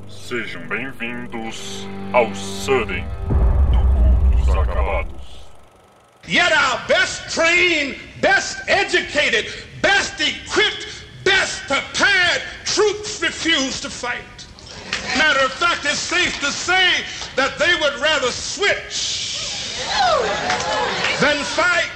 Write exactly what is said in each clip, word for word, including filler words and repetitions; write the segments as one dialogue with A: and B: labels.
A: Sejam bem-vindos ao Sudden do Culto dos Acabados.
B: Yet our best trained, best educated, best equipped, best prepared troops refuse to fight. Matter of fact, it's safe to say that they would rather switch than fight.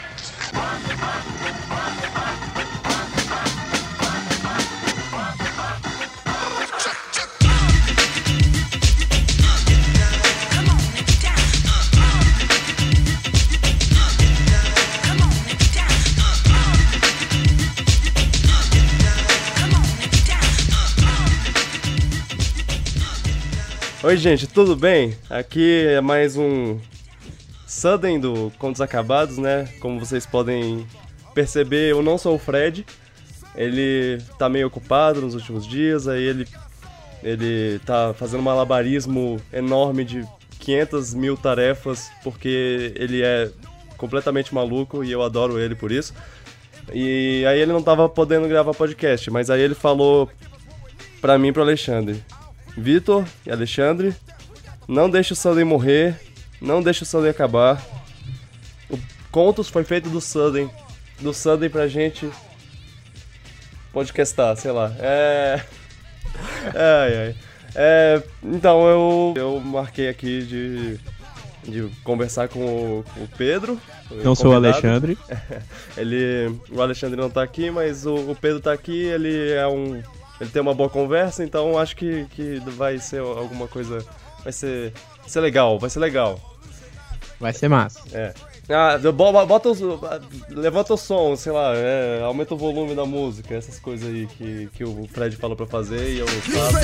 C: Oi gente, tudo bem? Aqui é mais um Sudden do Contos Acabados, né? Como vocês podem perceber, eu não sou o Fred. Ele tá meio ocupado nos últimos dias, aí ele, ele tá fazendo um malabarismo enorme de quinhentas mil tarefas, porque ele é completamente maluco e eu adoro ele por isso. E aí ele não tava podendo gravar podcast, mas aí ele falou pra mim e pro Alexandre: Vitor e Alexandre, não deixe o Sudden morrer, não deixe o Sudden acabar. O Contos foi feito do Sudden, do Sudden pra gente podcastar, sei lá. É... Ai, ai. É... Então eu, eu marquei aqui de, de conversar com o, com o Pedro.
D: Não sou o Alexandre.
C: Ele, o Alexandre não tá aqui, mas o, o Pedro tá aqui, ele é um... Ele tem uma boa conversa, então acho que, que vai ser alguma coisa... Vai ser, ser legal, vai ser legal.
D: Vai ser massa.
C: É. Ah, bota os, levanta o som, sei lá, é, aumenta o volume da música, essas coisas aí que, que o Fred falou pra fazer e eu faço.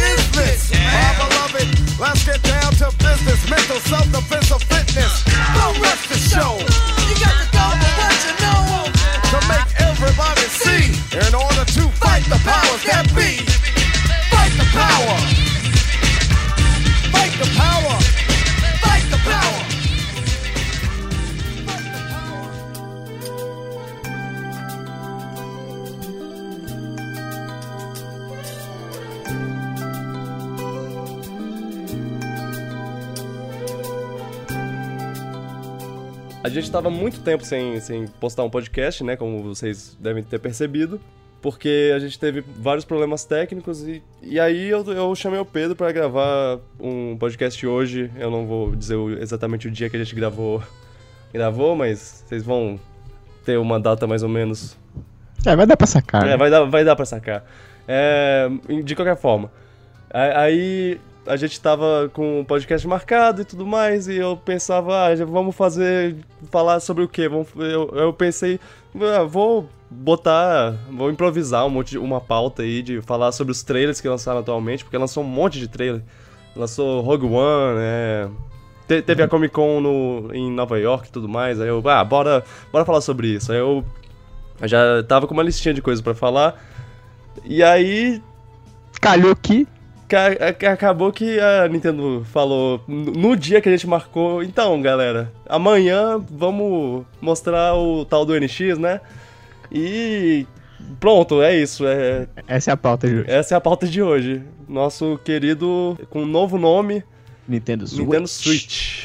E: To make everybody see, in order to fight the powers that be. Fight the power. Fight the power. Fight the power.
C: A gente estava muito tempo sem, sem postar um podcast, né, como vocês devem ter percebido, porque a gente teve vários problemas técnicos e, e aí eu, eu chamei o Pedro para gravar um podcast hoje. Eu não vou dizer exatamente o dia que a gente gravou, gravou, mas vocês vão ter uma data mais ou menos.
D: É, vai dar pra sacar.
C: É,
D: né?
C: vai dar, vai dar pra sacar. É, de qualquer forma. Aí... A gente tava com o podcast marcado e tudo mais, e eu pensava, ah, vamos fazer, falar sobre o quê? Vamos, eu, eu pensei, ah, vou botar, vou improvisar um monte de, uma pauta aí de falar sobre os trailers que lançaram atualmente, porque lançou um monte de trailer. Lançou Rogue One, é, te, teve a Comic Con no, em Nova York e tudo mais, aí eu, ah, bora, bora falar sobre isso. Aí eu, eu já tava com uma listinha de coisas pra falar, e aí...
D: Calhou que...
C: Acabou que a Nintendo falou no dia que a gente marcou, então galera, amanhã vamos mostrar o tal do N X, né? E pronto, é isso. É...
D: Essa é a pauta de hoje.
C: Essa é a pauta de hoje. Nosso querido, com um novo nome,
D: Nintendo Switch.
C: Nintendo Switch.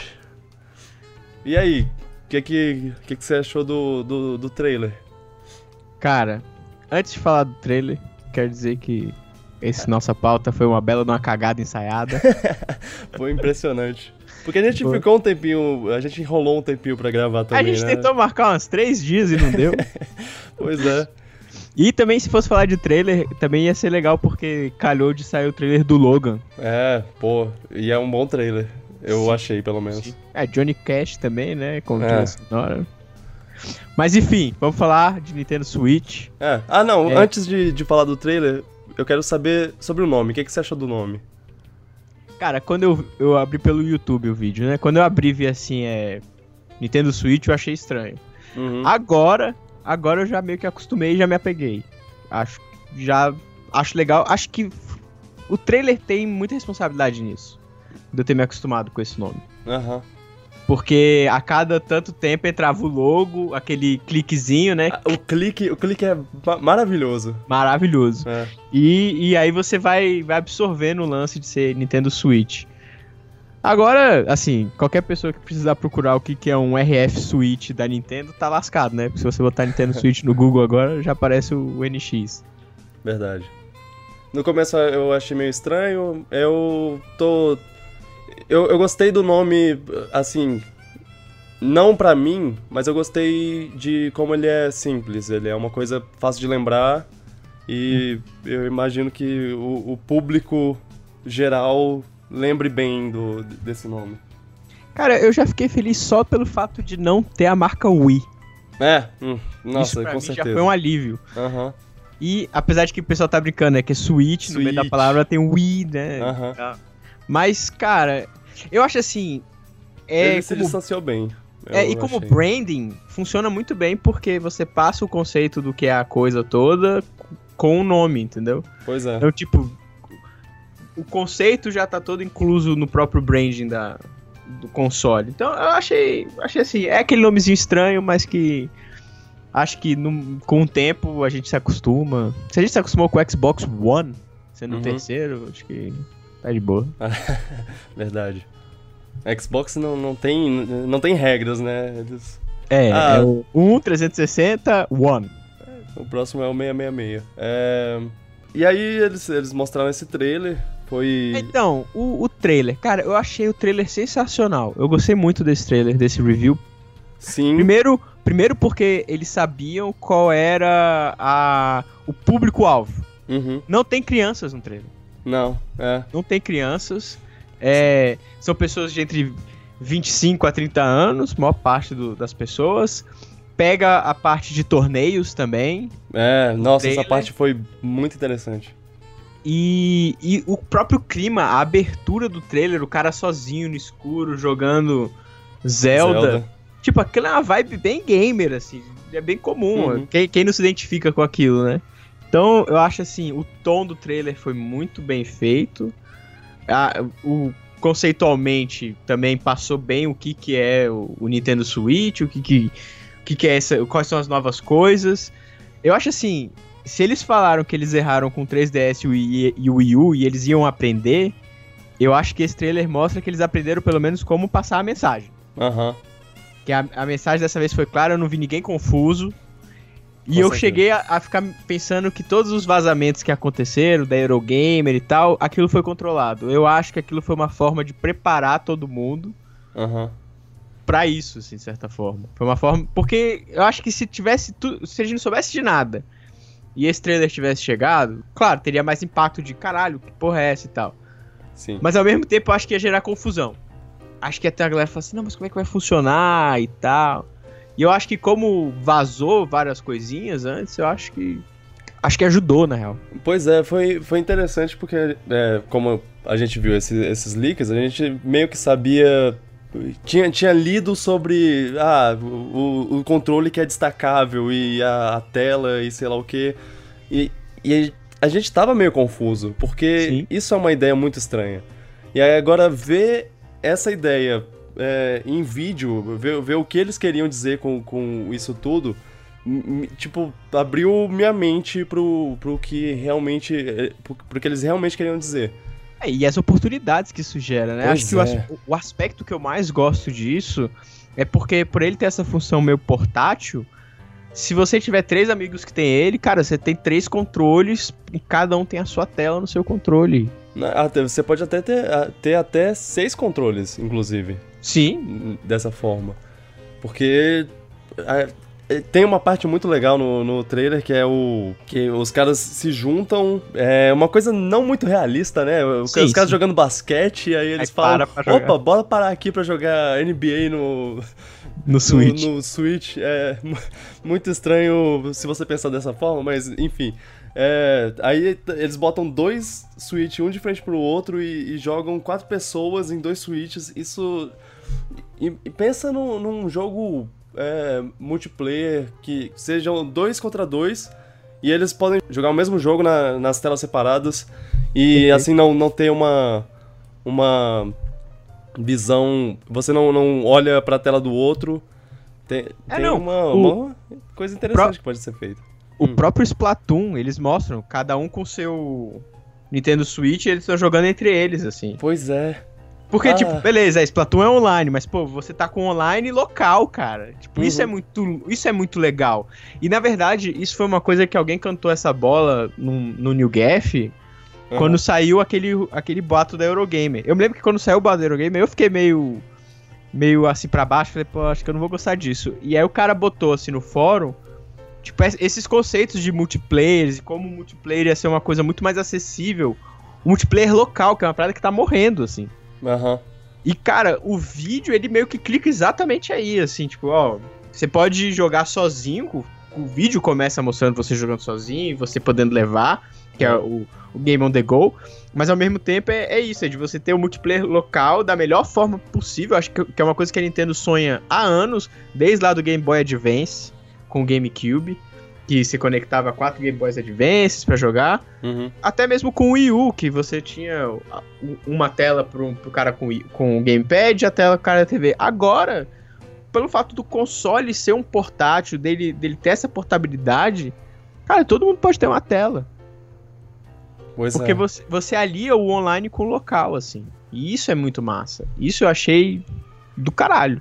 C: E aí, o que, que, que, que você achou do, do, do trailer?
D: Cara, antes de falar do trailer, quero dizer que essa nossa pauta foi uma bela de uma cagada ensaiada.
C: Foi impressionante. Porque a gente Foi. ficou um tempinho, a gente enrolou um tempinho pra gravar também,
D: A gente
C: né?
D: tentou marcar uns três dias e não deu.
C: Pois é.
D: E também, se fosse falar de trailer, também ia ser legal porque calhou de sair o trailer do Logan.
C: É, pô, e é um bom trailer. Eu Sim. achei, pelo menos. Sim.
D: É, Johnny Cash também, né? Como é. sonora. Mas enfim, vamos falar de Nintendo Switch.
C: É. Ah, não,
D: é.
C: antes de, de falar do trailer... Eu quero saber sobre o nome. O que, que você achou do nome?
D: Cara, quando eu, eu abri pelo YouTube o vídeo, né? Quando eu abri e vi assim, é... Nintendo Switch, eu achei estranho. Uhum. Agora, agora eu já meio que acostumei e já me apeguei. Acho, já acho legal. Acho que o trailer tem muita responsabilidade nisso. De eu ter me acostumado com esse nome.
C: Aham. Uhum.
D: Porque a cada tanto tempo entrava o logo, aquele cliquezinho, né?
C: O clique, o clique é ma- maravilhoso.
D: Maravilhoso.
C: É.
D: E, e aí você vai, vai absorvendo o lance de ser Nintendo Switch. Agora, assim, qualquer pessoa que precisar procurar o que, que é um R F Switch da Nintendo tá lascado, né? Porque se você botar Nintendo Switch no Google agora, já aparece o N X.
C: Verdade. No começo eu achei meio estranho, eu tô... Eu, eu gostei do nome, assim, não pra mim, mas eu gostei de como ele é simples, ele é uma coisa fácil de lembrar e eu imagino que o, o público geral lembre bem do, desse nome.
D: Cara, eu já fiquei feliz só pelo fato de não ter a marca Wii.
C: É, hum, nossa,
D: Isso pra
C: com
D: mim
C: certeza.
D: já foi um alívio.
C: Aham.
D: E apesar de que o pessoal tá brincando, né, que é Switch, no meio da
C: Switch.
D: palavra tem Wii, né?
C: Aham.
D: Ah. Mas, cara, eu acho assim... É
C: Ele se
D: como,
C: distanciou bem.
D: é,
C: eu
D: e como
C: achei.
D: branding, funciona muito bem porque você passa o conceito do que é a coisa toda com o nome, entendeu?
C: Pois é.
D: Então, tipo, o conceito já tá todo incluso no próprio branding da, do console. Então, eu achei, achei assim, é aquele nomezinho estranho, mas que acho que no, com o tempo a gente se acostuma. Se a gente se acostumou com o Xbox One, sendo
C: Uhum.
D: o terceiro, acho que tá de boa.
C: Verdade. Xbox não, não, tem, não tem regras, né? Eles...
D: É,
C: Ah.
D: é o um, trezentos e sessenta, One.
C: O próximo é o seiscentos e sessenta e seis. É... E aí eles, eles mostraram esse trailer, foi...
D: Então, o, o trailer, cara, eu achei o trailer sensacional. Eu gostei muito desse trailer, desse review.
C: Sim,
D: Primeiro, primeiro porque eles sabiam qual era a, o público-alvo.
C: uhum.
D: Não tem crianças no trailer.
C: Não, é,
D: Não tem crianças. É, são pessoas de entre vinte e cinco a trinta anos, maior parte do, das pessoas. Pega a parte de torneios também.
C: é, nossa, essa
D: trailer.
C: parte foi muito interessante.
D: E, e o próprio clima, a abertura do trailer, o cara sozinho no escuro, jogando Zelda.
C: Zelda.
D: Tipo, aquilo é uma vibe bem gamer, assim. É bem comum.
C: Uhum.
D: Quem, quem não se identifica com aquilo, né? Então, eu acho assim, o tom do trailer foi muito bem feito. Ah, o, conceitualmente também passou bem o que, que é o, o Nintendo Switch, o que, que, o que, que é essa, quais são as novas coisas. Eu acho assim, se eles falaram que eles erraram com o três D S e o Wii, e o Wii U e eles iam aprender, eu acho que esse trailer mostra que eles aprenderam pelo menos como passar a mensagem.
C: Aham,
D: Que a, a mensagem dessa vez foi clara, eu não vi ninguém confuso. E
C: Com
D: eu
C: certeza.
D: cheguei a, a ficar pensando que todos os vazamentos que aconteceram, da Eurogamer e tal, aquilo foi controlado. Eu acho que aquilo foi uma forma de preparar todo mundo
C: aham.
D: pra isso, assim, de certa forma. Foi uma forma... Porque eu acho que se tivesse... Tu, se a gente não soubesse de nada e esse trailer tivesse chegado, claro, teria mais impacto de caralho, que porra é essa e tal.
C: Sim.
D: Mas ao mesmo tempo eu acho que ia gerar confusão. Acho que até a galera fala assim, não, mas como é que vai funcionar e tal. E eu acho que como vazou várias coisinhas antes, eu acho que... Acho que ajudou, na real.
C: Pois é, foi, foi interessante porque, é, como a gente viu esse, esses leaks, a gente meio que sabia... Tinha, tinha lido sobre ah, o, o controle que é destacável e a, a tela e sei lá o que. E, e a gente tava meio confuso, porque
D: Sim.
C: isso é uma ideia muito estranha. E aí agora ver essa ideia é, em vídeo, ver, ver o que eles queriam dizer com, com isso tudo, m- tipo, abriu minha mente pro, pro que realmente, é, pro, pro que eles realmente queriam dizer.
D: É, e as oportunidades que isso gera, né?
C: Pois
D: Acho que o, as-
C: é.
D: o aspecto que eu mais gosto disso é porque, por ele ter essa função meio portátil, se você tiver três amigos que tem ele, cara, você tem três controles e cada um tem a sua tela no seu controle.
C: Até, você pode até ter, a- ter até seis controles, inclusive,
D: Sim.
C: dessa forma. Porque a- é, tem uma parte muito legal no, no trailer que é o... que os caras se juntam, é uma coisa não muito realista, né? Os,
D: Sim,
C: os caras
D: sim.
C: jogando basquete, e aí eles
D: Aí
C: falam,
D: para pra jogar.
C: opa, bora parar aqui pra jogar N B A no...
D: No Switch.
C: No, no Switch. É mu- muito estranho se você pensar dessa forma, mas enfim. É, aí t- eles botam dois Switch, um de frente pro outro, e, e jogam quatro pessoas em dois Switches. Isso. E, e pensa num, num jogo é, multiplayer que sejam dois contra dois e eles podem jogar o mesmo jogo na- nas telas separadas e
D: Perfeito.
C: assim não, não ter uma. Uma. visão... Você não, não olha pra tela do outro. Tem,
D: É,
C: tem
D: não,
C: uma,
D: o-
C: uma coisa interessante
D: Pro-
C: que pode ser feita.
D: O
C: Hum.
D: próprio Splatoon, eles mostram, cada um com o seu Nintendo Switch, eles estão jogando entre eles, assim.
C: Pois é.
D: Porque,
C: Ah.
D: tipo, beleza, Splatoon é online, mas, pô, você tá com online local, cara. Tipo, isso,
C: Uhum.
D: é muito, isso é muito legal. E, na verdade, isso foi uma coisa que alguém cantou essa bola no, no New Gaf,
C: Uhum.
D: quando saiu aquele, aquele boato da Eurogamer. Eu me lembro que quando saiu o boato da Eurogamer, eu fiquei meio, meio assim pra baixo, falei, pô, acho que eu não vou gostar disso. E aí o cara botou, assim, no fórum, tipo, es- esses conceitos de multiplayer, e como o multiplayer ia ser uma coisa muito mais acessível. O multiplayer local, que é uma parada que tá morrendo, assim.
C: Aham.
D: E, cara, o vídeo, ele meio que clica exatamente aí, assim, tipo, ó, você pode jogar sozinho, o, o vídeo começa mostrando você jogando sozinho, e você podendo levar, que é o, o Game on the Go, mas ao mesmo tempo é, é isso, é de você ter o multiplayer local da melhor forma possível, acho que, que é uma coisa que a Nintendo sonha há anos, desde lá do Game Boy Advance, com o GameCube, que se conectava a quatro Game Boys Advances pra jogar,
C: Uhum.
D: até mesmo com o Wii U, que você tinha uma tela pro, pro cara com, Wii- com o gamepad e a tela pro cara da T V. Agora, pelo fato do console ser um portátil, dele, dele ter essa portabilidade, cara, todo mundo pode ter uma tela.
C: Pois
D: Porque
C: é.
D: você, você alia o online com o local, assim. E isso é muito massa. Isso eu achei do caralho.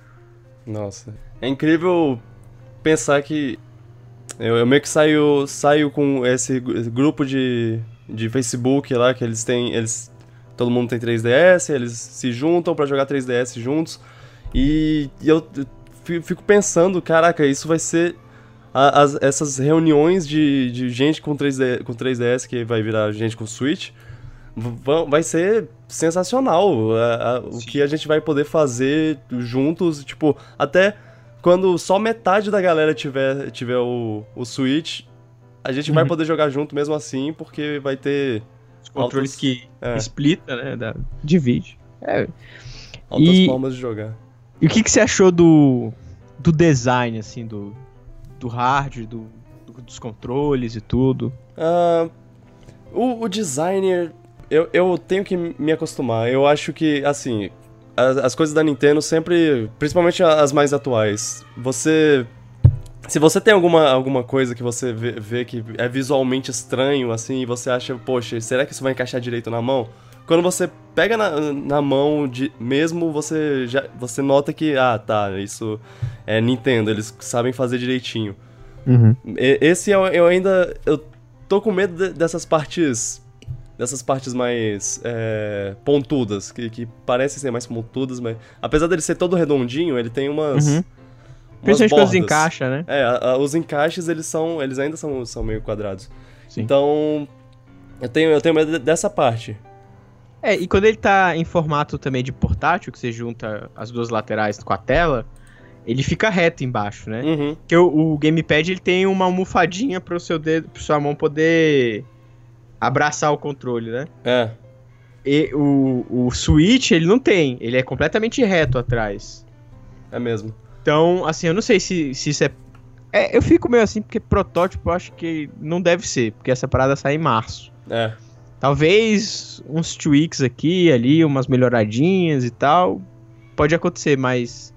C: Nossa. É incrível pensar que eu, eu meio que saio, saio com esse gru- esse grupo de, de Facebook lá, que eles têm. Eles, todo mundo tem três D S, eles se juntam pra jogar três D S juntos. E, e eu fi- fico pensando, caraca, isso vai ser. a- as- essas reuniões de, de gente com três D, com três D S, que vai virar gente com Switch, vão- vai ser sensacional. a- a- o que a gente vai poder fazer juntos, tipo, até quando só metade da galera tiver, tiver o, o Switch, a gente vai
D: Uhum.
C: poder jogar junto mesmo assim, porque vai ter
D: Os controles
C: Altos-
D: que
C: é.
D: splita, né, da, divide. É.
C: altas
D: E-
C: formas de jogar.
D: E o que, que você achou do, do design, assim, do, do hardware, do, do- dos controles e tudo?
C: Ah, o, o designer, eu, eu tenho que me acostumar. Eu acho que, assim, as, as coisas da Nintendo sempre, principalmente as mais atuais, você... Se você tem alguma, alguma coisa que você vê, vê que é visualmente estranho, assim, e você acha, poxa, será que isso vai encaixar direito na mão? Quando você pega na, na mão de, mesmo, você, já, você nota que, ah, tá, isso é Nintendo, eles sabem fazer direitinho. E- Esse eu, eu ainda. Eu tô com medo de- dessas partes. Dessas partes mais é, pontudas, que, que parecem ser mais pontudas, mas. Apesar dele ser todo redondinho, ele tem umas.
D: Uhum.
C: umas
D: Principalmente quando
C: bordas.
D: encaixa, né?
C: É, a- a- os encaixes eles são. Eles ainda são, são meio quadrados.
D: Sim.
C: Então. Eu tenho, eu tenho medo de- dessa parte.
D: É, e quando ele tá em formato também de portátil, que você junta as duas laterais com a tela, ele fica reto embaixo, né?
C: Uhum.
D: Porque o, o gamepad ele tem uma almofadinha pro seu dedo, pro sua mão poder abraçar o controle, né?
C: É.
D: E o, o Switch ele não tem, ele é completamente reto atrás.
C: É mesmo.
D: Então, assim, eu não sei se, se isso é... é. Eu fico meio assim, porque protótipo eu acho que não deve ser, porque essa parada sai em março.
C: É.
D: Talvez uns tweaks aqui e ali, umas melhoradinhas e tal. Pode acontecer, mas...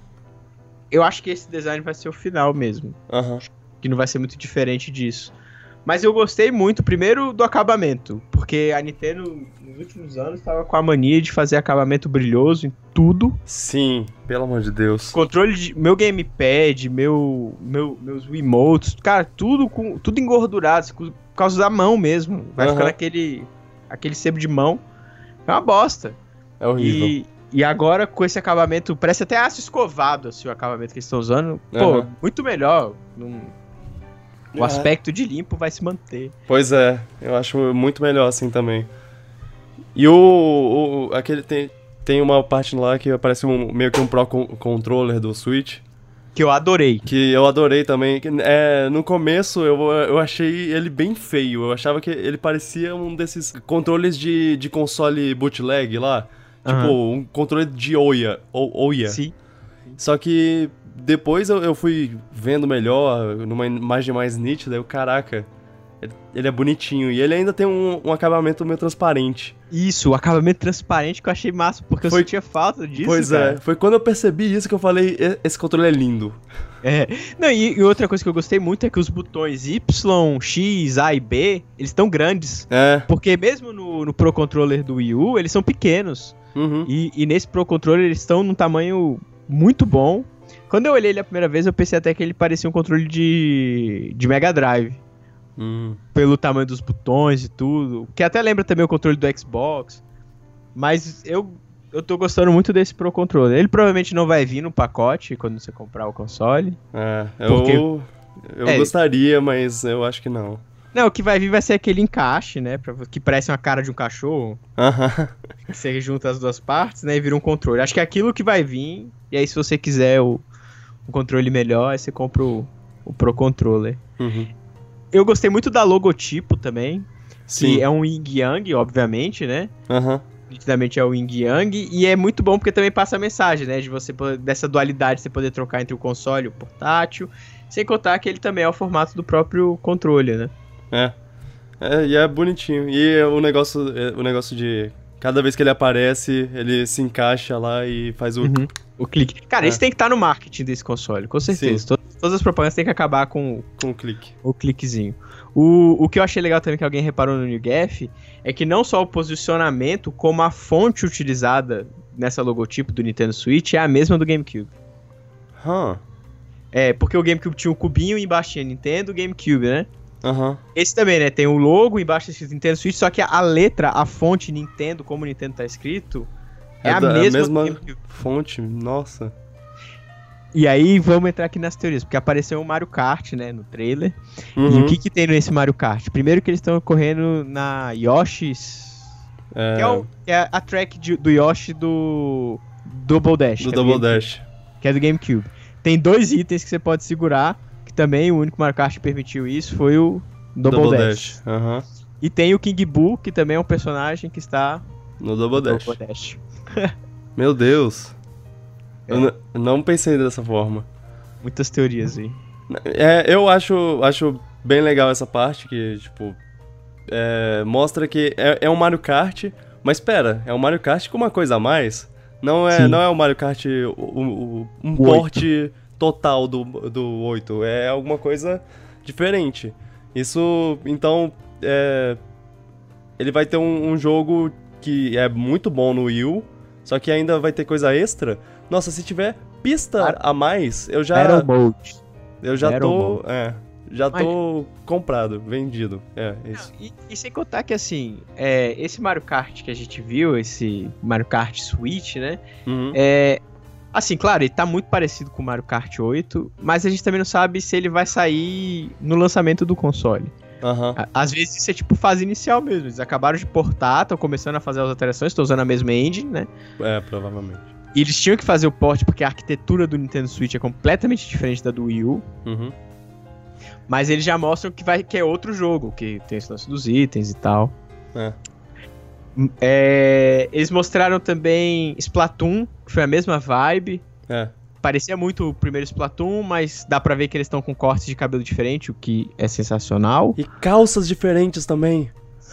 D: Eu acho que esse design vai ser o final mesmo.
C: Aham.
D: Que não vai ser muito diferente disso. Mas eu gostei muito, primeiro, do acabamento. Porque a Nintendo, nos últimos anos, estava com a mania de fazer acabamento brilhoso em tudo.
C: Sim, pelo amor de Deus.
D: Controle de... Meu gamepad, meu, meu, meus Wiimotes, cara, tudo, com, tudo engordurado, assim, por causa da mão mesmo. Vai
C: Aham.
D: ficando aquele, aquele sebo de mão. É uma bosta.
C: É horrível.
D: E, e agora, com esse acabamento, parece até aço escovado, assim, o acabamento que eles estão usando. Pô,
C: Aham.
D: muito melhor. Não- O
C: É.
D: aspecto de limpo vai se manter.
C: Pois é, eu acho muito melhor assim também. E o, o- aquele tem, tem uma parte lá que aparece um, meio que um Pro con- Controller do Switch,
D: Que eu adorei.
C: que eu adorei também. Que, é, no começo eu, eu achei ele bem feio, eu achava que ele parecia um desses controles de, de console bootleg lá, tipo
D: Aham.
C: um controle de Ouya, ou Ouya.
D: Sim.
C: Só que depois eu, eu fui vendo melhor, numa imagem mais nítida, eu, caraca, Ele, ele é bonitinho e ele ainda tem um, um acabamento meio transparente.
D: Isso, o acabamento transparente que eu achei massa, porque
C: Foi...
D: eu sentia falta disso,
C: Pois
D: cara.
C: é, foi quando eu percebi isso que eu falei, esse controle é lindo.
D: É, não, e, e outra coisa que eu gostei muito é que os botões Y, X, A e B, eles estão grandes.
C: É.
D: Porque mesmo no, no Pro Controller do Wii U, eles são pequenos.
C: Uhum.
D: E, e nesse Pro Controller eles estão num tamanho muito bom. Quando eu olhei ele a primeira vez, eu pensei até que ele parecia um controle de, de Mega Drive.
C: Hum.
D: Pelo tamanho dos botões e tudo. Que até lembra também o controle do Xbox. Mas eu, eu tô gostando muito desse Pro Controller. Ele provavelmente não vai vir no pacote quando você comprar o console.
C: É, eu,
D: Porque...
C: eu
D: é,
C: gostaria, mas eu acho que não.
D: Não, o que vai vir vai ser aquele encaixe, né? Pra, que parece uma cara de um cachorro.
C: Aham.
D: Você junta as duas partes, né? E vira um controle. Acho que é aquilo que vai vir. E aí, se você quiser o, o controle melhor, aí você compra o, o Pro Controller.
C: Uhum.
D: Eu gostei muito da logotipo também.
C: Sim.
D: Que é um Yin Yang, obviamente, né?
C: Aham.
D: Nitidamente é o Yin Yang. E é muito bom porque também passa a mensagem, né? De você poder, dessa dualidade, você poder trocar entre o console e o portátil. Sem contar que ele também é o formato do próprio controle, né?
C: É. É, e é bonitinho. E o negócio, o negócio de... Cada vez que ele aparece, ele se encaixa lá e faz o...
D: Uhum. O clique. Cara,
C: É.
D: isso tem que estar no marketing desse console, com certeza. Todas, todas as propagandas têm que acabar com
C: Com o clique.
D: o cliquezinho. O, o que eu achei legal também que alguém reparou no NewGaf é que não só o posicionamento, como a fonte utilizada nessa logotipo do Nintendo Switch é a mesma do GameCube.
C: Hã.
D: É, porque o GameCube tinha um cubinho e embaixo tinha Nintendo, GameCube, né?
C: Aham.
D: Esse também, né? Tem o logo, embaixo escrito Nintendo Switch, só que a letra, a fonte Nintendo, como Nintendo tá escrito, é,
C: É
D: a
C: da- a
D: mesma,
C: mesma-
D: do GameCube.
C: Fonte, nossa.
D: E aí, vamos entrar aqui nas teorias, porque apareceu o Mario Kart, né, no trailer. E
C: Uhum.
D: o que que tem nesse Mario Kart? Primeiro que eles estão correndo na Yoshi's...
C: É,
D: Que é, o- que é a track de- do Yoshi do Double Dash.
C: do
D: que é
C: Double
D: GameCube,
C: Dash.
D: Que é do GameCube. Tem dois itens que você pode segurar, que também o único Mario Kart que permitiu isso foi o Double, Dash.
C: Aham.
D: E tem o King Boo, que também é um personagem que está
C: No Double
D: no
C: Dash.
D: Double Dash.
C: Meu Deus.
D: É.
C: Eu n- não pensei dessa forma.
D: Muitas teorias aí.
C: É, eu acho, acho bem legal essa parte que, tipo, é, mostra que é, é um Mario Kart, mas pera, é um Mario Kart com uma coisa a mais? Não é,
D: Sim.
C: não é o Mario Kart, o, o- um
D: O
C: porte total do, do oito, é alguma coisa diferente. Isso, então, é, ele vai ter um, um jogo que é muito bom no Wii U, só que ainda vai ter coisa extra. Nossa, se tiver pista
D: Claro.
C: a mais, eu já...
D: Battle Mode.
C: Eu já
D: Battle
C: tô.
D: Mode.
C: É. Já tô comprado, vendido. É, isso.
D: E, e sem contar que, assim, é, esse Mario Kart que a gente viu, esse Mario Kart Switch, né?
C: Uhum.
D: É, assim, claro, ele tá muito parecido com o Mario Kart oito, mas a gente também não sabe se ele vai sair no lançamento do console.
C: Aham.
D: À- Às vezes isso é tipo fase inicial mesmo. Eles acabaram de portar, estão começando a fazer as alterações, estão usando a mesma engine, né?
C: É, provavelmente.
D: E eles tinham que fazer o port porque a arquitetura do Nintendo Switch é completamente diferente da do Wii U.
C: Uhum.
D: Mas eles já mostram que, vai, que é outro jogo, que tem esse lance dos itens e tal.
C: É.
D: É, eles mostraram também Splatoon, que foi a mesma vibe.
C: É.
D: Parecia muito o primeiro Splatoon, mas dá pra ver que eles estão com cortes de cabelo diferente, o que é sensacional.
C: E calças diferentes também.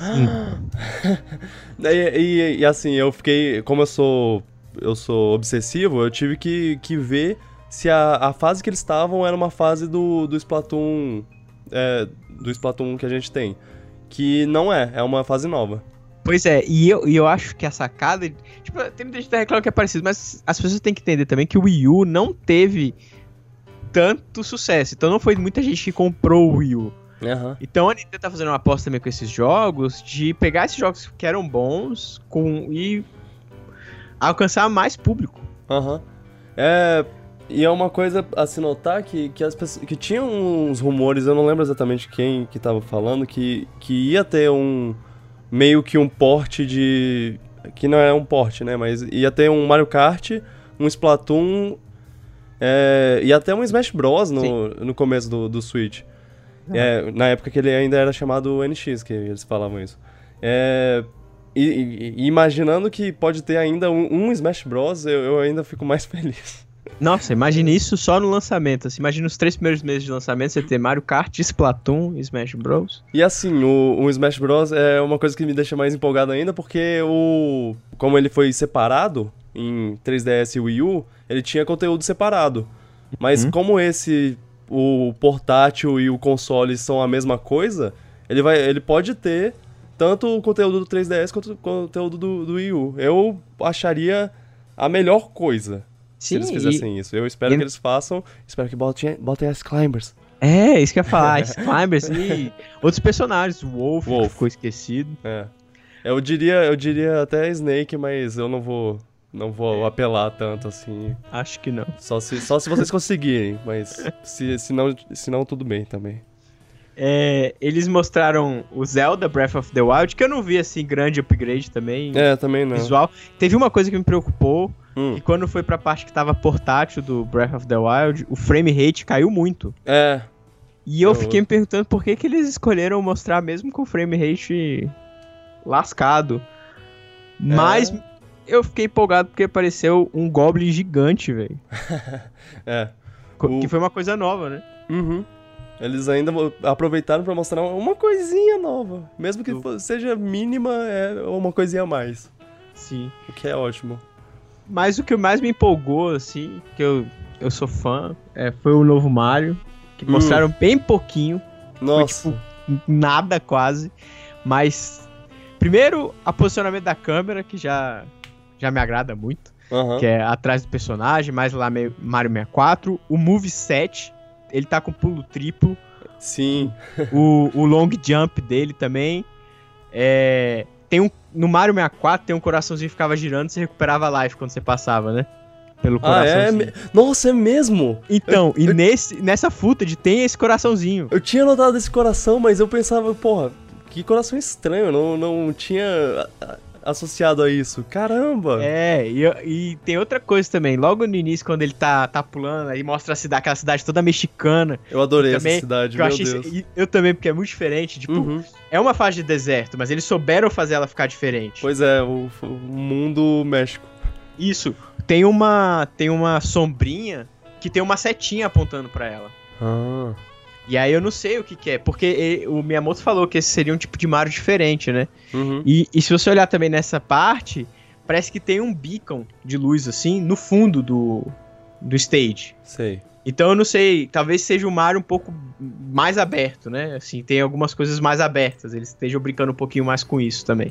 C: e, e, e assim, eu fiquei. Como eu sou. Eu sou obsessivo, eu tive que, que ver se a, a fase que eles estavam era uma fase do, do Splatoon. É, do Splatoon que a gente tem. Que não é, é uma fase nova.
D: Pois é, e eu, e eu acho que a sacada... Tipo, tem muita gente que reclama que é parecido, mas as pessoas têm que entender também que o Wii U não teve tanto sucesso. Então não foi muita gente que comprou o Wii U.
C: Aham.
D: Então a Nintendo tá fazendo uma aposta também com esses jogos, de pegar esses jogos que eram bons com, e alcançar mais público.
C: Aham. É, e é uma coisa a se notar que, que, as pessoas, que tinha uns rumores, eu não lembro exatamente quem que tava falando, que, que ia ter um... meio que um porte de... que não é um porte, né? Mas ia ter um Mario Kart, um Splatoon é, e até um Smash Bros. no, no começo do, do Switch. É, na época que ele ainda era chamado N X, que eles falavam isso. É, e, e- e imaginando que pode ter ainda um, um Smash Bros, eu, eu ainda fico mais feliz.
D: Nossa, imagina isso só no lançamento. Assim, imagina os três primeiros meses de lançamento, você ter Mario Kart, Splatoon e Smash Bros.
C: E assim, o, o Smash Bros é uma coisa que me deixa mais empolgado ainda, porque o como ele foi separado em três D S e Wii U, ele tinha conteúdo separado. Mas uhum. como esse, o portátil e o console são a mesma coisa, ele, vai, ele pode ter tanto o conteúdo do três D S quanto o conteúdo do, do Wii U. Eu acharia a melhor coisa. Sim, se eles fizessem e... isso. Eu espero e... que eles façam. Espero que botem, botem as Climbers.
D: É, isso que eu ia falar. As Climbers e outros personagens. O Wolf, Wolf. Que ficou esquecido.
C: É. Eu diria, eu diria até Snake, mas eu não vou, não vou é. apelar tanto assim.
D: Acho que não.
C: Só se, só se vocês conseguirem, mas se, se, não, se não, tudo bem também.
D: É, eles mostraram o Zelda Breath of the Wild, que eu não vi assim grande upgrade também.
C: É, também não.
D: Visual. Teve uma coisa que me preocupou,
C: hum.
D: que quando foi pra parte que tava portátil do Breath of the Wild, o frame rate caiu muito.
C: É.
D: E eu, eu fiquei me perguntando por que que eles escolheram mostrar mesmo com o frame rate lascado. Mas é. eu fiquei empolgado porque apareceu um Goblin gigante, velho.
C: É.
D: Que o... foi uma coisa nova, né?
C: Uhum. Eles ainda aproveitaram pra mostrar uma coisinha nova. Mesmo que Do... seja mínima, é uma coisinha a mais.
D: Sim.
C: O que é ótimo.
D: Mas o que mais me empolgou, assim, que eu, eu sou fã, é, foi o novo Mario. Que hum. mostraram bem pouquinho.
C: Nossa.
D: Foi, tipo, nada quase. Mas, primeiro, a posicionamento da câmera, que já, já me agrada muito.
C: Uhum.
D: Que é atrás do personagem, mais lá Mario sessenta e quatro. O moveset. Ele tá com pulo triplo.
C: Sim.
D: O, o long jump dele também. É, tem um, no Mario sessenta e quatro tem um coraçãozinho que ficava girando e você recuperava a life quando você passava, né? Pelo coraçãozinho.
C: Ah, é? Nossa, é mesmo?
D: Então,
C: eu,
D: e
C: eu...
D: Nesse, nessa footage tem esse coraçãozinho.
C: Eu tinha notado esse coração, mas eu pensava, porra, que coração estranho. Não, não tinha associado a isso. Caramba!
D: É, e, e tem outra coisa também. Logo no início, quando ele tá, tá pulando, aí mostra a cidade, aquela cidade toda mexicana.
C: Eu adorei
D: também,
C: essa cidade,
D: eu
C: meu
D: achei,
C: Deus.
D: Eu também, porque é muito diferente. Tipo,
C: uhum.
D: é uma fase de deserto, mas eles souberam fazer ela ficar diferente.
C: Pois é, o, o mundo México.
D: Isso. Tem uma, tem uma sombrinha que tem uma setinha apontando pra ela.
C: Ah...
D: E aí eu não sei o que que é, porque ele, o Miyamoto falou que esse seria um tipo de Mario diferente, né?
C: Uhum.
D: E, e se você olhar também nessa parte, parece que tem um beacon de luz, assim, no fundo do, do stage.
C: Sei.
D: Então eu não sei, talvez seja um Mario um pouco mais aberto, né? Assim, tem algumas coisas mais abertas, eles estejam brincando um pouquinho mais com isso também.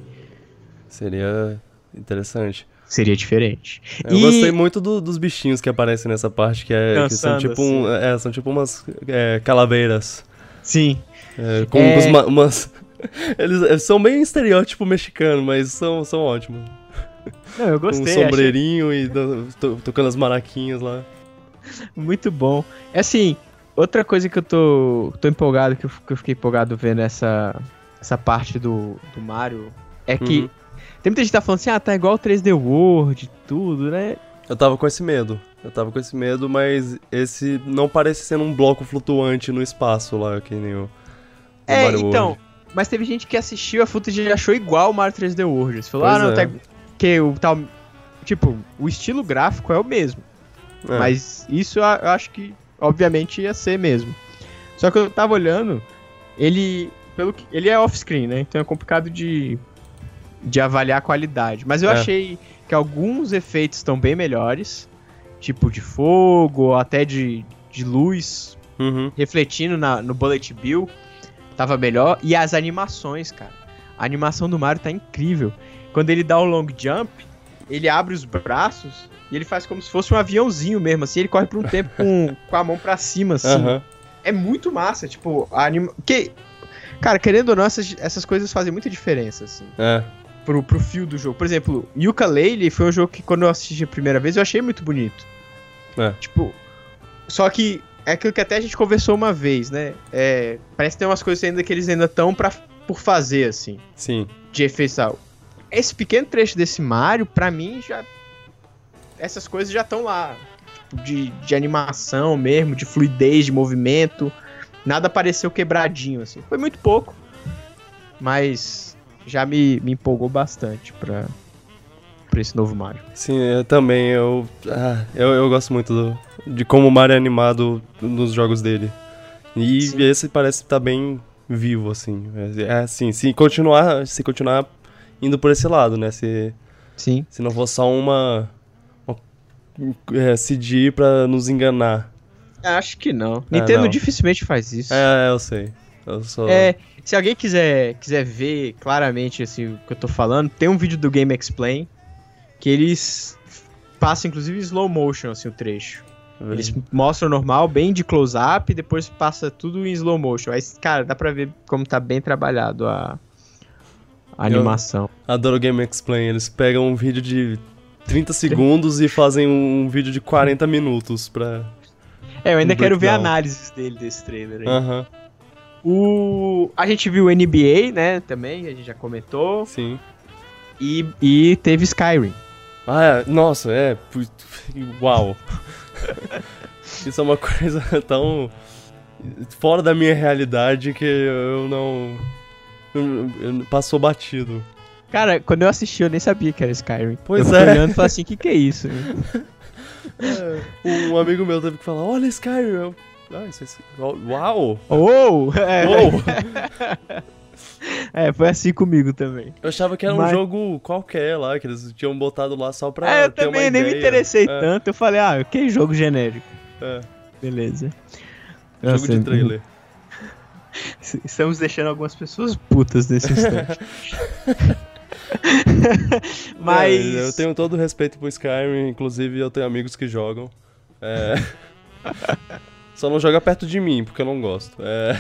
C: Seria interessante.
D: Seria diferente.
C: Eu e... gostei muito do, dos bichinhos que aparecem nessa parte, que, é,
D: Dançando,
C: que são, tipo um, é, são tipo umas é, calaveiras.
D: Sim.
C: É, com
D: é...
C: Umas, umas... Eles, eles são bem estereótipo mexicano, mas são, são ótimos.
D: Não, eu gostei.
C: Com um sombreirinho achei... e do, to, tocando as maraquinhas lá.
D: Muito bom. É assim, outra coisa que eu tô, tô empolgado, que eu, que eu fiquei empolgado vendo essa, essa parte do, do Mario, é que uhum. tem muita gente que tá falando assim, ah, tá igual o três D World e tudo, né?
C: Eu tava com esse medo. Eu tava com esse medo, mas esse não parece ser um bloco flutuante no espaço lá, que nem o, o
D: é,
C: Mario
D: então,
C: World.
D: Mas teve gente que assistiu a footage e achou igual o Mario três D World. Você falou,
C: pois
D: ah, não,
C: é.
D: tá... Que o tal... Tipo, o estilo gráfico é o mesmo. É. Mas isso eu acho que, obviamente, ia ser mesmo. Só que eu tava olhando, ele... Pelo que, ele é off-screen, né? Então é complicado de... de avaliar a qualidade. Mas eu
C: é.
D: achei que alguns efeitos estão bem melhores, tipo de fogo, ou até de, de luz,
C: uhum.
D: refletindo na, no Bullet Bill, tava melhor. E as animações, cara. A animação do Mario tá incrível. Quando ele dá o long jump, ele abre os braços e ele faz como se fosse um aviãozinho mesmo, assim. Ele corre por um tempo com, com a mão pra cima, assim.
C: Uhum.
D: É muito massa, tipo, a anima... Que... Cara, querendo ou não, essas, essas coisas fazem muita diferença, assim.
C: É.
D: Pro, pro fio do jogo. Por exemplo, Yooka-Laylee foi um jogo que quando eu assisti a primeira vez eu achei muito bonito.
C: É.
D: Tipo, só que é aquilo que até a gente conversou uma vez, né? É, parece que tem umas coisas ainda que eles ainda estão por fazer, assim.
C: Sim.
D: De efeitos. Esse pequeno trecho desse Mario, pra mim, já... Essas coisas já estão lá. Tipo, de, de animação mesmo, de fluidez, de movimento. Nada pareceu quebradinho, assim. Foi muito pouco. Mas... já me, me empolgou bastante pra, pra esse novo Mario.
C: Sim, eu também, eu, ah, eu, eu gosto muito do, de como o Mario é animado nos jogos dele. E Sim. esse parece estar bem vivo, assim. É, é assim, se continuar, se continuar indo por esse lado, né? Se,
D: Sim.
C: se não for só uma, uma é, C G pra nos enganar.
D: Acho que não. É, Nintendo não. dificilmente faz isso.
C: É, eu sei. Eu sou...
D: É, se alguém quiser, quiser ver claramente assim, o que eu tô falando, tem um vídeo do Game Explain que eles passam, inclusive, em slow motion, assim, o trecho. Eles mostram normal, bem de close-up, e depois passa tudo em slow motion. Aí, cara, dá pra ver como tá bem trabalhado a, a animação.
C: Eu adoro o Game Explain. Eles pegam um vídeo de trinta segundos e fazem um vídeo de quarenta minutos pra...
D: É, eu ainda um quero ver análises dele, desse trailer aí.
C: Aham. Uh-huh.
D: O... A gente viu o N B A, né, também, a gente já comentou.
C: Sim.
D: E, e teve Skyrim.
C: Ah, é. Nossa, é... Uau. Isso é uma coisa tão fora da minha realidade que eu não... Eu, eu, passou batido.
D: Cara, quando eu assisti eu nem sabia que era Skyrim.
C: Pois
D: eu
C: é.
D: Eu olhando e falei assim, o que que é isso?
C: É, um amigo meu teve que falar, olha Skyrim. Eu, ah, isso é... Uau!
D: Oh! É.
C: Oh.
D: É, foi assim comigo também.
C: Eu achava que era Mas... um jogo qualquer lá, que eles tinham botado lá só pra
D: é, eu
C: ter uma ideia.
D: Eu também nem me interessei é. tanto. Eu falei, ah, que jogo genérico.
C: É.
D: Beleza.
C: Jogo Nossa, de trailer.
D: Estamos deixando algumas pessoas putas nesse instante. Mas...
C: É, eu tenho todo o respeito pro Skyrim, inclusive eu tenho amigos que jogam. É... Só não joga perto de mim, porque eu não gosto. É...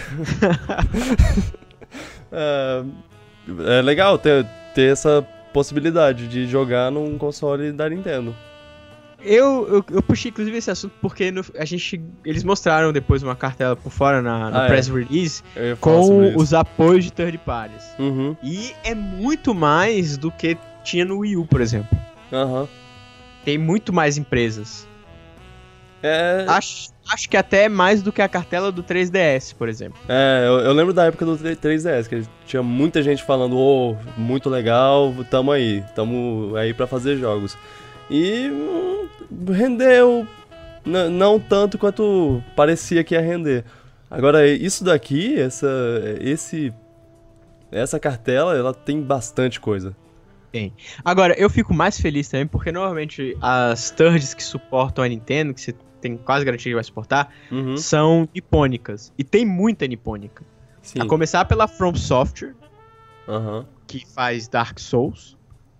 C: É, é legal ter, ter essa possibilidade de jogar num console da Nintendo.
D: Eu, eu, eu puxei inclusive esse assunto porque no, a gente, eles mostraram depois uma cartela por fora na, no ah, press é. release com os apoios de third parties.
C: Uhum.
D: E é muito mais do que tinha no Wii U, por exemplo.
C: Uhum. Tem
D: muito mais empresas.
C: É...
D: Acho, acho que até mais do que a cartela do três D S, por exemplo.
C: É, eu, eu lembro da época do três D S, que tinha muita gente falando, ô, oh, muito legal, tamo aí, tamo aí pra fazer jogos. E hum, rendeu, n- não tanto quanto parecia que ia render. Agora, isso daqui, essa, esse, essa cartela, ela tem bastante coisa.
D: Tem. Agora, eu fico mais feliz também, porque normalmente as thirds que suportam a Nintendo, que você tem quase garantia que vai suportar,
C: uhum.
D: são nipônicas. E tem muita nipônica.
C: Sim.
D: A começar pela From Software,
C: uhum.
D: que faz Dark Souls.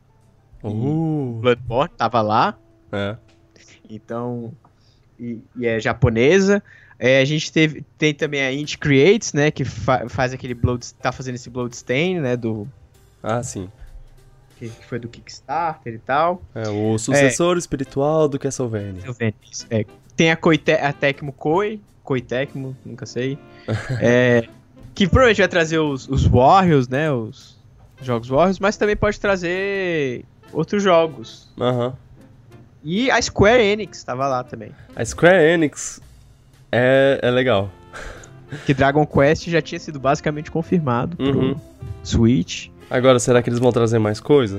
C: Uh.
D: Bloodborne, tava lá.
C: É.
D: Então, e, e é japonesa. É, a gente teve, tem também a Indie Creates, né, que fa- faz aquele Blood, tá fazendo esse Bloodstain, né, do...
C: Ah, sim.
D: Que, que foi do Kickstarter e tal.
C: É, o sucessor é, espiritual do Castlevania.
D: Castlevania, é. Tem a, Koite, a Tecmo Koei, Koei Tecmo, nunca sei. é, que provavelmente vai trazer os, os Warriors, né, os jogos Warriors, mas também pode trazer outros jogos.
C: Aham. Uhum.
D: E a Square Enix tava lá também.
C: A Square Enix é, é legal.
D: Que Dragon Quest já tinha sido basicamente confirmado
C: uhum.
D: pro Switch.
C: Agora, será que eles vão trazer mais coisa?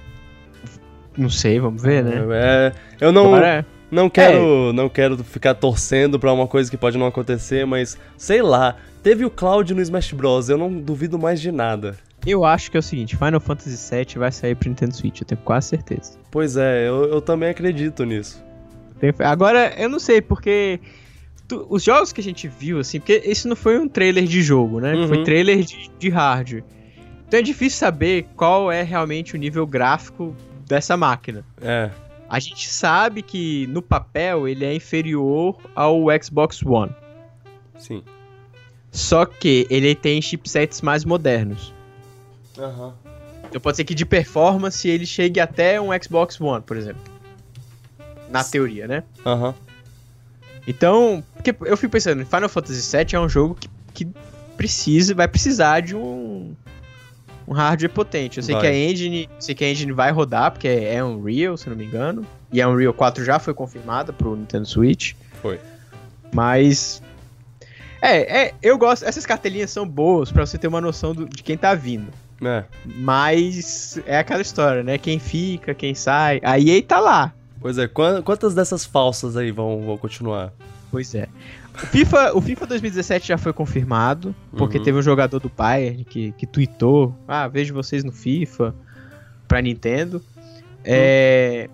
D: Não sei, vamos ver, né?
C: É, eu não,
D: Agora,
C: não, quero, é. não quero ficar torcendo pra uma coisa que pode não acontecer, mas, sei lá, teve o Cloud no Smash Bros, eu não duvido mais de nada.
D: Eu acho que é o seguinte, Final Fantasy sete vai sair pro Nintendo Switch, eu tenho quase certeza.
C: Pois é, eu, eu também acredito nisso.
D: Agora, eu não sei, porque tu, os jogos que a gente viu, assim, porque esse não foi um trailer de jogo, né?
C: Uhum.
D: Foi trailer de, de hardware. Então é difícil saber qual é realmente o nível gráfico dessa máquina.
C: É.
D: A gente sabe que no papel ele é inferior ao Xbox One.
C: Sim.
D: Só que ele tem chipsets mais modernos.
C: Aham. Uhum.
D: Então pode ser que de performance ele chegue até um Xbox One, por exemplo. Na teoria, né?
C: Aham. Uhum.
D: Então, porque eu fico pensando, Final Fantasy sete é um jogo que, que precisa, vai precisar de um... um hardware potente. Eu sei vai. que a engine, sei que a engine vai rodar, porque é Unreal, se não me engano. E a Unreal quatro já foi confirmada pro Nintendo Switch.
C: Foi.
D: Mas é, é, eu gosto, essas cartelinhas são boas pra você ter uma noção do, de quem tá vindo.
C: É.
D: Mas é aquela história, né? Quem fica, quem sai. A E A tá lá.
C: Pois é, quantas dessas falsas aí vão, vão continuar?
D: Pois é. O FIFA, o FIFA dois mil e dezessete já foi confirmado, porque
C: Uhum.
D: teve um jogador do Bayern que, que tweetou, ah, vejo vocês no FIFA, pra Nintendo. É...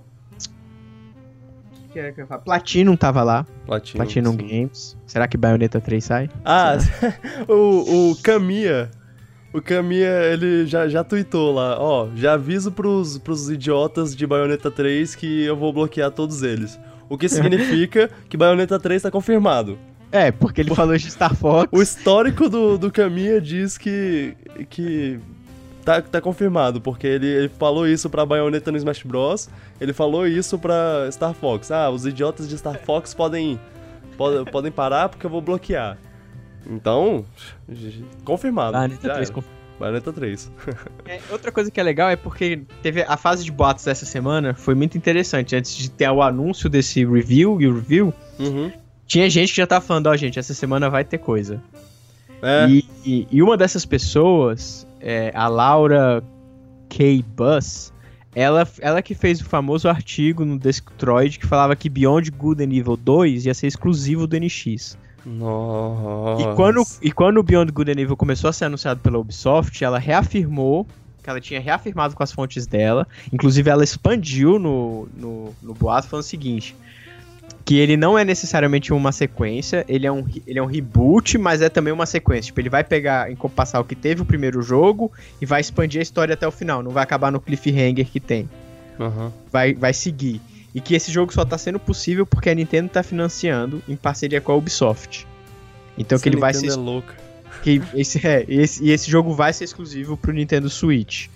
D: O que era que eu ia falar? Platinum tava lá,
C: Platinum,
D: Platinum
C: sim.
D: Games. Será que Bayonetta três sai?
C: Ah, o, o Kamiya, o Kamiya, ele já, já tweetou lá, ó, já aviso pros, pros idiotas de Bayonetta três que eu vou bloquear todos eles. O que significa que Bayonetta três tá confirmado.
D: É, porque ele falou de Star Fox.
C: O histórico do, do Kamiya diz que, que tá, tá confirmado, porque ele, ele falou isso pra Bayonetta no Smash Bros, ele falou isso pra Star Fox. Ah, os idiotas de Star Fox podem, podem, podem parar porque eu vou bloquear. Então, confirmado.
D: Bayonetta
C: Já
D: três
C: era.
D: confirmado.
C: Bayonetta três.
D: É, outra coisa que é legal é porque teve a fase de boatos dessa semana, foi muito interessante. Antes de ter o anúncio desse review e o review,
C: Uhum.
D: tinha gente que já tava falando, ó, gente, essa semana vai ter coisa.
C: É,
D: E, e, e uma dessas pessoas, é, a Laura K. Buss, ela, ela que fez o famoso artigo no Destroid que falava que Beyond Good and Evil dois ia ser exclusivo do N X.
C: nossa.
D: E quando, e quando o Beyond Good and Evil começou a ser anunciado pela Ubisoft, ela reafirmou, que ela tinha reafirmado com as fontes dela, inclusive ela expandiu no, no, no boato falando o seguinte, que ele não é necessariamente uma sequência, ele é, um, ele é um reboot, mas é também uma sequência. Tipo, ele vai pegar, encompassar o que teve o primeiro jogo e vai expandir a história até o final, não vai acabar no cliffhanger que tem.
C: Uhum.
D: Vai, vai seguir. E que esse jogo só tá sendo possível porque a Nintendo tá financiando em parceria com a Ubisoft. Então que ele vai ser...
C: Nintendo é louca.
D: Que esse, é, esse, e esse jogo vai ser exclusivo pro Nintendo Switch.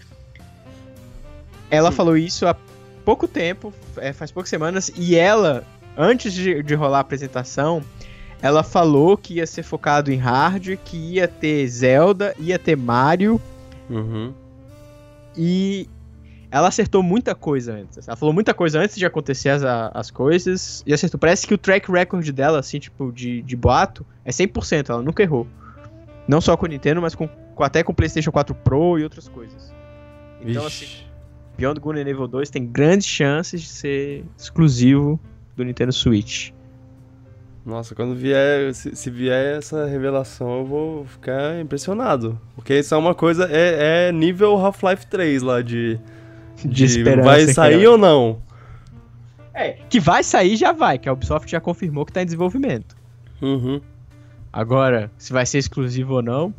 D: Ela
C: Sim.
D: falou isso há pouco tempo, é, faz poucas semanas, e ela, antes de, de rolar a apresentação, ela falou que ia ser focado em hardware, que ia ter Zelda, ia ter Mario,
C: Uhum.
D: e ela acertou muita coisa antes. Ela falou muita coisa antes de acontecer as, as coisas, e acertou. Parece que o track record dela, assim, tipo, de, de boato, é cem por cento, ela nunca errou. Não só com o Nintendo, mas com, com, até com o PlayStation quatro Pro e outras coisas. Então,
C: Vixe.
D: assim, Beyond Good and Evil dois tem grandes chances de ser exclusivo do Nintendo Switch.
C: Nossa, quando vier, se, se vier essa revelação, eu vou ficar impressionado. Porque isso é uma coisa, é, é nível Half-Life três lá de...
D: De esperança,
C: vai sair
D: cara.
C: ou não?
D: É, que vai sair, já vai, que a Ubisoft já confirmou que tá em desenvolvimento.
C: Uhum.
D: Agora, se vai ser exclusivo ou não...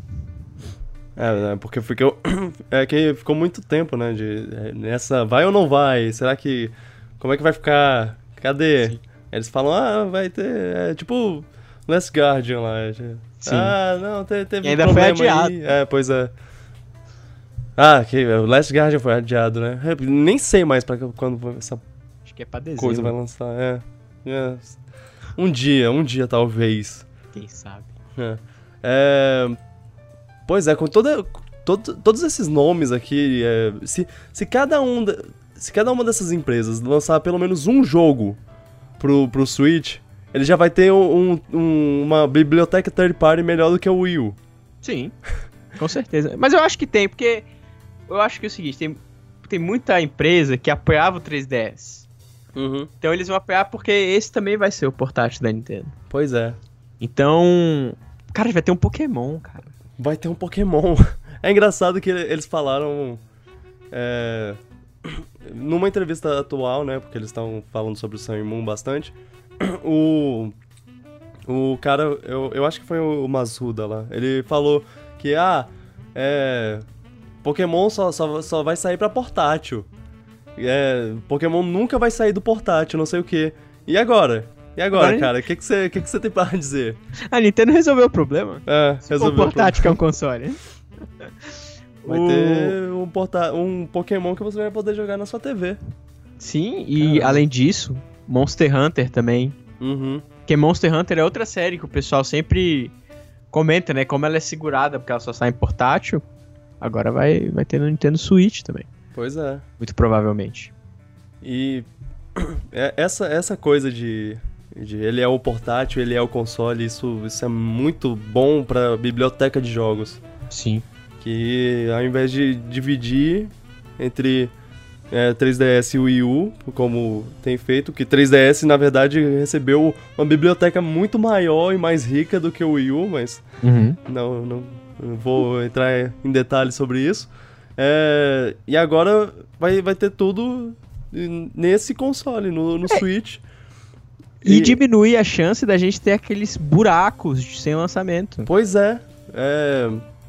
C: É, né, porque ficou, é que ficou muito tempo, né, de, é, nessa, vai ou não vai, será que, como é que vai ficar, cadê?
D: Sim.
C: Eles falam, ah, vai ter, é tipo Last Guardian lá, é,
D: Sim.
C: ah, não, te, teve
D: E ainda foi
C: problema
D: adiado.
C: aí, é, pois é. Ah, que, o Last Guardian foi adiado, né, é, nem sei mais pra que- quando essa
D: Acho que é pra dezembro,
C: coisa vai lançar, é, é, um dia, um dia talvez.
D: quem sabe.
C: É. É, pois é, com toda, todo, todos esses nomes aqui, é, se, se, cada um, da- se cada uma dessas empresas lançar pelo menos um jogo pro, pro Switch, ele já vai ter um, um- uma biblioteca third party melhor do que o Wii U.
D: Sim, com certeza. Mas eu acho que tem, porque eu acho que é o seguinte, tem, tem muita empresa que apoiava o três D S.
C: Uhum.
D: Então eles vão apoiar porque esse também vai ser o portátil da Nintendo.
C: Pois é.
D: Então, cara, vai ter um Pokémon, cara.
C: Vai ter um Pokémon. É engraçado que eles falaram... é, numa entrevista atual, né? Porque eles estavam falando sobre o Sun e Moon bastante. O... O cara... Eu, eu acho que foi o Masuda lá. Ele falou que, ah... É... Pokémon só, só, só vai sair pra portátil. É, Pokémon nunca vai sair do portátil, não sei o quê. E agora? E agora,
D: Agora-
C: cara? O que que você que que você tem pra dizer?
D: A Nintendo resolveu o problema.
C: É,
D: Se for
C: resolveu o
D: portátil que é um console.
C: Vai
D: O-
C: ter um, porta... um Pokémon que você vai poder jogar na sua T V.
D: Sim, e
C: Caramba.
D: além disso, Monster Hunter também.
C: Uhum.
D: Porque Monster Hunter é outra série que o pessoal sempre comenta, né? Como ela é segurada, porque ela só sai em portátil. Agora vai, vai ter no Nintendo Switch também.
C: Pois é.
D: Muito provavelmente.
C: E é- essa, essa coisa de, de ele é o portátil, ele é o console, isso, isso é muito bom pra biblioteca de jogos.
D: Sim.
C: Que ao invés de dividir entre é, três D S e Wii U, como tem feito, que três D S na verdade recebeu uma biblioteca muito maior e mais rica do que o Wii U, mas
D: Uhum.
C: não, não, não vou entrar em detalhes sobre isso. É, e agora vai, vai ter tudo nesse console, no, no Switch.
D: E, e diminuir a chance da gente ter aqueles buracos de- sem lançamento.
C: Pois é, é,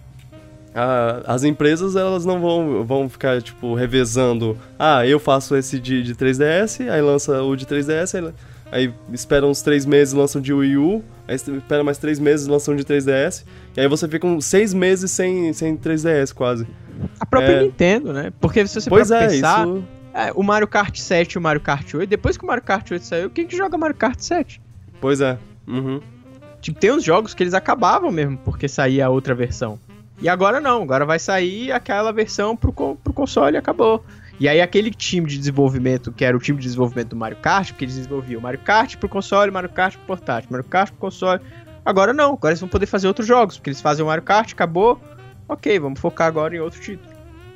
C: a- as empresas elas não vão, vão ficar tipo revezando. Ah, eu faço esse de, de três D S, aí lança o de três D S, aí, aí espera uns três meses e lança o de Wii U, aí espera mais três meses e lança um de três D S, e aí você fica uns seis meses sem, sem três D S quase.
D: A própria
C: É.
D: Nintendo, né? Porque se você
C: Pois
D: for
C: é,
D: pensar,
C: isso...
D: é, o Mario Kart sete e o Mario Kart oito, depois que o Mario Kart oito saiu, quem que joga Mario Kart sete?
C: Pois é. Uhum.
D: Tipo, tem uns jogos que eles acabavam mesmo porque saía a outra versão. E agora não, agora vai sair aquela versão pro, co- pro console e acabou. E aí aquele time de desenvolvimento, que era o time de desenvolvimento do Mario Kart, porque eles desenvolviam Mario Kart pro console, Mario Kart pro portátil, Mario Kart pro console. Agora não, agora eles vão poder fazer outros jogos, porque eles fazem o Mario Kart, acabou. Ok, vamos focar agora em outro título.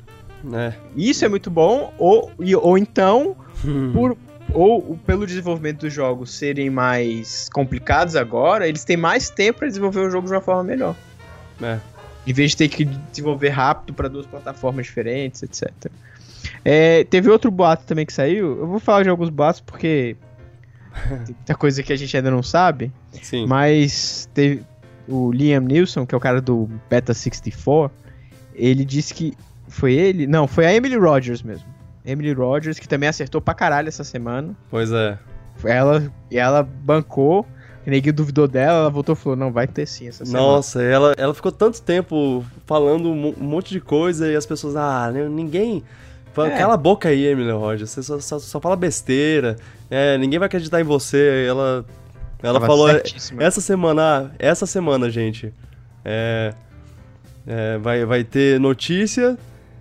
C: É.
D: Isso é muito bom, ou, e- ou então, por, ou pelo desenvolvimento dos jogos serem mais complicados agora, eles têm mais tempo para desenvolver o jogo de uma forma melhor.
C: É.
D: Em vez de ter que desenvolver rápido para duas plataformas diferentes, etcétera. É, teve outro boato também que saiu. Eu vou falar de alguns boatos porque tem muita coisa que a gente ainda não sabe.
C: Sim.
D: Mas teve o Liam Neeson, que é o cara do Beta sessenta e quatro, ele disse que foi ele? Não, foi a Emily Rogers mesmo. Emily Rogers, que também acertou pra caralho essa semana.
C: Pois é.
D: Foi ela, e ela bancou, o neguinho duvidou dela, ela voltou e falou, não, vai ter sim essa semana.
C: Nossa, ela, ela ficou tanto tempo falando um um monte de coisa e as pessoas, ah, né, ninguém... Fala,
D: É.
C: Cala a boca aí, Emily Rogers, você só, só, só fala besteira, é, ninguém vai acreditar em você. Ela, ela
D: Tava
C: falou,
D: certíssima.
C: essa semana, ah, essa semana, gente, é, é, vai, vai ter notícia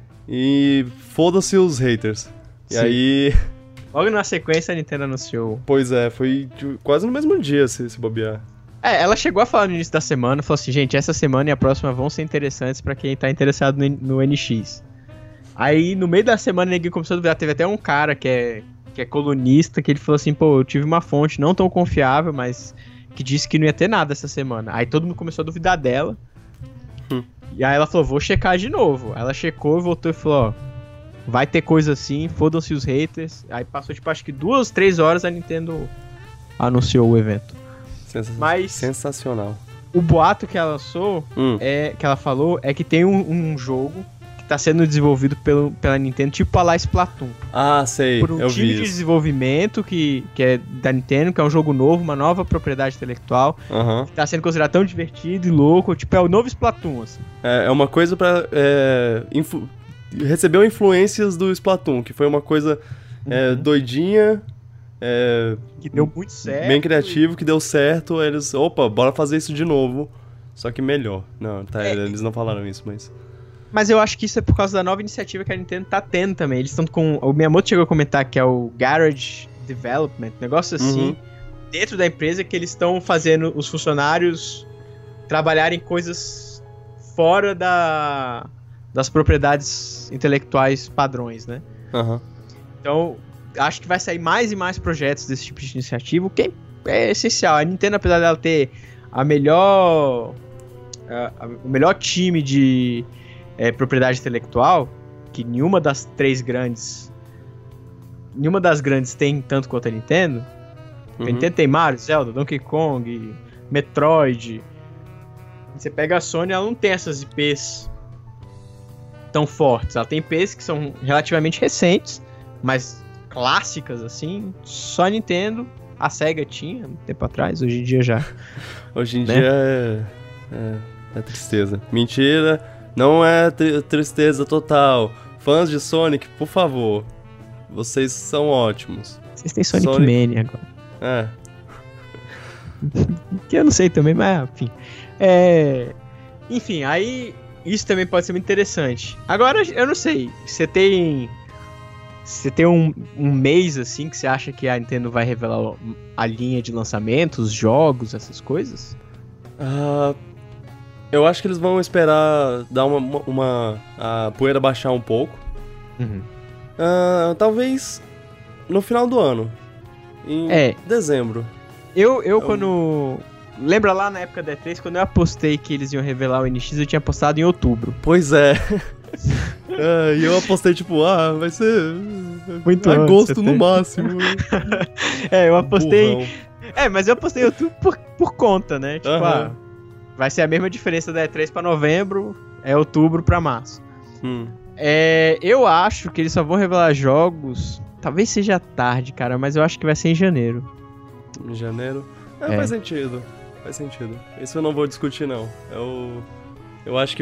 C: e foda-se os haters. E
D: Sim.
C: aí,
D: Logo na sequência a Nintendo anunciou.
C: pois é, foi tipo, quase no mesmo dia, se, se bobear.
D: É, ela chegou a falar no início da semana, falou assim, gente, essa semana e a próxima vão ser interessantes pra quem tá interessado no, no N X. Aí, no meio da semana, ninguém começou a duvidar. Teve até um cara que é, que é colunista, que ele falou assim, pô, eu tive uma fonte não tão confiável, mas que disse que não ia ter nada essa semana. Aí todo mundo começou a duvidar dela.
C: Hum.
D: E aí ela falou, vou checar de novo. Aí ela checou e voltou e falou, ó, vai ter coisa assim, fodam-se os haters. Aí passou, tipo, acho que duas, três horas a Nintendo anunciou o evento.
C: Sensa-
D: Mas-
C: Sensacional.
D: O boato que ela lançou,
C: Hum.
D: é, que ela falou, é que tem um, um jogo que tá sendo desenvolvido pelo, pela Nintendo, tipo a lá Splatoon.
C: Ah, sei,
D: Por um
C: eu
D: time
C: vi
D: de
C: isso.
D: desenvolvimento que, que é da Nintendo, que é um jogo novo, uma nova propriedade intelectual,
C: Aham.
D: que tá sendo considerado tão divertido e louco, tipo, é o novo Splatoon, assim.
C: É, é uma coisa pra. É, influ- recebeu influências do Splatoon, que foi uma coisa é, doidinha, é,
D: Que deu muito certo.
C: bem criativo, que deu certo. Aí eles, opa, bora fazer isso de novo. Só que melhor. Não, tá,
D: É.
C: eles não falaram isso, mas.
D: Mas eu acho que isso é por causa da nova iniciativa que a Nintendo tá tendo também. Eles estão com... O Miyamoto chegou a comentar que é o Garage Development, negócio assim,
C: Uhum.
D: dentro da empresa, que eles estão fazendo os funcionários trabalharem coisas fora da, das propriedades intelectuais padrões, né?
C: Aham.
D: Então, acho que vai sair mais e mais projetos desse tipo de iniciativa, o que é essencial. A Nintendo, apesar dela ter a melhor... a- a- o melhor time de é, propriedade intelectual, que nenhuma das três grandes... Nenhuma das grandes tem tanto quanto a Nintendo. A
C: Uhum.
D: Nintendo tem Mario, Zelda, Donkey Kong, Metroid. Você pega a Sony, ela não tem essas I Ps tão fortes. Ela tem I Ps que são relativamente recentes, mas clássicas, assim. Só a Nintendo, a Sega tinha um tempo atrás, hoje em dia já.
C: Hoje em
D: Né?
C: dia é, é, é tristeza. Mentira, não é tri- tristeza total. Fãs de Sonic, por favor. Vocês são ótimos.
D: Vocês têm Sonic,
C: Sonic-
D: Mania agora.
C: É.
D: Que eu não sei também, mas enfim. É... Enfim, aí isso também pode ser muito interessante. Agora, eu não sei, você tem... Você tem um, um mês, assim, que você acha que a Nintendo vai revelar a linha de lançamentos, jogos, essas coisas?
C: Ah, Eu acho que eles vão esperar dar uma, uma, uma a poeira baixar um pouco.
D: Uhum.
C: Uh, talvez no final do ano. Em
D: É.
C: dezembro.
D: Eu, eu quando... Lembra lá na época da E três, quando eu apostei que eles iam revelar o N X, eu tinha apostado em outubro.
C: Pois é. É, e eu apostei, tipo, ah, vai ser
D: Muito
C: agosto
D: antes,
C: no
D: até.
C: máximo.
D: É, eu apostei...
C: Burrão.
D: É, mas eu apostei em outubro por, por conta, né? Tipo,
C: Aham.
D: ah, vai ser a mesma diferença da E três pra novembro, é outubro pra março.
C: Hum.
D: É, eu acho que eles só vão revelar jogos... Talvez seja tarde, cara, mas eu acho que vai ser em janeiro.
C: Em janeiro? É,
D: É.
C: faz sentido. Faz sentido. Isso eu não vou discutir, não. Eu, eu acho que,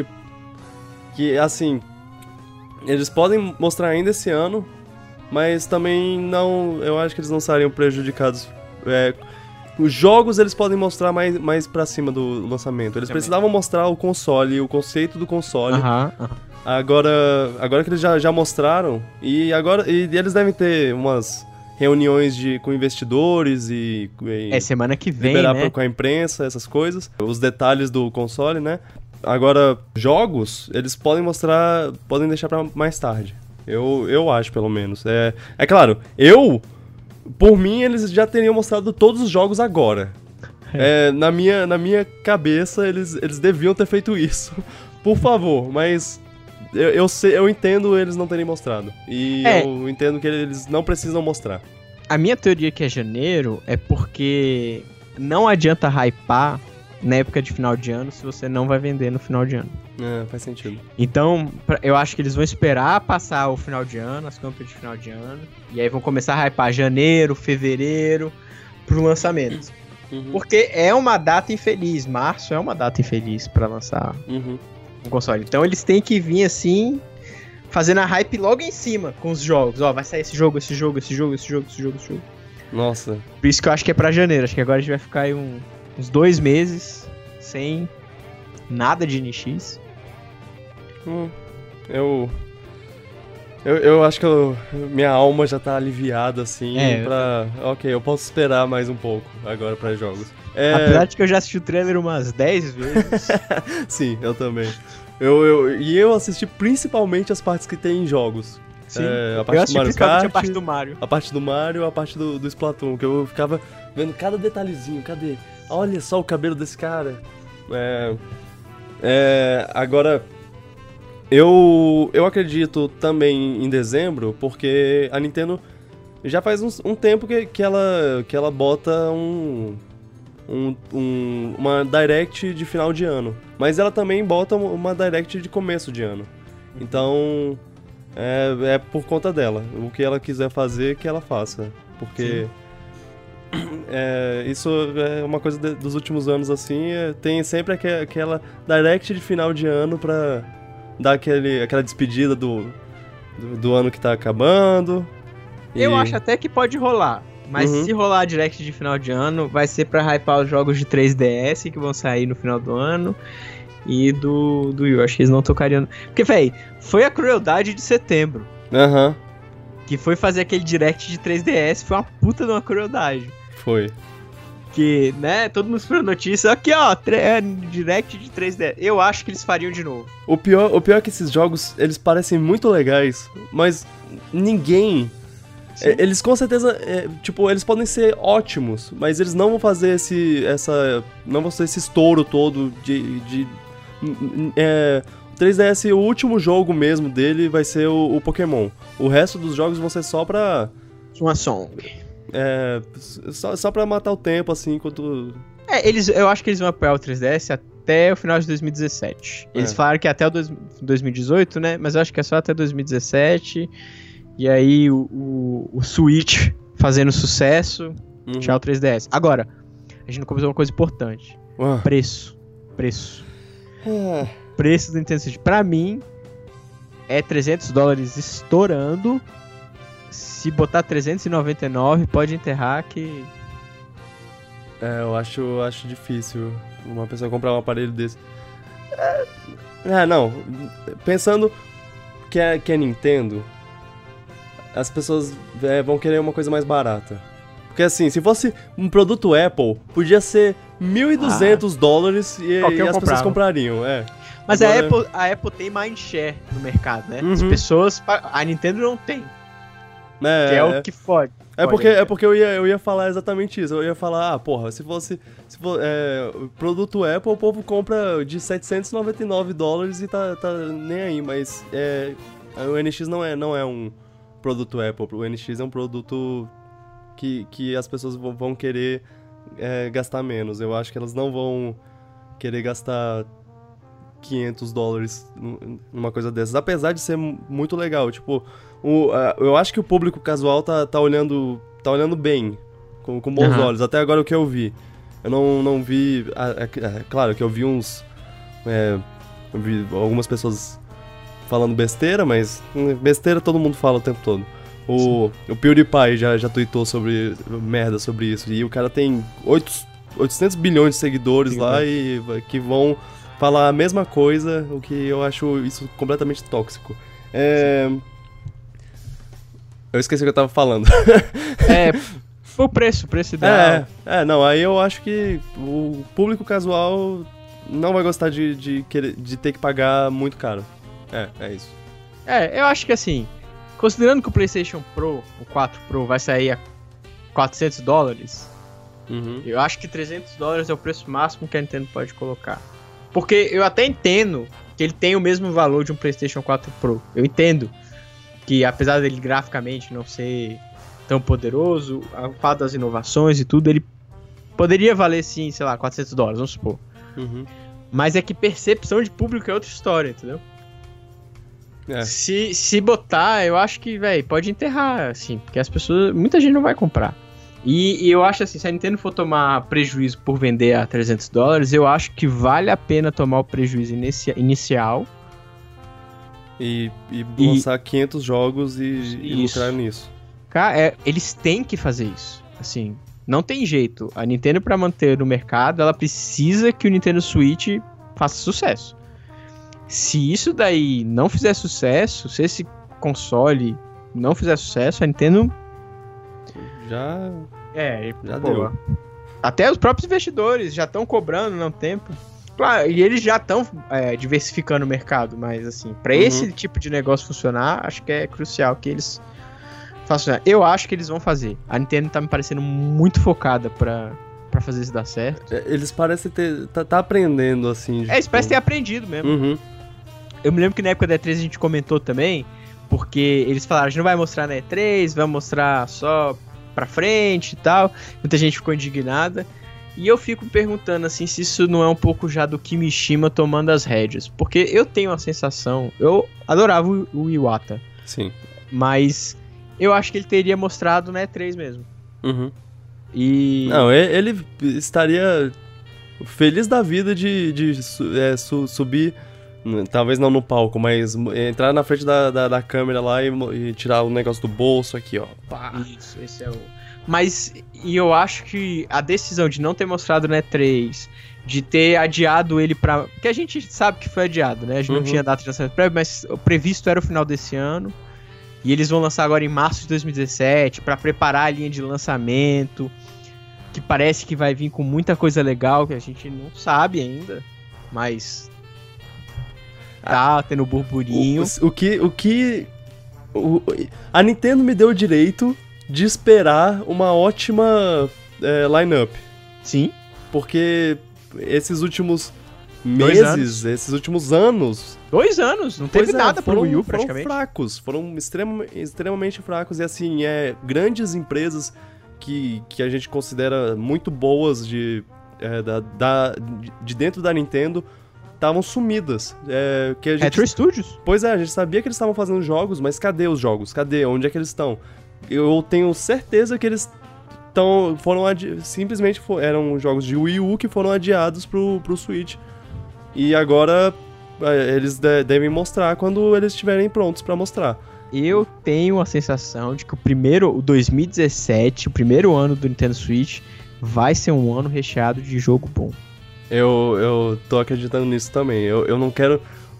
C: que, assim, eles podem mostrar ainda esse ano, mas também não... Eu acho que eles não seriam prejudicados. É, os jogos eles podem mostrar mais, mais pra cima do lançamento. Eles
D: Também.
C: precisavam mostrar o console, o conceito do console.
D: Aham, aham.
C: Agora, agora que eles já, já mostraram, e agora e eles devem ter umas reuniões de, com investidores e, e
D: É semana que vem,
C: liberar
D: né?
C: pra- com a imprensa, essas coisas, os detalhes do console, né? Agora, jogos, eles podem mostrar, podem deixar pra mais tarde. Eu, eu acho, pelo menos. É, é claro, eu, por mim, eles já teriam mostrado todos os jogos agora. É, na, minha, na minha cabeça, eles, eles deviam ter feito isso. Por favor, mas... Eu, eu, sei, eu entendo eles não terem mostrado. E
D: É.
C: eu entendo que eles não precisam mostrar.
D: A minha teoria que é janeiro é porque não adianta hypar na época de final de ano se você não vai vender no final de ano.
C: É, faz sentido.
D: Então, pra- eu acho que eles vão esperar passar o final de ano, as compras de final de ano, e aí vão começar a hypar janeiro, fevereiro, pro lançamento.
C: Uhum.
D: Porque é uma data infeliz, março é uma data infeliz pra lançar
C: Uhum.
D: um console. Então eles têm que vir assim, fazendo a hype logo em cima com os jogos. Ó, vai sair esse jogo, esse jogo, esse jogo, esse jogo, esse jogo, esse jogo.
C: Nossa.
D: Por isso que eu acho que é pra janeiro. Acho que agora a gente vai ficar aí um- uns dois meses sem nada de N X.
C: Hum, eu, eu. Eu acho que eu- minha alma já tá aliviada, assim,
D: É.
C: pra... Ok, eu posso esperar mais um pouco agora pra jogos. É,
D: Apesar de que eu já assisti o trailer umas dez vezes.
C: sim, eu também. Eu, eu, e eu assisti principalmente as partes que tem em jogos.
D: Sim.
C: É, a
D: eu
C: parte do
D: assisti
C: Mario
D: principalmente
C: Kart,
D: a parte do Mario.
C: a parte do Mario, a parte do, do Splatoon, que eu ficava vendo cada detalhezinho, cadê? Olha só o cabelo desse cara. É, é, agora, eu, eu acredito também em dezembro, porque a Nintendo já faz uns- um tempo que, que, ela, que ela bota um, um, um- uma Direct de final de ano. Mas ela também bota uma Direct de começo de ano. Então, é, é por conta dela. O que ela quiser fazer, que ela faça. Porque é, isso é uma coisa de- dos últimos anos, assim. é, tem sempre aque- aquela Direct de final de ano pra dar aquele, aquela despedida do, do, do ano que tá acabando.
D: Eu
C: E-
D: acho até que pode rolar. Mas
C: Uhum.
D: se rolar a Direct de final de ano, vai ser pra hypar os jogos de três D S que vão sair no final do ano. E do, do Wii U. Acho que eles não tocariam. Porque, véi, foi a crueldade de setembro.
C: Aham,
D: Que foi fazer aquele Direct de três D S. Foi uma puta de uma crueldade.
C: foi.
D: Que, né, todo mundo esperou notícia. Aqui, ó, tre- é, Direct de três D S. Eu acho que eles fariam de novo.
C: O pior, o pior é que esses jogos, eles parecem muito legais, mas ninguém...
D: Sim.
C: é, Eles com certeza, é, tipo, eles podem ser ótimos, mas eles não vão fazer esse, essa... Não vão fazer esse estouro todo de... de é, o três D S, o último jogo mesmo dele vai ser o, o Pokémon. O resto dos jogos vão ser só pra...
D: Uma song.
C: É, só, só pra matar o tempo, assim, enquanto...
D: É, eles, eu acho que eles vão apoiar o três D S até o final de dois mil e dezessete. Eles
C: É.
D: falaram que até o dois, dois mil e dezoito, né? Mas eu acho que é só até dois mil e dezessete. E aí o, o, o Switch fazendo sucesso,
C: Uhum.
D: tchau três D S. Agora, a gente não comentou uma coisa importante.
C: Ué.
D: Preço. Preço.
C: É.
D: Preço do Nintendo Switch. Pra mim, é trezentos dólares estourando. Se botar trezentos e noventa e nove, pode enterrar que...
C: É, eu acho, eu acho difícil uma pessoa comprar um aparelho desse. É, é, não. Pensando que é, que é Nintendo, as pessoas é, vão querer uma coisa mais barata. Porque assim, se fosse um produto Apple, podia ser mil e duzentos ah, dólares e, e as comprava. pessoas comprariam, é.
D: Mas Agora... a, Apple, a Apple tem mindshare no mercado, né? Uhum. As pessoas... A Nintendo não tem. É, que é, é o que fode.
C: É porque, é porque eu, ia, eu ia falar exatamente isso. Eu ia falar, ah, porra, se fosse... Se for, é, produto Apple, o povo compra de setecentos e noventa e nove dólares e tá, tá nem aí. Mas é, o N X não é, não é um produto Apple. O N X é um produto que, que as pessoas vão querer é, gastar menos. Eu acho que elas não vão querer gastar quinhentos dólares numa coisa dessas. Apesar de ser muito legal. Tipo, o, a, eu acho que o público casual tá, tá, olhando, tá olhando bem, com, com bons uhum. olhos. Até agora o que eu vi. Eu não, não vi... É, é, claro que eu vi uns... É, eu vi algumas pessoas falando besteira, mas besteira todo mundo fala o tempo todo. O, o PewDiePie já, já tweetou sobre merda sobre isso. E o cara tem oitocentos bilhões de seguidores Sim, lá e que vão falar a mesma coisa, o que eu acho isso completamente tóxico. É... Eu esqueci o que eu tava falando.
D: É, o preço, o preço ideal.
C: É, é, não, aí eu acho que o público casual não vai gostar de, de, querer, de ter que pagar muito caro. É, é isso.
D: É, eu acho que assim, considerando que o PlayStation Pro, o quatro Pro, vai sair a quatrocentos dólares, uhum. eu acho que trezentos dólares é o preço máximo que a Nintendo pode colocar. Porque eu até entendo que ele tem o mesmo valor de um PlayStation quatro Pro. Eu entendo que, apesar dele graficamente não ser tão poderoso, o fato das inovações e tudo, ele poderia valer sim, sei lá, quatrocentos dólares, vamos supor. Uhum. Mas é que percepção de público é outra história, entendeu? É. Se, se botar, eu acho que, velho, pode enterrar, assim, porque as pessoas, muita gente não vai comprar. E, e eu acho assim, se a Nintendo for tomar prejuízo por vender a trezentos dólares, eu acho que vale a pena tomar o prejuízo inicia, inicial.
C: E, e lançar e, quinhentos jogos e, e lucrar nisso.
D: Cara, é, eles têm que fazer isso. Assim, não tem jeito. A Nintendo, pra manter no mercado, ela precisa que o Nintendo Switch faça sucesso. Se isso daí não fizer sucesso, se esse console não fizer sucesso, a Nintendo...
C: Já...
D: É,
C: já
D: pô,
C: deu.
D: Até os próprios investidores já estão cobrando no tempo. Claro, e eles já estão é, diversificando o mercado, mas assim, pra uhum. esse tipo de negócio funcionar, acho que é crucial que eles façam. Eu acho que eles vão fazer. A Nintendo tá me parecendo muito focada pra, pra fazer isso dar certo.
C: Eles parecem ter... Tá, tá aprendendo, assim.
D: É, eles parecem ter aprendido mesmo.
C: Uhum.
D: Eu me lembro que na época da E três a gente comentou também, porque eles falaram, a gente não vai mostrar na E três, vai mostrar só pra frente e tal. Muita gente ficou indignada. E eu fico perguntando assim se isso não é um pouco já do Kimishima tomando as rédeas. Porque eu tenho a sensação... Eu adorava o, o Iwata.
C: Sim.
D: Mas eu acho que ele teria mostrado na E três mesmo.
C: Uhum.
D: E...
C: Não, ele estaria feliz da vida de, de é, su, subir... Talvez não no palco, mas entrar na frente da, da, da câmera lá e, e tirar o negócio do bolso aqui, ó. Pá.
D: Isso, esse é o... Mas, e eu acho que a decisão de não ter mostrado na E três, de ter adiado ele pra... Porque a gente sabe que foi adiado, né? A gente uhum. não tinha data de lançamento prévio, mas o previsto era o final desse ano. E eles vão lançar agora em março de dois mil e dezessete, pra preparar a linha de lançamento, que parece que vai vir com muita coisa legal, que a gente não sabe ainda, mas... Tá tendo burburinho.
C: O, o, o que... O que o, a Nintendo me deu o direito de esperar uma ótima é, line-up.
D: Sim.
C: Porque esses últimos meses, esses últimos anos...
D: Dois anos, não teve
C: é,
D: nada
C: foram,
D: pro Wii U,
C: foram
D: praticamente.
C: Foram fracos, foram extrema, extremamente fracos. E assim, é, grandes empresas que, que a gente considera muito boas de, é, da, da, de dentro da Nintendo... estavam sumidas. É, que a gente...
D: Retro Studios?
C: Pois é, a gente sabia que eles estavam fazendo jogos, mas cadê os jogos? Cadê? Onde é que eles estão? Eu tenho certeza que eles tão, foram adi... simplesmente for... eram jogos de Wii U que foram adiados pro, pro Switch. E agora é, eles de... devem mostrar quando eles estiverem prontos pra mostrar.
D: Eu tenho a sensação de que o primeiro, o dois mil e dezessete, o primeiro ano do Nintendo Switch, vai ser um ano recheado de jogo bom.
C: Eu, eu tô acreditando nisso também. Eu, eu não quero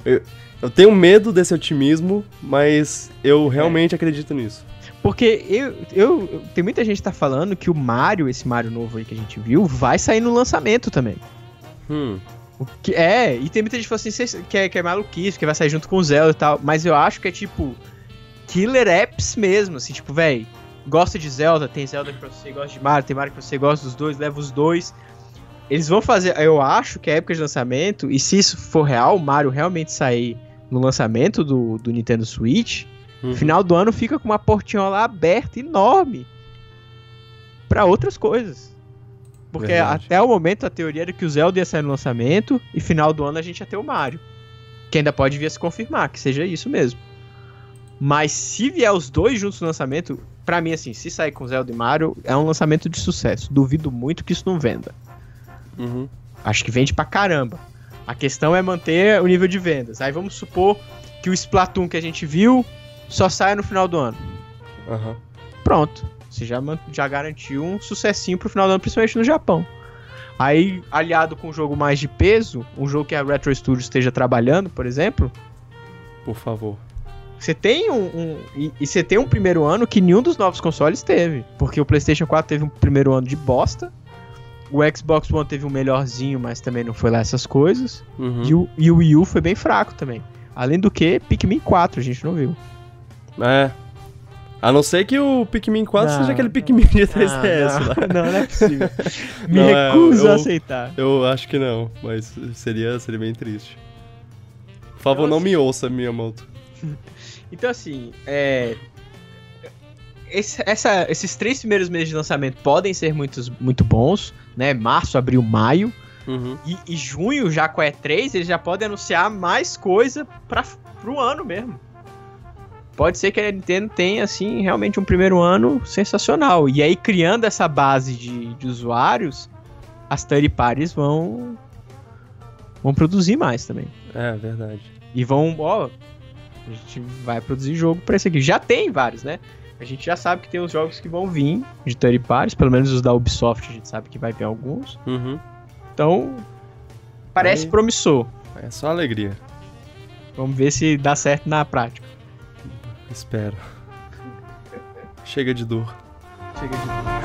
C: Eu, eu tenho medo desse otimismo, mas eu realmente é. acredito nisso.
D: Porque eu, eu, tem muita gente que tá falando que o Mario, esse Mario novo aí que a gente viu, vai sair no lançamento também.
C: Hum.
D: O que, é, e tem muita gente que fala assim, que é, que é maluquice, que vai sair junto com o Zelda e tal, mas eu acho que é tipo, killer apps mesmo, assim, tipo, véi, gosta de Zelda, tem Zelda que você gosta de Mario, tem Mario que você gosta dos dois, leva os dois. Eles vão fazer, eu acho que é época de lançamento, e se isso for real, o Mario realmente sair no lançamento do, do Nintendo Switch, no uhum. final do ano fica com uma portinhola aberta enorme pra outras coisas. Porque Verdade. até o momento a teoria era que o Zelda ia sair no lançamento e final do ano a gente ia ter o Mario. Que ainda pode vir a se confirmar, que seja isso mesmo. Mas se vier os dois juntos no lançamento, pra mim assim, se sair com Zelda e Mario, é um lançamento de sucesso. Duvido muito que isso não venda.
C: Uhum.
D: Acho que vende pra caramba. A questão é manter o nível de vendas. Aí vamos supor que o Splatoon que a gente viu só saia no final do ano.
C: Uhum.
D: Pronto. Você já, já garantiu um sucessinho pro final do ano, principalmente no Japão. Aí, aliado com um jogo mais de peso, um jogo que a Retro Studios esteja trabalhando, por exemplo...
C: Por favor.
D: Você tem um... um e, e você tem um primeiro ano que nenhum dos novos consoles teve. Porque o PlayStation quatro teve um primeiro ano de bosta. O Xbox One teve um melhorzinho, mas também não foi lá essas coisas.
C: Uhum.
D: E, o, e o Wii U foi bem fraco também. Além do que, Pikmin quatro a gente não viu.
C: É. A não ser que o Pikmin quatro não, seja aquele Pikmin de três D S
D: não,
C: lá.
D: Não, não é possível. Me
C: não,
D: recuso
C: é, eu,
D: a aceitar.
C: Eu acho que não, mas seria, seria bem triste. Por favor, então, não assim, me ouça, Miyamoto.
D: Então, assim, é... Esse, essa, esses três primeiros meses de lançamento podem ser muitos, muito bons, né? Março, abril, maio.
C: Uhum.
D: E, e junho, já com a E três, eles já podem anunciar mais coisa para pro ano mesmo. Pode ser que a Nintendo tenha, assim, realmente um primeiro ano sensacional. E aí, criando essa base de, de usuários, as third parties vão, vão produzir mais também.
C: É, verdade.
D: E vão, ó, a gente vai produzir jogo pra esse aqui. Já tem vários, né? A gente já sabe que tem os jogos que vão vir de third parties, pelo menos os da Ubisoft a gente sabe que vai vir alguns.
C: Uhum.
D: Então, parece aí, promissor.
C: É só alegria.
D: Vamos ver se dá certo na prática.
C: Espero. Chega de dor.
D: Chega de dor.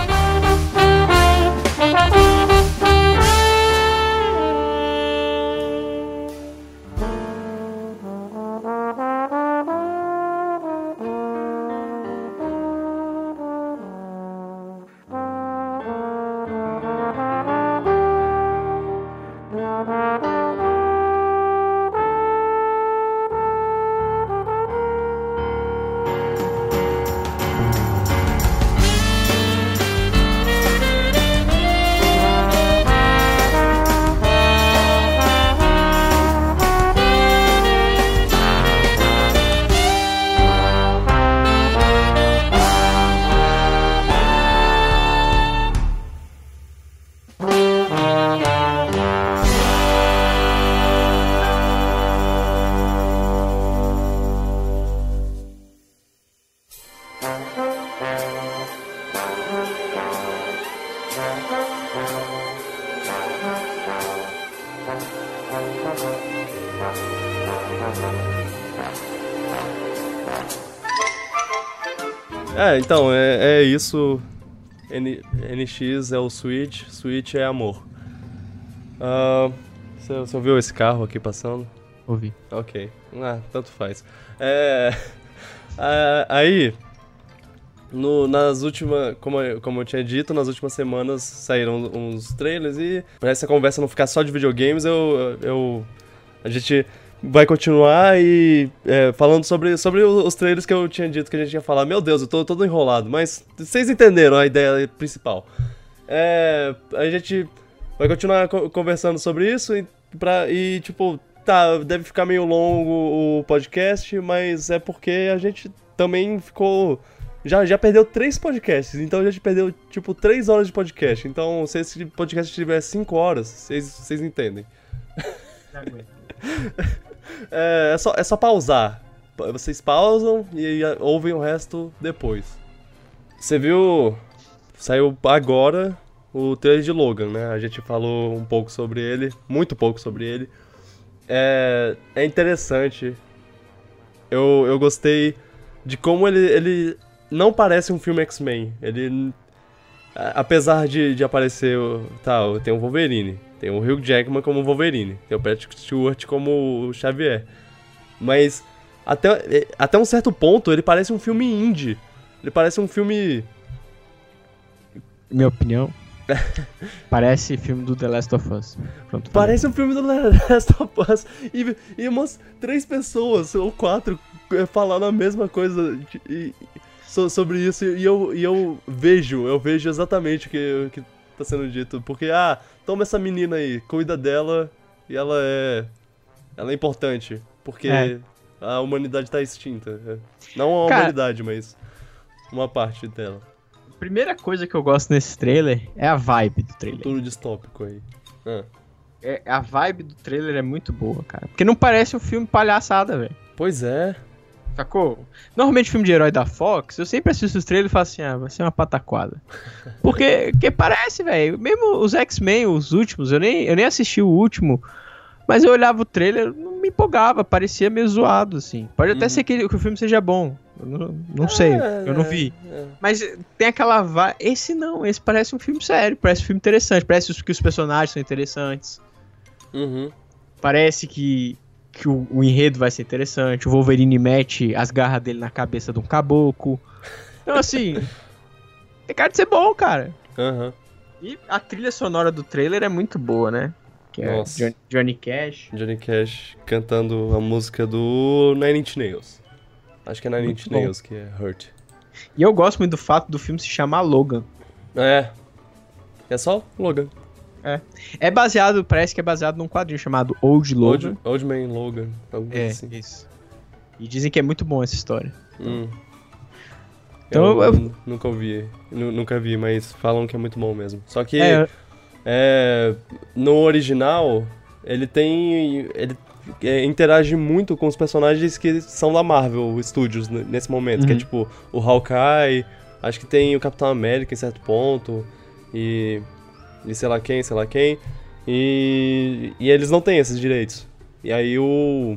C: É, então, é, é isso. N, NX é o Switch, Switch é amor. Uh, você, você ouviu esse carro aqui passando?
D: Ouvi.
C: Ok. Ah, tanto faz. É, uh, aí, no, nas últimas, como, eu, como eu tinha dito, nas últimas semanas saíram uns trailers e pra essa conversa não ficar só de videogames, eu, eu a gente vai continuar e é, falando sobre, sobre os trailers que eu tinha dito que a gente ia falar. Meu Deus, eu tô todo enrolado, mas vocês entenderam a ideia principal. É, a gente vai continuar co- conversando sobre isso e, pra, e, tipo, tá, deve ficar meio longo o podcast, mas é porque a gente também ficou... Já, já perdeu três podcasts, então a gente perdeu, tipo, três horas de podcast. Então, se esse podcast tiver cinco horas, vocês, vocês entendem.
D: Não aguento.
C: É, é, só, é só pausar. Vocês pausam e ouvem o resto depois. Você viu... Saiu agora o trailer de Logan, né? A gente falou um pouco sobre ele, muito pouco sobre ele. é, é interessante. Eu, eu gostei de como ele, ele não parece um filme X-Men. Ele, apesar de, de aparecer, tá, tem o Wolverine, tem o Hugh Jackman como Wolverine, tem o Patrick Stewart como o Xavier. Mas até, até um certo ponto ele parece um filme indie. Ele parece um filme...
D: Minha opinião, parece filme do The Last of Us. Pronto,
C: parece um filme do The Last of Us. E, e umas três pessoas, ou quatro, falando a mesma coisa de, e, so, sobre isso. E eu, e eu vejo, eu vejo exatamente o que, que tá sendo dito. Porque, ah, toma essa menina aí, cuida dela e ela é... Ela é importante. Porque é. a humanidade tá extinta. Não a
D: Cara,
C: humanidade, mas uma parte dela.
D: A primeira coisa que eu gosto nesse trailer é a vibe do trailer.
C: Futuro distópico aí. Ah.
D: É, a vibe do trailer é muito boa, cara. Porque não parece um filme palhaçada, velho.
C: Pois é.
D: Sacou? Normalmente filme de herói da Fox, eu sempre assisto os trailers e falo assim, ah, vai ser uma pataquada. Porque, porque parece, velho. Mesmo os X-Men, os últimos, eu nem, eu nem assisti o último, mas eu olhava o trailer, não me empolgava, parecia meio zoado, assim. Pode até uhum. ser que, que o filme seja bom. Eu não, não sei,
C: é,
D: eu não vi.
C: É, é.
D: Mas tem aquela vibe. Esse não, esse parece um filme sério, parece um filme interessante. Parece que os personagens são interessantes.
C: Uhum.
D: Parece que, que o, o enredo vai ser interessante. O Wolverine mete as garras dele na cabeça de um caboclo. Então, assim, tem cara de ser bom, cara.
C: Uhum.
D: E a trilha sonora do trailer é muito boa, né? Que é
C: Nossa.
D: Johnny, Johnny Cash.
C: Johnny Cash cantando a música do Nine Inch Nails. Acho que é Nine Inch Nails, que é Hurt.
D: E eu gosto muito do fato do filme se chamar Logan.
C: É. É só Logan.
D: É. É baseado, parece que é baseado num quadrinho chamado Old Logan.
C: Old, Old Man Logan. Alguma
D: É,
C: assim.
D: isso. E dizem que é muito bom essa história.
C: Hum.
D: Então,
C: eu,
D: eu-
C: eu nunca ouvi, nu- nunca vi, mas falam que é muito bom mesmo. Só que
D: É,
C: é, no original, ele tem... Ele é, interage muito com os personagens que são da Marvel Studios n- nesse momento, que é
D: Uhum.
C: tipo o Hawkeye, acho que tem o Capitão América em certo ponto, e, e sei lá quem, sei lá quem, e, e eles não têm esses direitos. E aí o...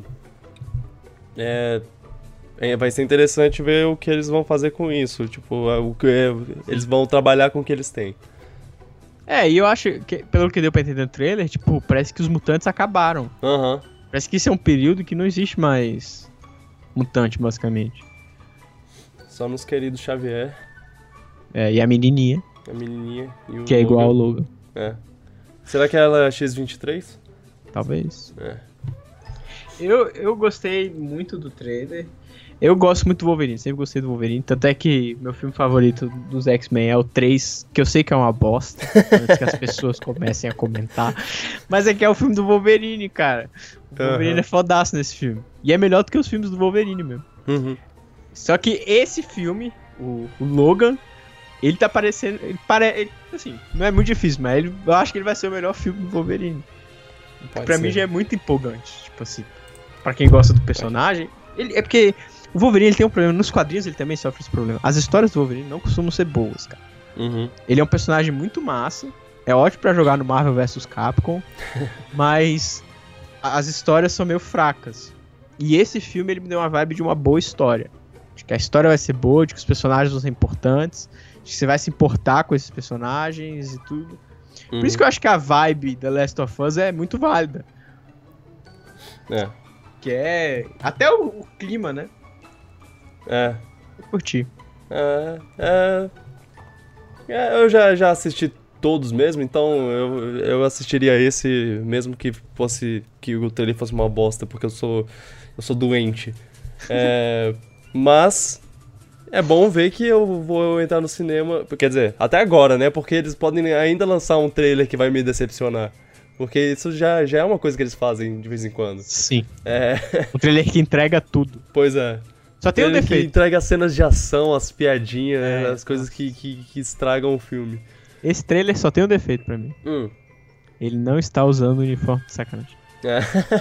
C: É, é, vai ser interessante ver o que eles vão fazer com isso, tipo, é, o que é, eles vão trabalhar com o que eles têm.
D: É, e eu acho que, pelo que deu pra entender no trailer, tipo, parece que os mutantes acabaram.
C: Aham.
D: Parece que isso é um período que não existe mais mutante, basicamente.
C: Só nos queridos Xavier,
D: É, e a menininha,
C: a menininha e o
D: que é igual ao
C: Logan.
D: Logan,
C: É. Será que ela é X vinte e três?
D: talvez.
C: É.
D: Eu, eu gostei muito do trailer. Eu gosto muito do Wolverine, sempre gostei do Wolverine. Tanto é que meu filme favorito dos X-Men é o três, que eu sei que é uma bosta, antes que as pessoas comecem a comentar. Mas é que é o filme do Wolverine, cara. O Wolverine
C: Aham.
D: é fodaço nesse filme. E é melhor do que os filmes do Wolverine mesmo.
C: Uhum.
D: Só que esse filme, o, o Logan, ele tá parecendo. Ele pare, ele, assim, não é muito difícil, mas ele, eu acho que ele vai ser o melhor filme do Wolverine.
C: Pode
D: Pra
C: ser.
D: mim já é muito empolgante. Tipo assim, pra quem gosta do personagem. Ele, é porque o Wolverine ele tem um problema. Nos quadrinhos ele também sofre esse problema. As histórias do Wolverine não costumam ser boas, cara.
C: Uhum.
D: Ele é um personagem muito massa. É ótimo pra jogar no Marvel versus. Capcom. Mas a- as histórias são meio fracas. E esse filme ele me deu uma vibe de uma boa história. De que a história vai ser boa, de que os personagens vão ser importantes, de que você vai se importar com esses personagens e tudo. Por isso que eu acho que a vibe da Last of Us é muito válida.
C: É.
D: Que é. Até o, o clima, né?
C: É.
D: Eu curti.
C: É, é, é, eu já, já assisti todos mesmo, então eu, eu assistiria esse mesmo que fosse que o trailer fosse uma bosta, porque eu sou eu sou doente. É, mas é bom ver que eu vou entrar no cinema, quer dizer, até agora, né? Porque eles podem ainda lançar um trailer que vai me decepcionar. Porque isso já, já é uma coisa que eles fazem de vez em quando.
D: Sim.
C: É,
D: O trailer que entrega tudo.
C: pois é.
D: Só tem um
C: Ele que
D: defeito.
C: entrega as cenas de ação, as piadinhas,
D: É,
C: as coisas que, que, que estragam o filme.
D: Esse trailer só tem um defeito pra mim.
C: Hum.
D: Ele não está usando o uniforme de sacanagem.
C: É.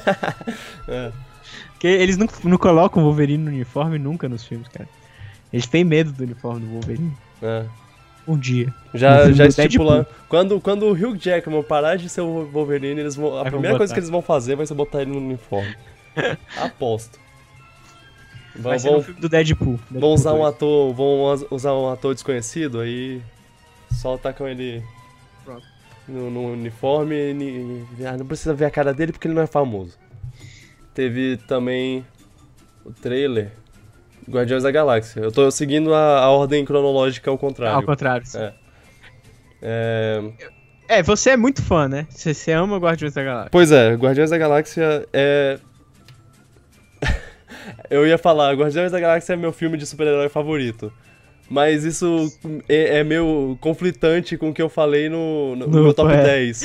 C: É.
D: Porque eles não, não colocam o Wolverine no uniforme nunca nos filmes, cara. Eles têm medo do uniforme do Wolverine.
C: É.
D: Um dia.
C: Já,
D: filme
C: já
D: do
C: estipulando.
D: Deadpool.
C: Quando, quando o Hugh Jackman parar de ser o Wolverine, eles vão, a
D: Aí vão
C: primeira coisa
D: botar.
C: que eles vão fazer vai ser botar ele no uniforme. Aposto. Vão,
D: Vai ser
C: vão,
D: no filme do Deadpool.
C: vão
D: Deadpool
C: usar um
D: dois.
C: ator. Vão usar um ator desconhecido, aí só tacam ele
D: Pronto.
C: no, no uniforme e, e- ah, não precisa ver a cara dele porque ele não é famoso. Teve também o trailer Guardiões da Galáxia. Eu tô seguindo a, a ordem cronológica ao contrário.
D: Ao contrário. sim.
C: É. É,
D: É, você é muito fã, né? Você, você ama Guardiões da Galáxia.
C: Pois é, Guardiões da Galáxia é. Eu ia falar, Guardiões da Galáxia é meu filme de super-herói favorito. Mas isso é, é meio conflitante com o que eu falei no, no, no
D: No-
C: meu top
D: é.
C: dez.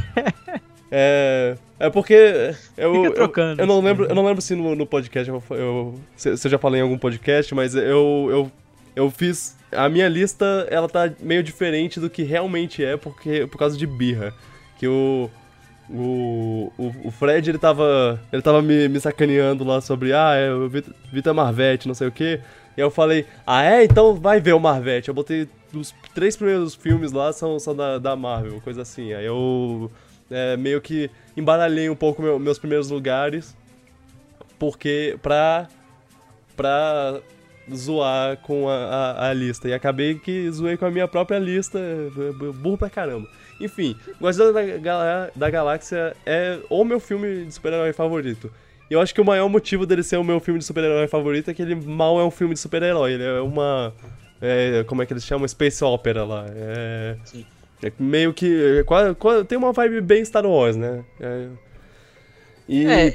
C: É, é porque eu,
D: Fica
C: eu,
D: trocando,
C: eu não
D: assim,
C: lembro,
D: né?
C: eu não lembro se no, no podcast eu, eu se se eu já falei em algum podcast, mas eu, eu, eu fiz a minha lista, ela tá meio diferente do que realmente é porque por causa de birra, que o o, o, o Fred, ele tava ele tava me, me sacaneando lá sobre ah, é o Vit- Vitor Marvete, não sei o quê. E eu falei: "Ah, é? Então vai ver o Marvete". Eu botei os três primeiros filmes lá são, são da, da Marvel, coisa assim. Aí eu é, meio que embaralhei um pouco meu- meus primeiros lugares, porque pra, pra zoar com a, a, a lista. E acabei que zoei com a minha própria lista, burro pra caramba. Enfim, Guardiões da, Gala- da Galáxia é o meu filme de super-herói favorito. E eu acho que o maior motivo dele ser o meu filme de super-herói favorito é que ele mal é um filme de super-herói. Ele é uma... é, como é que eles chamam? Space Opera lá. É...
D: Sim.
C: É meio que. é quase- quase- tem uma vibe bem Star Wars, né? É, e.
D: É.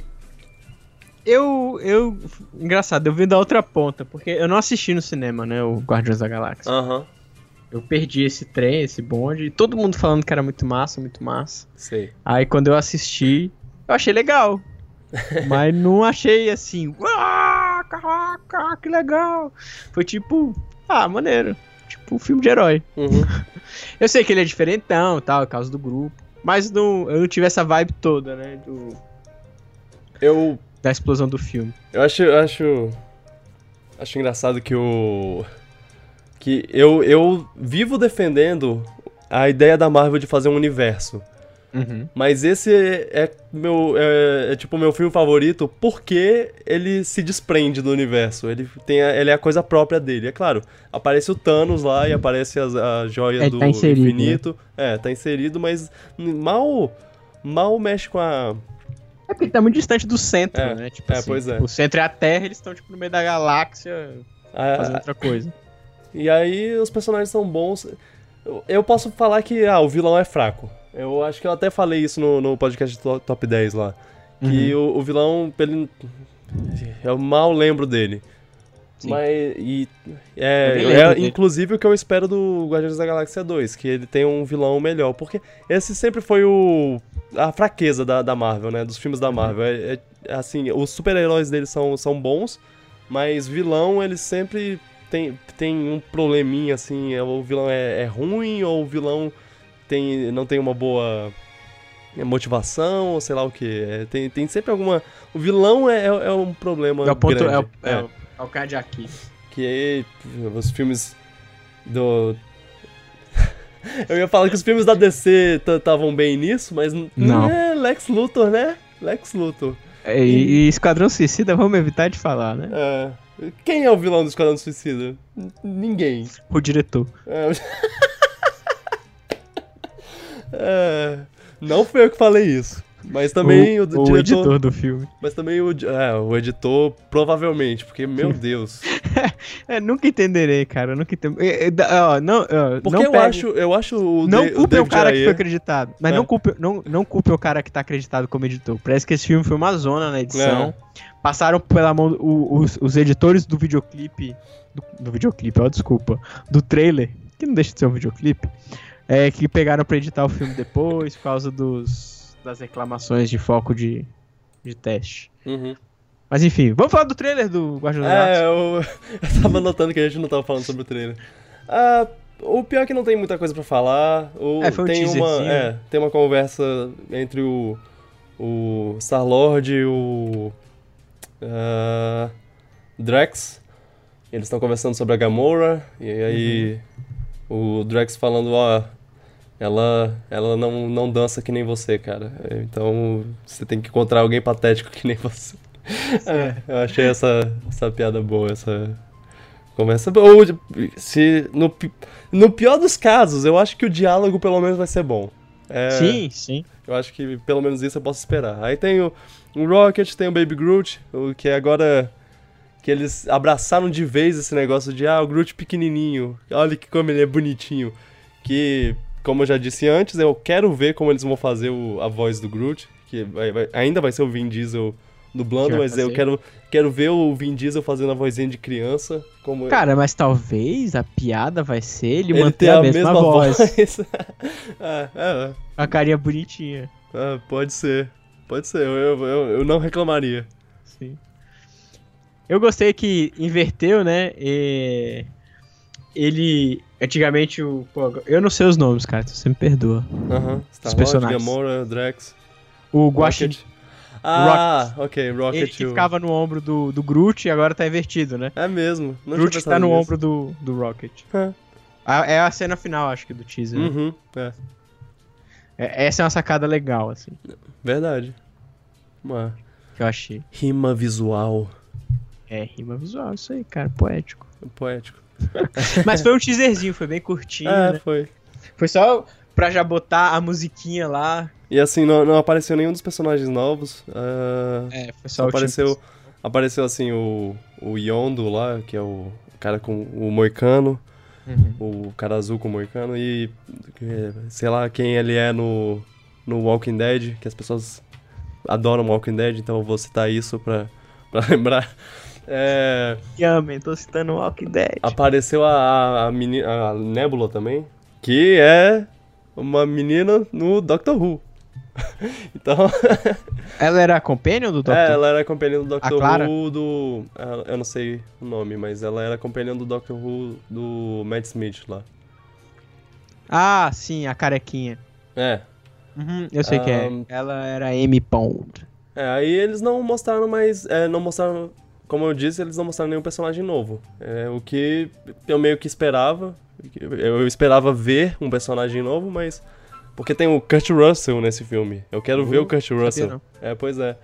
D: Eu, eu... Engraçado, eu vim da outra ponta, porque eu não assisti no cinema, né, o Guardiões da Galáxia.
C: Aham,
D: Eu perdi esse trem, esse bonde, e todo mundo falando que era muito massa, muito massa.
C: sei.
D: Aí quando eu assisti, eu achei legal. Mas não achei assim, uau, caraca, que legal. Foi tipo, ah, maneiro. Tipo um filme de herói.
C: Uhum.
D: Eu sei que ele é diferentão e tal, por causa do grupo. Mas não, eu não tive essa vibe toda, né? Do,
C: Eu.
D: da explosão do filme.
C: Eu acho. Eu acho. Acho engraçado que o. Que eu, eu vivo defendendo a ideia da Marvel de fazer um universo.
D: Uhum.
C: Mas esse é, é meu é, é tipo o meu filme favorito porque ele se desprende do universo. Ele tem a, ele é a coisa própria dele. É claro, aparece o Thanos lá e aparece as- a, joia
D: É,
C: do
D: tá inserido,
C: infinito. É, tá inserido, mas mal mal mexe com a.
D: É porque ele tá muito distante do centro,
C: É,
D: né? Tipo
C: é,
D: assim,
C: pois é.
D: o centro é a Terra, eles estão tipo no meio da galáxia
C: a-
D: fazendo outra coisa.
C: E aí os personagens são bons. Eu, eu posso falar que ah, o vilão é fraco. Eu acho que eu até falei isso no, no podcast to- top dez lá. Que o, o vilão, ele, eu mal lembro dele.
D: Sim.
C: Mas, e, é,
D: Eu nem
C: é
D: lembro dele.
C: inclusive o que eu espero do Guardiões da Galáxia dois, que ele tem um vilão melhor. Porque esse sempre foi o, a fraqueza da, da Marvel, né? Dos filmes da Marvel. É, é, assim, os super-heróis deles são, são bons, mas vilão, eles sempre tem, tem um probleminha, assim. é, O vilão é, é ruim ou o vilão tem, não tem uma boa motivação, ou sei lá o que. É, tem, tem sempre alguma. O vilão é, é, é um problema
D: É o ponto,
C: grande.
D: é o, é,
C: É.
D: o, é o card aqui.
C: Que aí, os filmes do. Eu ia falar que os filmes da D C estavam bem nisso, mas n-
D: Não.
C: é Lex Luthor, né? Lex Luthor.
D: É, E, e Esquadrão Suicida, vamos evitar de falar, né?
C: É. Quem é o vilão do Esquadrão Suicida? N- Ninguém.
D: O diretor.
C: É. É, não foi eu que falei isso. Mas também o,
D: o,
C: diretor.
D: o editor do filme.
C: Mas também o, di- é, o editor, provavelmente, porque, meu Deus.
D: É, nunca entenderei, cara. Eu nunca entenderei. Não, ó,
C: Porque
D: não
C: eu,
D: pegue-
C: acho, eu acho o,
D: Não
C: Da- o
D: culpe o
C: David
D: cara que
C: Ayer-
D: foi acreditado. Mas
C: É.
D: não, culpe, não, não culpe o cara que tá acreditado como editor. Parece que esse filme foi uma zona na edição.
C: É.
D: Passaram pela mão o- os, os editores do videoclipe. Do, do videoclipe, ó, desculpa. Do trailer, que não deixa de ser um videoclipe. É, que pegaram pra editar o filme depois, por causa dos, das reclamações de foco de, de teste.
C: Uhum.
D: Mas enfim, vamos falar do trailer do Guardiões da
C: É,
D: Galáxia.
C: eu, eu tava notando que a gente não tava falando sobre o trailer. Ah, o pior é que não tem muita coisa pra falar. O,
D: É, foi um
C: tem uma,
D: teaserzinho.
C: é, tem uma conversa entre o, o Star-Lord e o ah, Drax. Eles estão conversando sobre a Gamora. E aí o Drax falando, ó, ela, ela não, não dança que nem você, cara. Então você tem que encontrar alguém patético que nem você. É, eu achei essa, essa piada boa, essa conversa. Ou, se, no, no pior dos casos, eu acho que o diálogo pelo menos vai ser bom. É,
D: sim, sim.
C: Eu acho que pelo menos isso eu posso esperar. Aí tem o, o Rocket, tem o Baby Groot, o que agora que eles abraçaram de vez esse negócio de, ah, o Groot pequenininho, olha que como ele é bonitinho. Que, como eu já disse antes, eu quero ver como eles vão fazer o, a voz do Groot, que vai, vai, ainda vai ser o Vin Diesel dublando, mas eu quero, quero ver o Vin Diesel fazendo a vozinha de criança. Como
D: Cara, mas talvez a piada vai ser ele,
C: ele
D: manter
C: a,
D: a,
C: a
D: mesma,
C: mesma
D: voz.
C: voz. é, é,
D: A carinha bonitinha.
C: é, pode ser. Pode ser, eu, eu, eu, eu não reclamaria.
D: Sim. Eu gostei que inverteu, né? E... Ele... Antigamente o... Pô, eu não sei os nomes, cara, então você me perdoa.
C: Aham, uh-huh.
D: Os personagens.
C: Gamora, Drax...
D: O Guaxinim.
C: Ah, Rocket. ok, Rocket.
D: Ele que ficava no ombro do, do Groot e agora tá invertido, né?
C: É mesmo.
D: O Groot tá no nisso. ombro do, do Rocket.
C: É.
D: A, é a cena final, acho que, do teaser.
C: Uhum, né?
D: é. é. Essa é uma sacada legal, assim.
C: Verdade. Uma...
D: Que eu achei.
C: Rima visual.
D: É, rima visual, isso aí, cara, poético.
C: Poético.
D: Mas foi um teaserzinho, foi bem curtinho,
C: é,
D: né?
C: foi.
D: Foi só pra já botar a musiquinha lá.
C: E assim, não, não apareceu nenhum dos personagens novos. Uh,
D: é, foi só
C: apareceu,
D: o
C: apareceu assim o, o Yondo lá, que é o cara com o moicano. Uhum. O cara azul com o moicano. E sei lá quem ele é no, no Walking Dead, que as pessoas adoram Walking Dead, então eu vou citar isso pra, pra lembrar. É,
D: Yamen, tô citando Walking Dead.
C: Apareceu a, a, a, menina, a Nebula também, que é uma menina no Doctor Who. Então...
D: ela era a companion do Doctor Who?
C: É, ela era a companion do Doctor
D: Clara?
C: Who do... Eu não sei o nome, mas ela era a companion do Doctor Who do Matt Smith lá.
D: Ah, sim, a carequinha.
C: É.
D: Uhum, eu sei um... que é. Ela era Amy Pond.
C: É, aí eles não mostraram mais... É, não mostraram... Como eu disse, eles não mostraram nenhum personagem novo. É o que eu meio que esperava. Eu esperava ver um personagem novo, mas... Porque tem o Kurt Russell nesse filme. Eu quero uh, ver o Kurt Russell. Não. É, pois é.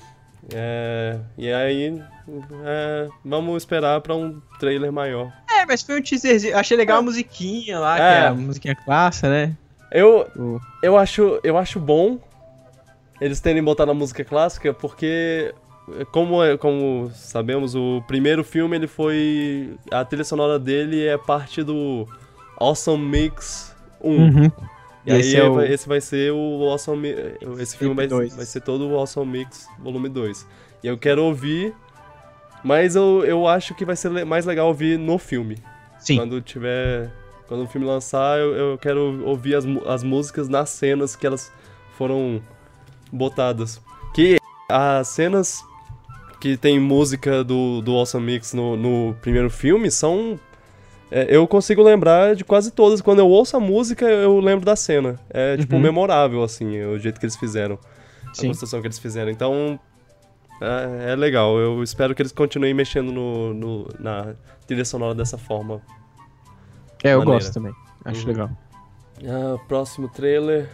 C: é e aí, é, vamos esperar pra um trailer maior.
D: É, mas foi um teaserzinho. Eu achei legal é. a musiquinha lá, é. que é a musiquinha clássica, né?
C: Eu, uh. eu, acho, eu acho bom eles terem botado a música clássica, porque... Como, como sabemos, o primeiro filme, ele foi... A trilha sonora dele é parte do Awesome Mix um.
D: Uhum.
C: E esse aí é o... esse vai ser o Awesome... Esse filme vai, vai ser todo o Awesome Mix volume dois. E eu quero ouvir, mas eu, eu acho que vai ser mais legal ouvir no filme.
D: Sim.
C: Quando tiver... Quando o filme lançar, eu, eu quero ouvir as, as músicas nas cenas que elas foram botadas. Que as cenas... que tem música do, do Awesome Mix no, no primeiro filme, são... É, eu consigo lembrar de quase todas. Quando eu ouço a música, eu lembro da cena. É, tipo, uhum. memorável, assim, é o jeito que eles fizeram. Sim. A construção que eles fizeram. Então, é, é legal. Eu espero que eles continuem mexendo no, no, na trilha sonora dessa forma.
D: É, eu maneira. gosto também. Acho
C: uhum.
D: legal.
C: Ah, próximo trailer...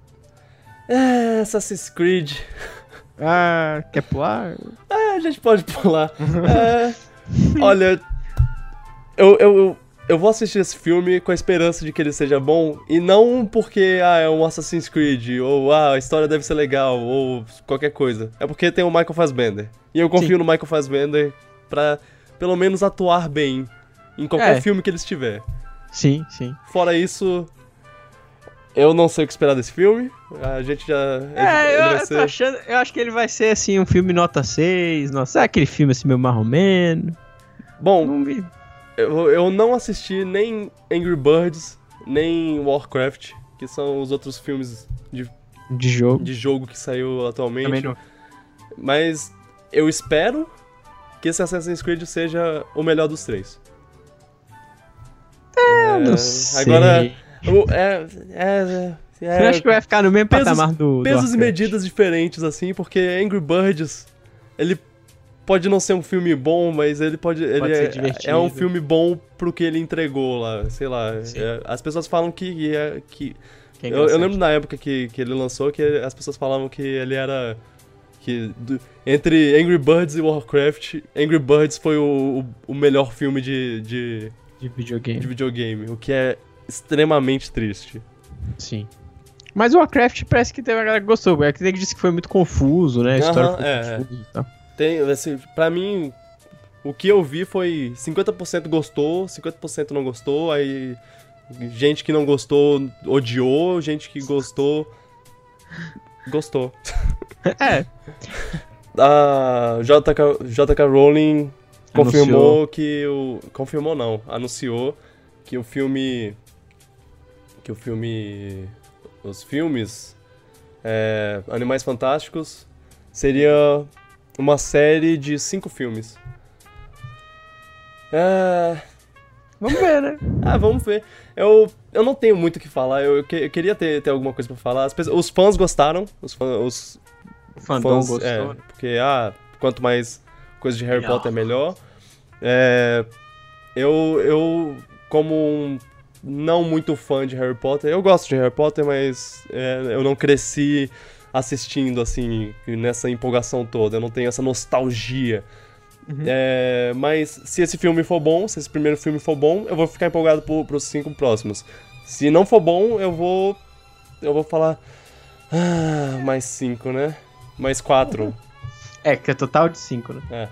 C: É, Assassin's Creed...
D: Ah, quer pular?
C: É, a gente pode pular. É, olha, eu, eu, eu vou assistir esse filme com a esperança de que ele seja bom, e não porque ah, é um Assassin's Creed, ou ah, a história deve ser legal, ou qualquer coisa. É porque tem o Michael Fassbender. E eu confio Sim. no Michael Fassbender pra, pelo menos, atuar bem em qualquer é. filme que ele estiver.
D: Sim, sim.
C: Fora isso... Eu não sei o que esperar desse filme. A gente já...
D: É, eu, eu, ser... tô achando, eu acho que ele vai ser, assim, um filme nota seis. Nossa, é aquele filme, assim, meio marromeno.
C: Bom, não vi. Eu, eu não assisti nem Angry Birds, nem Warcraft, que são os outros filmes de,
D: de, jogo.
C: de jogo que saiu atualmente.
D: Também não.
C: Mas eu espero que esse Assassin's Creed seja o melhor dos três.
D: É, é não sei.
C: Agora... O, é, é, é,
D: eu acho que vai ficar no mesmo
C: pesos,
D: patamar do...
C: Pesos
D: do
C: e medidas diferentes, assim, porque Angry Birds, ele pode não ser um filme bom, mas ele pode. Ele
D: Pode ser
C: é,
D: divertido.
C: é um filme bom pro que ele entregou lá, sei lá. é, as pessoas falam que. É, que
D: Que é
C: eu, eu
D: engraçado.
C: lembro na época que, que ele lançou que as pessoas falavam que ele era. Que do- entre Angry Birds e Warcraft, Angry Birds foi o, o, o melhor filme de, de,
D: De videogame.
C: de videogame, o que é extremamente triste.
D: Sim. Mas o Warcraft parece que teve uma galera que gostou. É que tem que disse que foi muito confuso, né? A história
C: Aham,
D: foi
C: é,
D: confusa e tal.
C: Tem, assim, pra mim, o que eu vi foi cinquenta por cento gostou, cinquenta por cento não gostou, aí gente que não gostou odiou, gente que gostou gostou.
D: É,
C: A J K, J K Rowling confirmou
D: Anunciou.
C: que o... Confirmou não, anunciou que o filme... Que o filme... Os filmes... é, Animais Fantásticos seria uma série de cinco filmes. É...
D: vamos ver, né?
C: Ah, vamos ver. Eu, eu não tenho muito o que falar, eu, eu que- eu queria ter, ter alguma coisa pra falar. As pessoas- os fãs gostaram, os, fã- os
D: O fandom
C: fãs,
D: gostou.
C: é, porque, ah, quanto mais coisa de Harry
D: Melhor.
C: Potter, melhor. É, eu, eu, como um não muito fã de Harry Potter, eu gosto de Harry Potter, mas é, eu não cresci assistindo, assim, nessa empolgação toda. Eu não tenho essa nostalgia. É, mas se esse filme for bom, se esse primeiro filme for bom, eu vou ficar empolgado pro, pros cinco próximos. Se não for bom, eu vou. Eu vou falar. Ah, mais cinco, né? Mais quatro.
D: É, que é total de cinco, né?
C: É.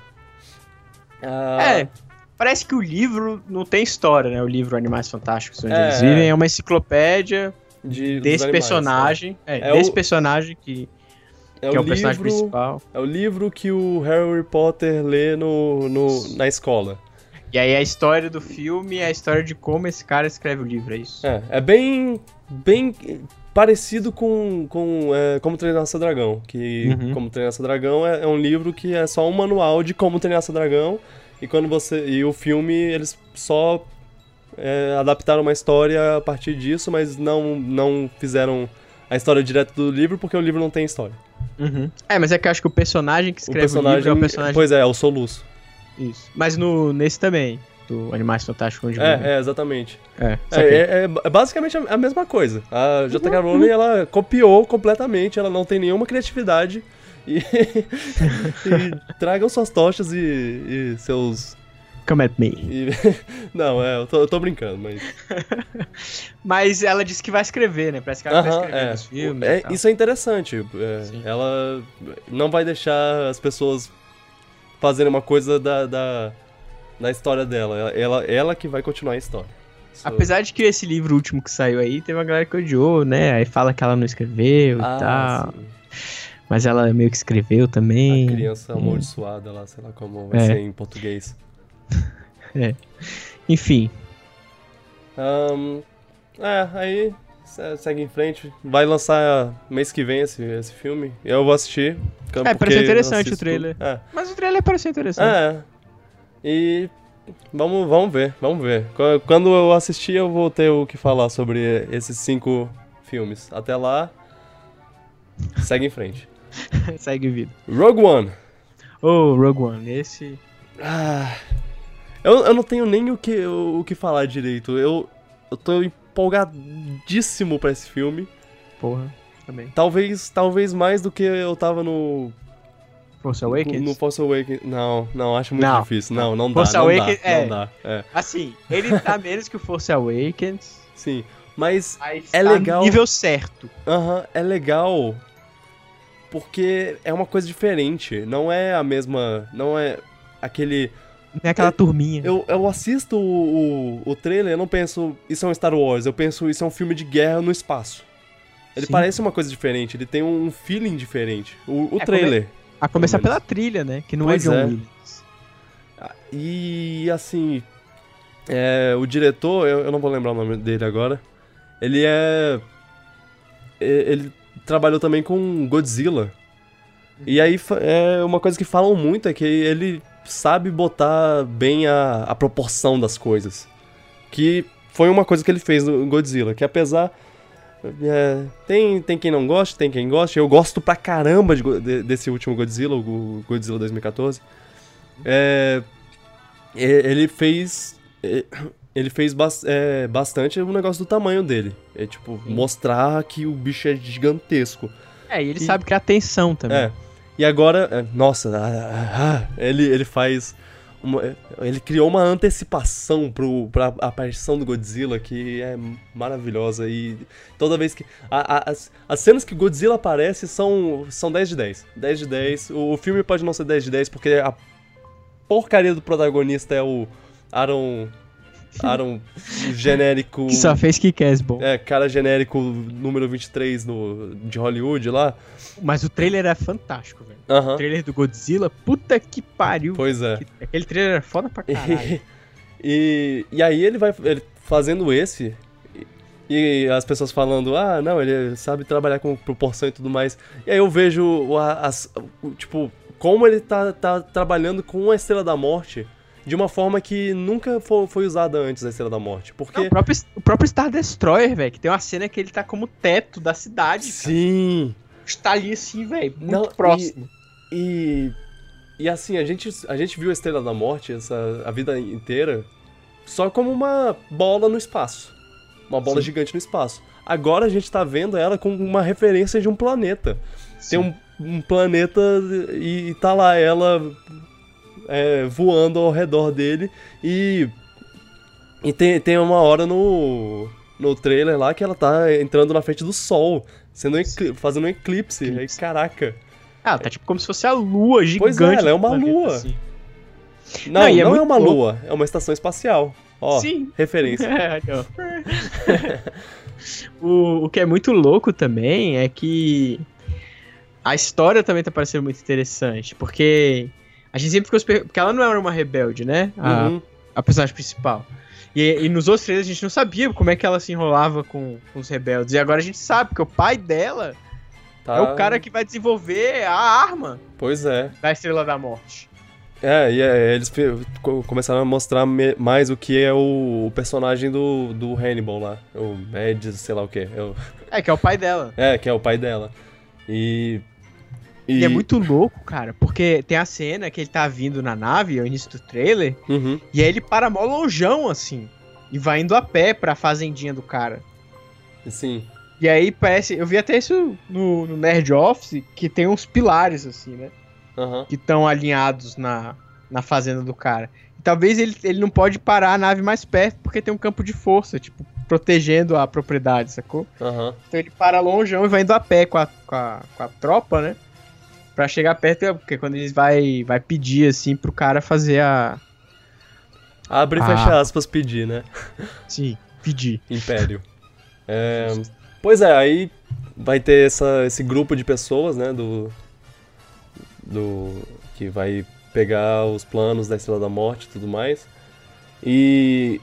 C: Ah,
D: É, parece que o livro não tem história, né? O livro Animais Fantásticos, onde
C: É,
D: eles vivem,
C: é.
D: é uma enciclopédia
C: de, dos
D: desse
C: animais,
D: personagem. É,
C: É
D: desse
C: o-
D: personagem que,
C: É,
D: que é
C: o
D: o personagem
C: livro,
D: principal.
C: é o livro que o Harry Potter lê no, no, na escola.
D: E aí a história do filme é a história de como esse cara escreve o livro, é isso?
C: É, é bem, bem parecido com, com é, Como Treinar Seu Dragão, que
D: Uhum.
C: Como Treinar Seu Dragão é, é um livro que é só um manual de como treinar seu dragão, e quando você e o filme eles só é, adaptaram uma história a partir disso, mas não, não fizeram a história direto do livro, porque o livro não tem história.
D: Uhum. É, mas é que eu acho que o personagem que
C: O
D: escreve o,
C: personagem,
D: livro é o personagem...
C: pois é, é o Soluço.
D: Isso. Mas no, nesse também, do Animais Fantásticos. Onde vivem.
C: É, é, exatamente.
D: É,
C: É,
D: saquei.
C: é, é basicamente a a mesma coisa. A J K
D: Uhum.
C: Rowling, ela copiou completamente, ela não tem nenhuma criatividade. E, e tragam suas tochas e, e seus...
D: Come at me.
C: e- não, é, eu tô, eu tô brincando, mas...
D: Mas ela disse que vai escrever, né? Parece que ela vai
C: Aham,
D: escrever
C: é.
D: nos filmes. e
C: É,
D: tal.
C: isso é interessante. é,
D: Sim.
C: ela não vai deixar as pessoas fazerem uma coisa da, da, da história dela. Ela, ela que vai continuar a história. Isso-
D: Apesar de que esse livro último que saiu aí, teve uma galera que odiou, né? Aí fala que ela não escreveu
C: Ah,
D: e tal.
C: sim.
D: Mas ela meio que escreveu também.
C: A criança amaldiçoada lá, sei lá como vai
D: É.
C: ser em português.
D: Enfim.
C: Ahn, é, aí se- segue em frente. Vai lançar mês que vem esse, esse filme. Eu vou assistir.
D: É, pareceu interessante
C: eu assisto
D: o trailer.
C: tudo. É.
D: Mas o trailer pareceu interessante.
C: É. E vamos, vamos ver, vamos ver. Qu- Quando eu assistir, eu vou ter o que falar sobre esses cinco filmes. Até lá, segue em frente.
D: Segue vida.
C: Rogue One.
D: Ô, Rogue One, esse...
C: Ah, eu, eu não tenho nem o que, o, o que falar direito. Eu, eu tô empolgadíssimo pra esse filme.
D: Porra, também.
C: Talvez, talvez mais do que eu tava no
D: Force Awakens?
C: no Force Awakens. Não, não, acho muito
D: Não.
C: difícil. Não, não dá,
D: Force
C: não
D: Awakens,
C: dá,
D: é.
C: não dá. É,
D: Assim, ele tá menos que o Force Awakens,
C: sim. Mas
D: mas
C: É
D: tá
C: legal.
D: no nível certo.
C: Aham, é legal porque é uma coisa diferente, não é a mesma, não é aquele...
D: Não é aquela
C: Eu-
D: turminha.
C: Eu, eu assisto o, o, o trailer, eu não penso, isso é um Star Wars, eu penso, isso é um filme de guerra no espaço. Ele
D: Sim.
C: parece uma coisa diferente, ele tem um feeling diferente, o, o
D: É,
C: trailer.
D: A começar
C: pelo
D: pela
C: menos.
D: trilha, né? Que não
C: Pois
D: é John
C: é.
D: Williams.
C: E assim, é, o diretor, eu, eu não vou lembrar o nome dele agora, ele é... e- Ele trabalhou também com Godzilla. E aí fa- é uma coisa que falam muito é que ele sabe botar bem a, a proporção das coisas. Que foi uma coisa que ele fez no Godzilla, que apesar... é, tem, tem quem não gosta, tem quem gosta. Eu gosto pra caramba de Go- de- desse último Godzilla, o Godzilla dois mil e quatorze. É, ele fez... Ele fez ba- é, bastante o negócio do tamanho dele. É tipo, Sim. mostrar que o bicho é gigantesco.
D: É, e ele
C: e,
D: sabe criar tensão também.
C: É. E agora, nossa, ah, ah, ele, ele faz... Uma, ele criou uma antecipação pro, pra aparição do Godzilla que é maravilhosa. E toda vez que... A, a, as, as cenas que Godzilla aparece são, são dez de dez. dez de dez. O, o filme pode não ser dez de dez porque a porcaria do protagonista é o Aaron... Aaron genérico...
D: Que só fez Kick-Ass bom.
C: É, cara genérico número vinte e três no, de Hollywood lá.
D: Mas o trailer é fantástico, velho.
C: Uh-huh.
D: O trailer do Godzilla, puta que pariu.
C: Pois é.
D: Aquele trailer é foda pra caralho.
C: e, e aí ele vai ele fazendo esse... E, e as pessoas falando, ah, não, ele sabe trabalhar com proporção e tudo mais. E aí eu vejo, as, tipo, como ele tá, tá trabalhando com a Estrela da Morte... De uma forma que nunca foi, foi usada antes da Estrela da Morte. Porque...
D: Não, o, próprio, o próprio Star Destroyer, velho, que tem uma cena que ele tá como teto da cidade.
C: Sim.
D: Cara. Está ali assim, velho, muito
C: Não,
D: próximo.
C: E, e. E assim, a gente, a gente viu a Estrela da Morte essa, a vida inteira só como uma bola no espaço. Uma bola Sim. gigante no espaço. Agora a gente tá vendo ela com uma referência de um planeta. Sim. Tem um, um planeta e, e tá lá ela. É, voando ao redor dele e, e tem, tem uma hora no, no trailer lá que ela tá entrando na frente do sol, sendo ecl- fazendo um eclipse. eclipse. Aí, caraca.
D: Ah, tá tipo como se fosse a lua gigante.
C: Pois é, ela é uma planeta, lua. Assim. Não, não, é, não é uma louco. lua, é uma estação espacial. Ó, Sim. referência.
D: É, o, o que é muito louco também é que a história também tá parecendo muito interessante, porque... A gente sempre ficou... Porque ela não era uma rebelde, né? A, uhum. a personagem principal. E, e nos outros trailers a gente não sabia como é que ela se enrolava com, com os rebeldes. E agora a gente sabe, porque o pai dela tá... é o cara que vai desenvolver a arma.
C: Pois é.
D: Da Estrela da Morte.
C: É, e é, eles começaram a mostrar me, mais o que é o, o personagem do, do Hannibal lá. O Mads, sei lá o quê. É, o...
D: é, que é o pai dela.
C: É, que é o pai dela. E...
D: E... e é muito louco, cara, porque tem a cena que ele tá vindo na nave, ao início do trailer,
C: uhum.
D: e aí ele para mó lonjão, assim, e vai indo a pé pra fazendinha do cara.
C: Sim.
D: E aí parece... Eu vi até isso no, no Nerd Office, que tem uns pilares, assim, né?
C: Uhum.
D: Que estão alinhados na, na fazenda do cara. E talvez ele, ele não pode parar a nave mais perto, porque tem um campo de força, tipo, protegendo a propriedade, sacou?
C: Uhum.
D: Então ele para lonjão e vai indo a pé com a, com a, com a tropa, né? Pra chegar perto, porque quando eles vai, vai pedir, assim, pro cara fazer a...
C: Abre e
D: a...
C: fecha aspas, pedir, né?
D: Sim, pedir.
C: Império. É... Pois é, aí vai ter essa, esse grupo de pessoas, né, do... do... que vai pegar os planos da Estrela da Morte e tudo mais. E...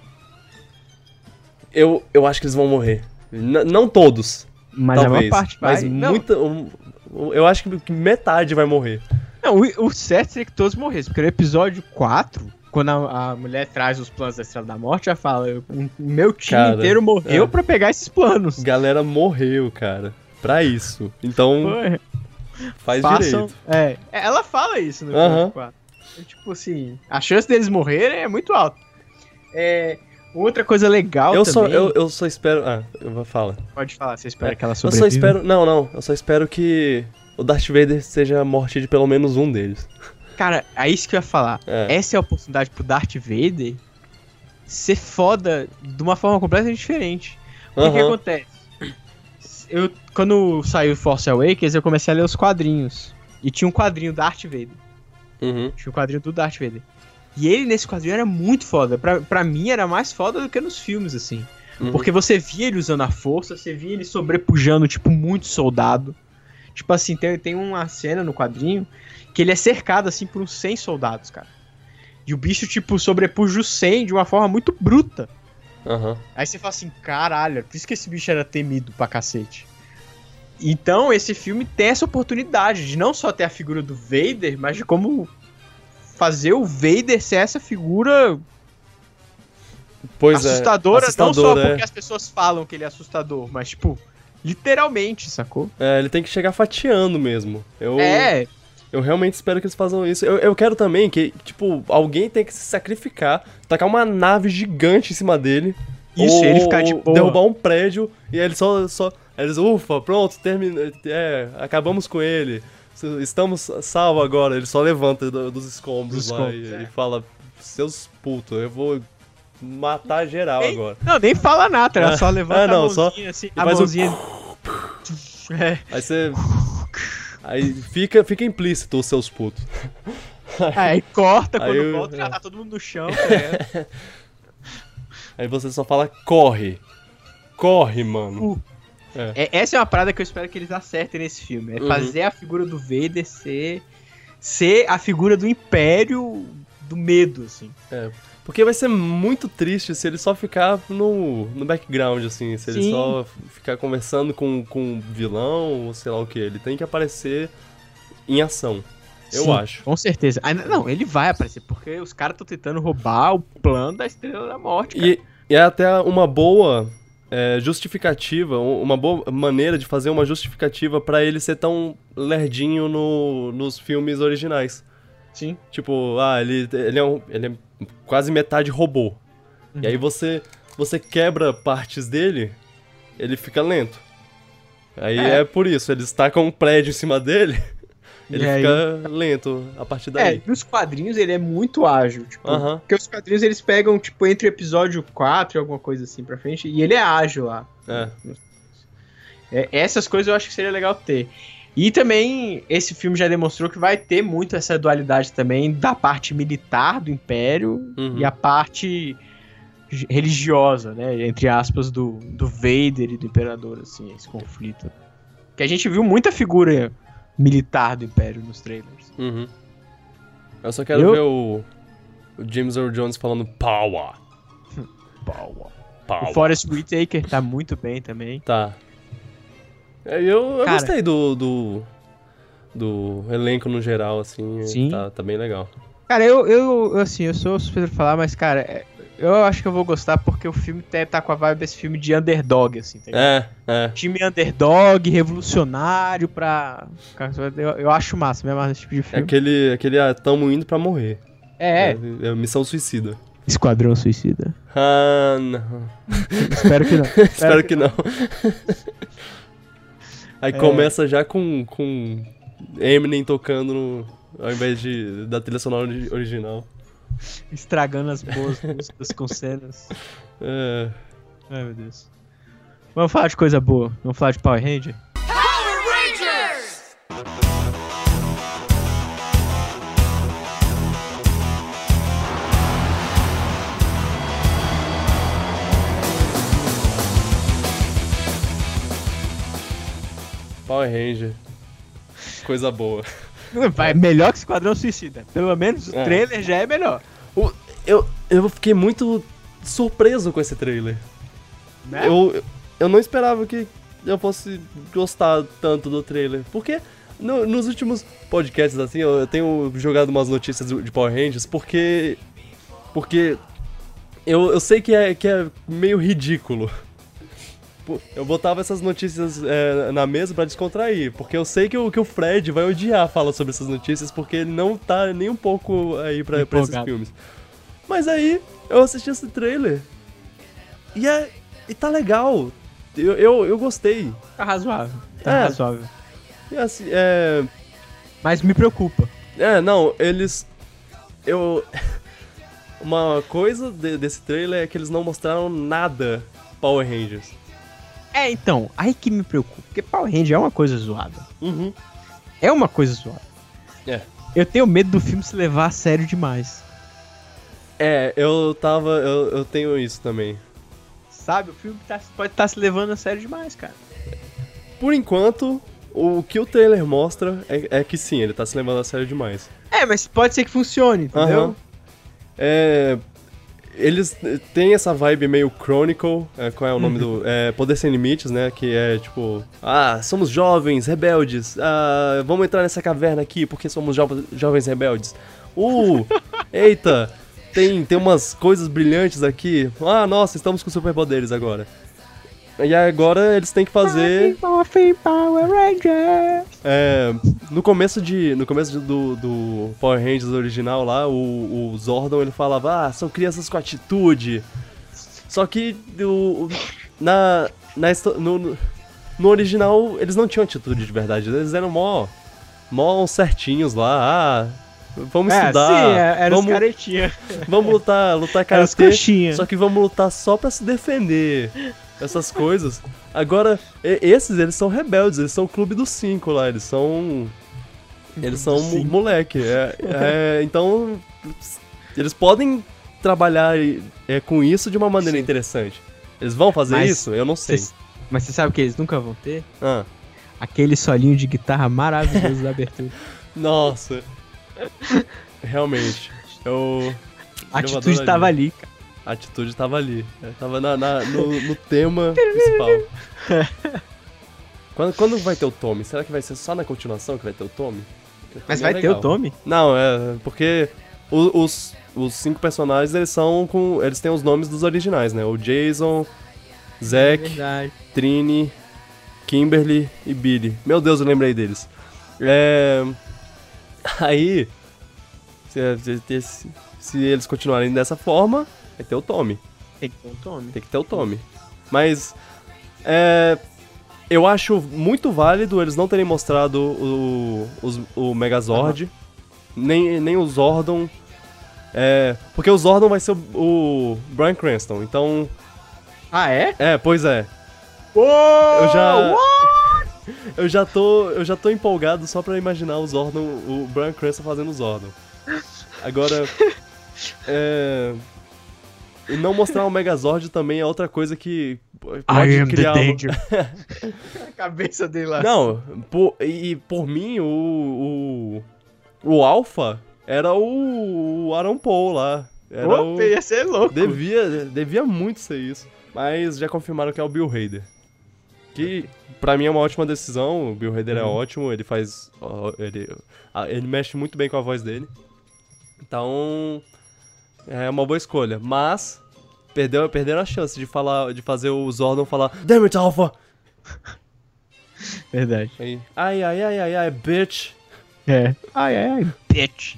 C: Eu, eu acho que eles vão morrer. N- não todos.
D: Mas
C: talvez,
D: a maior parte vai.
C: Mas muita... Um, eu acho que metade vai morrer.
D: Não, o, o certo seria que todos morressem, porque no episódio quatro, quando a, a mulher traz os planos da Estrela da Morte, ela fala, o meu time cara, inteiro morreu é. pra pegar esses planos.
C: Galera morreu, cara, pra isso. Então,
D: Foi.
C: faz
D: Façam,
C: direito.
D: É, ela fala isso no episódio
C: uh-huh.
D: quatro. É, tipo assim, a chance deles morrerem é muito alta. É... Outra coisa legal
C: eu
D: também...
C: Só, eu, eu só espero... Ah, eu vou falar.
D: Pode falar, você espera
C: é,
D: que ela sobreviva?
C: Eu só espero... Não, não. Eu só espero que o Darth Vader seja a morte de pelo menos um deles.
D: Cara, é isso que eu ia falar. É. Essa é a oportunidade pro Darth Vader ser foda de uma forma completamente diferente. O que, uhum. que acontece? Eu, quando saiu Force Awakens, eu comecei a ler os quadrinhos. E tinha um quadrinho do Darth Vader.
C: Uhum.
D: Tinha um quadrinho do Darth Vader. E ele, nesse quadrinho, era muito foda. Pra, pra mim, era mais foda do que nos filmes, assim. Uhum. Porque você via ele usando a força, você via ele sobrepujando, tipo, muito soldado. Tipo assim, tem, tem uma cena no quadrinho que ele é cercado, assim, por uns cem soldados, cara. E o bicho, tipo, sobrepuja os cem de uma forma muito bruta.
C: Uhum.
D: Aí você fala assim, caralho, por isso que esse bicho era temido pra cacete. Então, esse filme tem essa oportunidade de não só ter a figura do Vader, mas de como... fazer o Vader ser essa figura
C: pois
D: assustadora,
C: é, assustadora,
D: não só
C: é.
D: porque as pessoas falam que ele é assustador, mas, tipo, literalmente, sacou?
C: É, ele tem que chegar fatiando mesmo. Eu,
D: é.
C: Eu realmente espero que eles façam isso. Eu, eu quero também que, tipo, alguém tem que se sacrificar, tacar uma nave gigante em cima dele.
D: Isso,
C: ou,
D: ele ficar de boa.
C: derrubar um prédio e aí ele só... só aí eles, ufa, pronto, termina, é, acabamos com ele. Estamos salvos agora. Ele só levanta do, dos escombros
D: Dos
C: lá
D: escombros,
C: e,
D: é.
C: e fala, seus putos, eu vou matar geral
D: Nem-
C: agora.
D: Não, nem fala nada, ela só levanta
C: Ah, não,
D: a
C: só-
D: mãozinha assim, a
C: faz um-
D: mãozinha... É.
C: Aí você... Aí fica, fica implícito os seus putos.
D: Aí corta, quando
C: Aí eu-
D: volta já tá todo mundo no chão. Tá
C: Aí você só fala, corre. Corre, mano.
D: Uh. É, essa é uma parada que eu espero que eles acertem nesse filme. É
C: Uhum.
D: fazer a figura do Vader ser, ser a figura do Império do medo, assim.
C: É, porque vai ser muito triste se ele só ficar no, no background, assim. Se ele
D: Sim.
C: só ficar conversando com, com vilão ou sei lá o que. Ele tem que aparecer em ação. Eu
D: Sim,
C: acho.
D: Com certeza. Ah, não, ele vai aparecer, porque os caras estão tentando roubar o plano da Estrela da Morte, cara.
C: E, e é até uma boa é, justificativa, um- uma boa maneira de fazer uma justificativa pra ele ser tão lerdinho no, nos filmes originais.
D: Sim.
C: Tipo, ah, ele, ele, é, um, ele é quase metade robô. E aí você, você quebra partes dele, ele fica lento. Aí é,
D: É.
C: por isso, eles tacam um prédio em cima dele, ele
D: E aí-
C: fica lento a partir
D: É,
C: daí.
D: nos quadrinhos ele é muito ágil, tipo,
C: Aham.
D: porque os quadrinhos eles pegam, tipo, entre o episódio quatro e alguma coisa assim pra frente, e ele é ágil lá.
C: É.
D: É, essas coisas eu acho que seria legal ter. E também, esse filme já demonstrou que vai ter muito essa dualidade também da parte militar do Império
C: Uhum.
D: e a parte religiosa, né, entre aspas, do, do Vader e do Imperador, assim, esse conflito. Que a gente viu muita figura militar do Império nos trailers.
C: Uhum. Eu só quero
D: Eu-
C: ver o, o James Earl Jones falando power.
D: Power.
C: Power.
D: O Forrest Whitaker tá muito bem também.
C: Tá. É, Eu, eu
D: Cara-
C: gostei do, do, do elenco no geral, assim.
D: Sim.
C: Tá, tá bem legal.
D: Cara, eu, eu, eu, assim, eu sou suspeito pra falar, mas, cara, é- eu acho que eu vou gostar porque o filme tá, tá com a vibe desse filme de underdog, assim, tá ligado?
C: É, é.
D: Time underdog, revolucionário pra... Cara, Eu, eu acho massa, me amarra esse tipo de
C: É
D: filme.
C: aquele, aquele ah, tamo indo pra morrer.
D: É, é.
C: É, é Missão Suicida.
D: Esquadrão Suicida.
C: Ah, não.
D: Espero que não.
C: Espero que não. Aí
D: É.
C: começa já com, com Eminem tocando no, ao invés de, da trilha sonora ori- original.
D: Estragando as boas músicas com cenas.
C: É,
D: Ai, meu Deus. Vamos falar de coisa boa. Vamos falar de Power Ranger?
C: Power Ranger. Coisa boa.
D: Vai melhor que Esquadrão Suicida. Pelo menos o
C: É.
D: trailer já é melhor.
C: O- Eu, eu fiquei muito surpreso com esse trailer.
D: Né?
C: Eu, eu não esperava que eu fosse gostar tanto do trailer. Porque no- nos últimos podcasts, assim, eu, eu tenho jogado umas notícias de Power Rangers porque. Porque eu, eu sei que é, que é meio ridículo. Pô, eu botava essas notícias é, na mesa pra descontrair, porque eu sei que o, que o Fred vai odiar falar sobre essas notícias, porque ele não tá nem um pouco aí pra, pra esses
D: Empolgado.
C: filmes. Mas aí, eu assisti esse trailer, e, é, e tá legal, eu, eu, eu gostei.
D: Tá razoável. Tá
C: É.
D: razoável.
C: E assim, é...
D: Mas me preocupa.
C: É, não, eles... Eu... Uma coisa de- desse trailer é que eles não mostraram nada Power Rangers.
D: É, então, aí que me preocupa. Porque Power Ranger é uma coisa zoada.
C: Uhum.
D: É uma coisa zoada.
C: É.
D: Eu tenho medo do filme se levar a sério demais.
C: É, eu tava... Eu, eu tenho isso também.
D: Sabe? O filme tá- pode estar se levando a sério demais, cara.
C: Por enquanto, o que o trailer mostra é, é que sim, ele tá se levando a sério demais.
D: É, mas pode ser que funcione, entendeu?
C: Aham. É... Eles têm essa vibe meio Chronicle, é, qual é o nome do... É, Poder Sem Limites, né? Que é tipo... Ah, somos jovens, rebeldes. Ah, vamos entrar nessa caverna aqui porque somos jo- jovens rebeldes. Uh, eita, tem, tem umas coisas brilhantes aqui. Ah, nossa, estamos com superpoderes agora. E agora eles têm que fazer...
D: Power Rangers!
C: É, no começo, de, no começo do, do Power Rangers original lá, o, o Zordon ele falava, ah, são crianças com atitude. Só que o, na, na, no, no original eles não tinham atitude de verdade, eles eram mó, mó certinhos lá, ah, vamos
D: é,
C: estudar,
D: sim, é, era
C: vamos,
D: os caretinha.
C: Vamos lutar, lutar karatê, só que vamos lutar só pra se defender, essas coisas. Agora, esses, eles são rebeldes, eles são o clube dos cinco lá, eles são... Eles são mo- moleque, é, é, então eles podem trabalhar é, com isso de uma maneira Sim. interessante. Eles vão fazer mas isso? Eu não sei.
D: Cê, mas você sabe o que eles nunca vão ter?
C: Ah.
D: Aquele solinho de guitarra maravilhoso da abertura.
C: Nossa. Realmente. Eu...
D: A atitude eu tava ali, cara.
C: A atitude tava ali. Tava na, na, no, no tema principal. Quando, quando vai ter o Tommy? Será que vai ser só na continuação que vai ter o Tommy? O
D: Mas vai é ter o Tommy?
C: Não, é porque os, os, os cinco personagens, eles são com... Eles têm os nomes dos originais, né? O Jason, Zack, é Trini, Kimberly e Billy. Meu Deus, eu lembrei deles. É... Aí... Se, se, se eles continuarem dessa forma... Vai ter o Tommy.
D: Tem que ter o Tommy.
C: Tem que ter o Tommy. Mas, é, eu acho muito válido eles não terem mostrado o, o, o Megazord, uhum. nem, nem o Zordon, é, porque o Zordon vai ser o, o Bryan Cranston, então...
D: Ah, é?
C: É, pois é.
D: Uou,
C: eu já...
D: what?
C: eu, já tô, eu já tô empolgado só pra imaginar o Zordon, o Bryan Cranston fazendo o Zordon. Agora, é... E não mostrar o Megazord também é outra coisa que pode
D: I am
C: criar...
D: the danger. A cabeça dele lá.
C: Não, por, e por mim, o... O, o Alpha era o, o Aaron Paul lá. Era
D: Opa,
C: o,
D: ia ser louco.
C: Devia, devia muito ser isso. Mas já confirmaram que é o Bill Hader. Que, pra mim, é uma ótima decisão. O Bill Hader hum. é ótimo, ele faz... Ele, ele mexe muito bem com a voz dele. Então... É uma boa escolha, mas perdeu, perderam a chance de falar, de fazer o Zordon falar Damn it, Alpha!
D: Verdade.
C: Aí, ai, ai, ai, ai, ai, bitch!
D: É. Ai, ai, ai, bitch!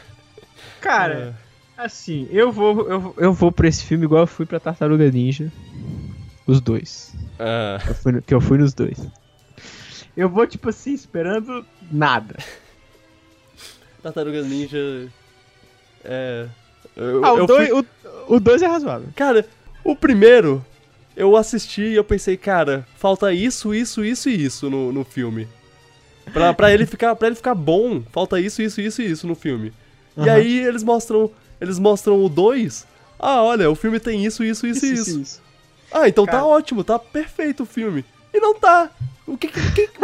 D: Cara, é. assim, eu vou, eu, eu vou pra esse filme igual eu fui pra Tartaruga Ninja. Os dois.
C: É.
D: Eu fui, que eu fui nos dois. Eu vou, tipo assim, esperando nada.
C: Tartaruga Ninja... É... Eu,
D: ah, o
C: eu
D: dois,
C: fui...
D: o, o dois é razoável.
C: Cara, o primeiro, eu assisti e eu pensei, cara, falta isso, isso, isso e isso no, no filme. Pra, pra, ele ficar, pra ele ficar bom, falta isso, isso, isso e isso no filme. Uhum. E aí eles mostram, eles mostram o dois. Ah, olha, o filme tem isso, isso, isso e isso, isso. isso. Ah, então cara... tá ótimo, tá perfeito o filme. E não tá. O que que... que...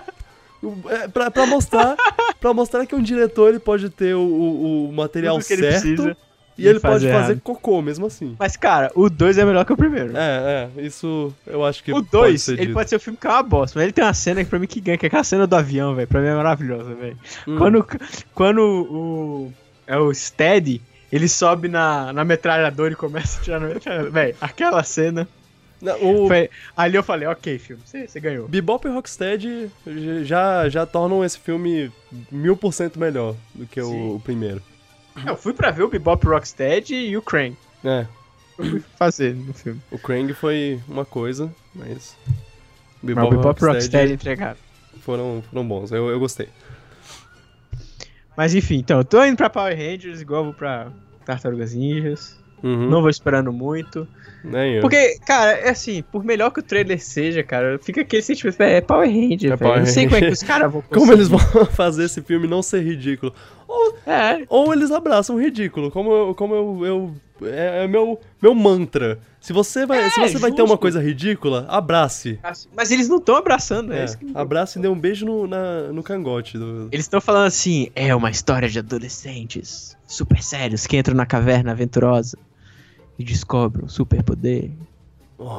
C: É, pra, pra mostrar pra mostrar que um diretor ele pode ter o, o, o material certo e ele pode fazer errado. Cocô mesmo assim.
D: Mas cara, o dois é melhor que o primeiro.
C: É, é, isso eu acho que
D: o dois, ele dito. Pode ser o filme que é uma bosta, mas ele tem uma cena que pra mim que ganha, que é aquela cena do avião, velho, pra mim é maravilhosa, velho. Hum. Quando, quando o, é o Steady, ele sobe na, na metralhadora e começa a tirar na metralhadora, velho, aquela cena... Não, o... Foi, ali eu falei, ok, filme, você, você ganhou.
C: Bebop e Rocksteady já, já tornam esse filme mil por cento melhor do que o, o primeiro.
D: Eu fui pra ver o Bebop e Rocksteady e o Krang.
C: É.
D: Eu fui fazer no filme.
C: O Krang foi uma coisa, mas...
D: Bebop, mas o Bebop e Rocksteady entregaram.
C: Foram, foram bons, eu, eu gostei.
D: Mas enfim, então, eu tô indo pra Power Rangers, igual eu vou pra Tartarugas Ninjas.
C: Uhum.
D: Não vou esperando muito.
C: Nem eu.
D: Porque, cara, é assim, por melhor que o trailer seja, cara, fica aquele sentimento, é Power Ranger, é velho. Eu não sei como é que os caras vão conseguir.
C: Como eles vão fazer esse filme não ser ridículo. Ou,
D: é.
C: ou eles abraçam o ridículo, como eu... Como eu, eu é é meu, meu mantra. Se você vai, é, se você vai ter uma coisa ridícula, abrace.
D: Mas eles não estão abraçando,
C: é.
D: é
C: isso que abrace e dê um beijo no, na, no cangote. Do...
D: Eles estão falando assim, é uma história de adolescentes super sérios que entram na caverna aventurosa e descobrem um superpoder.
C: Oh.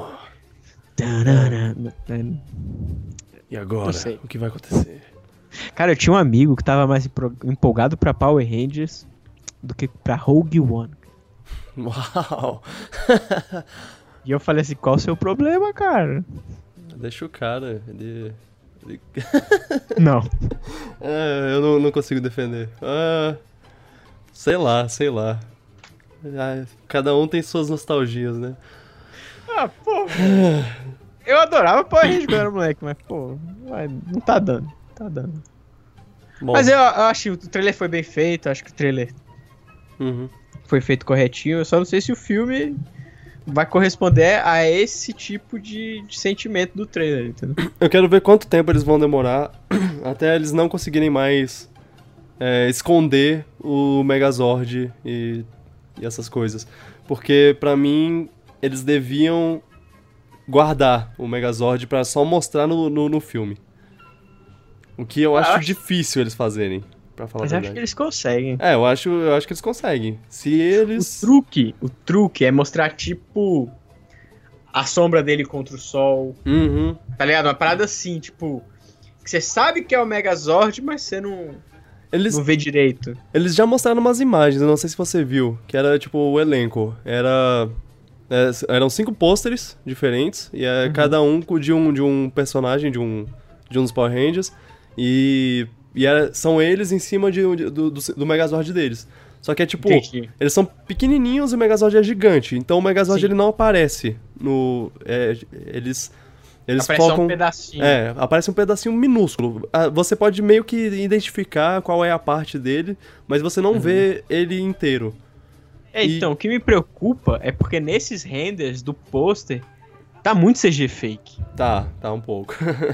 D: É.
C: E agora? O que vai acontecer?
D: Cara, eu tinha um amigo que tava mais empolgado pra Power Rangers do que pra Rogue One.
C: Uau!
D: E eu falei assim, qual o seu problema, cara?
C: Deixa o cara, ele... ele...
D: Não.
C: É, eu não, não consigo defender. Ah, sei lá, sei lá. Ah, cada um tem suas nostalgias, né?
D: Ah, pô. Eu adorava Power Rangers quando eu era moleque, mas, pô, não tá dando. Tá dando.
C: Bom.
D: Mas eu, eu acho que o trailer foi bem feito, acho que o trailer
C: Uhum.
D: foi feito corretinho. Eu só não sei se o filme vai corresponder a esse tipo de, de sentimento do trailer, entendeu?
C: Eu quero ver quanto tempo eles vão demorar até eles não conseguirem mais é, esconder o Megazord e, e essas coisas. Porque, pra mim, eles deviam guardar o Megazord pra só mostrar no, no, no filme. O que eu acho,
D: acho
C: difícil eles fazerem, pra falar
D: Mas
C: a
D: acho
C: verdade.
D: que eles conseguem.
C: É, eu acho, eu acho que eles conseguem. Se eles...
D: O truque, o truque é mostrar, tipo, a sombra dele contra o sol,
C: Uhum.
D: tá ligado? Uma parada assim, tipo, que você sabe que é o Megazord, mas você não,
C: Eles,
D: não vê direito.
C: eles já mostraram umas imagens, eu não sei se você viu, que era tipo o elenco. Era... é, eram cinco pôsteres diferentes, e é, cada um de um, de um personagem, de um, de um dos Power Rangers, e, e era, são eles em cima de, de- do, do, do Megazord deles. Só que é tipo,
D: Entendi.
C: eles são pequenininhos e o Megazord é gigante, então o Megazord
D: Sim.
C: ele não aparece no... é, eles... Eles
D: Aparece só
C: focam...
D: um pedacinho.
C: É, aparece um pedacinho minúsculo. Ah, você pode meio que identificar qual é a parte dele, mas você não vê ele inteiro.
D: É,
C: E-
D: então, o que me preocupa é porque nesses renders do pôster tá muito C G fake.
C: Tá, tá um pouco.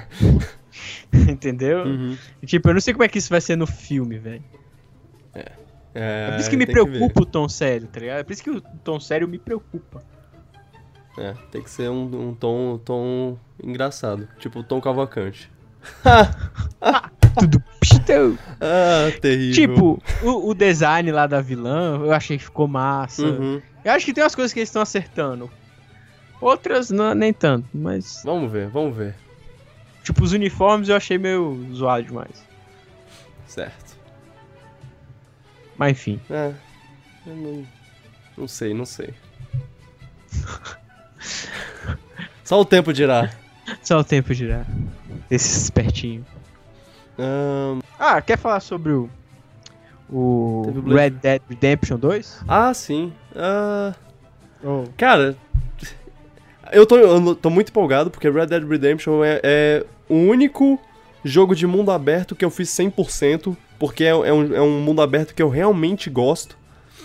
D: Entendeu?
C: Uhum.
D: Tipo, eu não sei como é que isso vai ser no filme, velho.
C: É,
D: É por isso que me
C: tem ver.
D: preocupa o tom sério, tá ligado? É por isso que o tom sério me preocupa.
C: É, tem que ser um, um tom, tom engraçado, tipo o Tom Cavalcante.
D: Tudo pistão.
C: Ah, terrível.
D: Tipo, o, o design lá da vilã, eu achei que ficou massa.
C: Uhum.
D: Eu acho que tem umas coisas que eles estão acertando. Outras não, nem tanto, mas...
C: Vamos ver, vamos ver.
D: Tipo, os uniformes eu achei meio zoado demais.
C: Certo.
D: Mas enfim.
C: É, eu não, não sei, não sei. Só o tempo dirá.
D: Só o tempo girar. Esse espertinho.
C: Ahn,
D: Ah, quer falar sobre o... O
C: Teve o Blade-
D: Red Dead Redemption dois?
C: ah, sim. Ah,
D: Oh.
C: cara, eu tô, eu tô muito empolgado porque Red Dead Redemption é, é o único jogo de mundo aberto que eu fiz cem por cento, porque é, é um, é um mundo aberto que eu realmente gosto.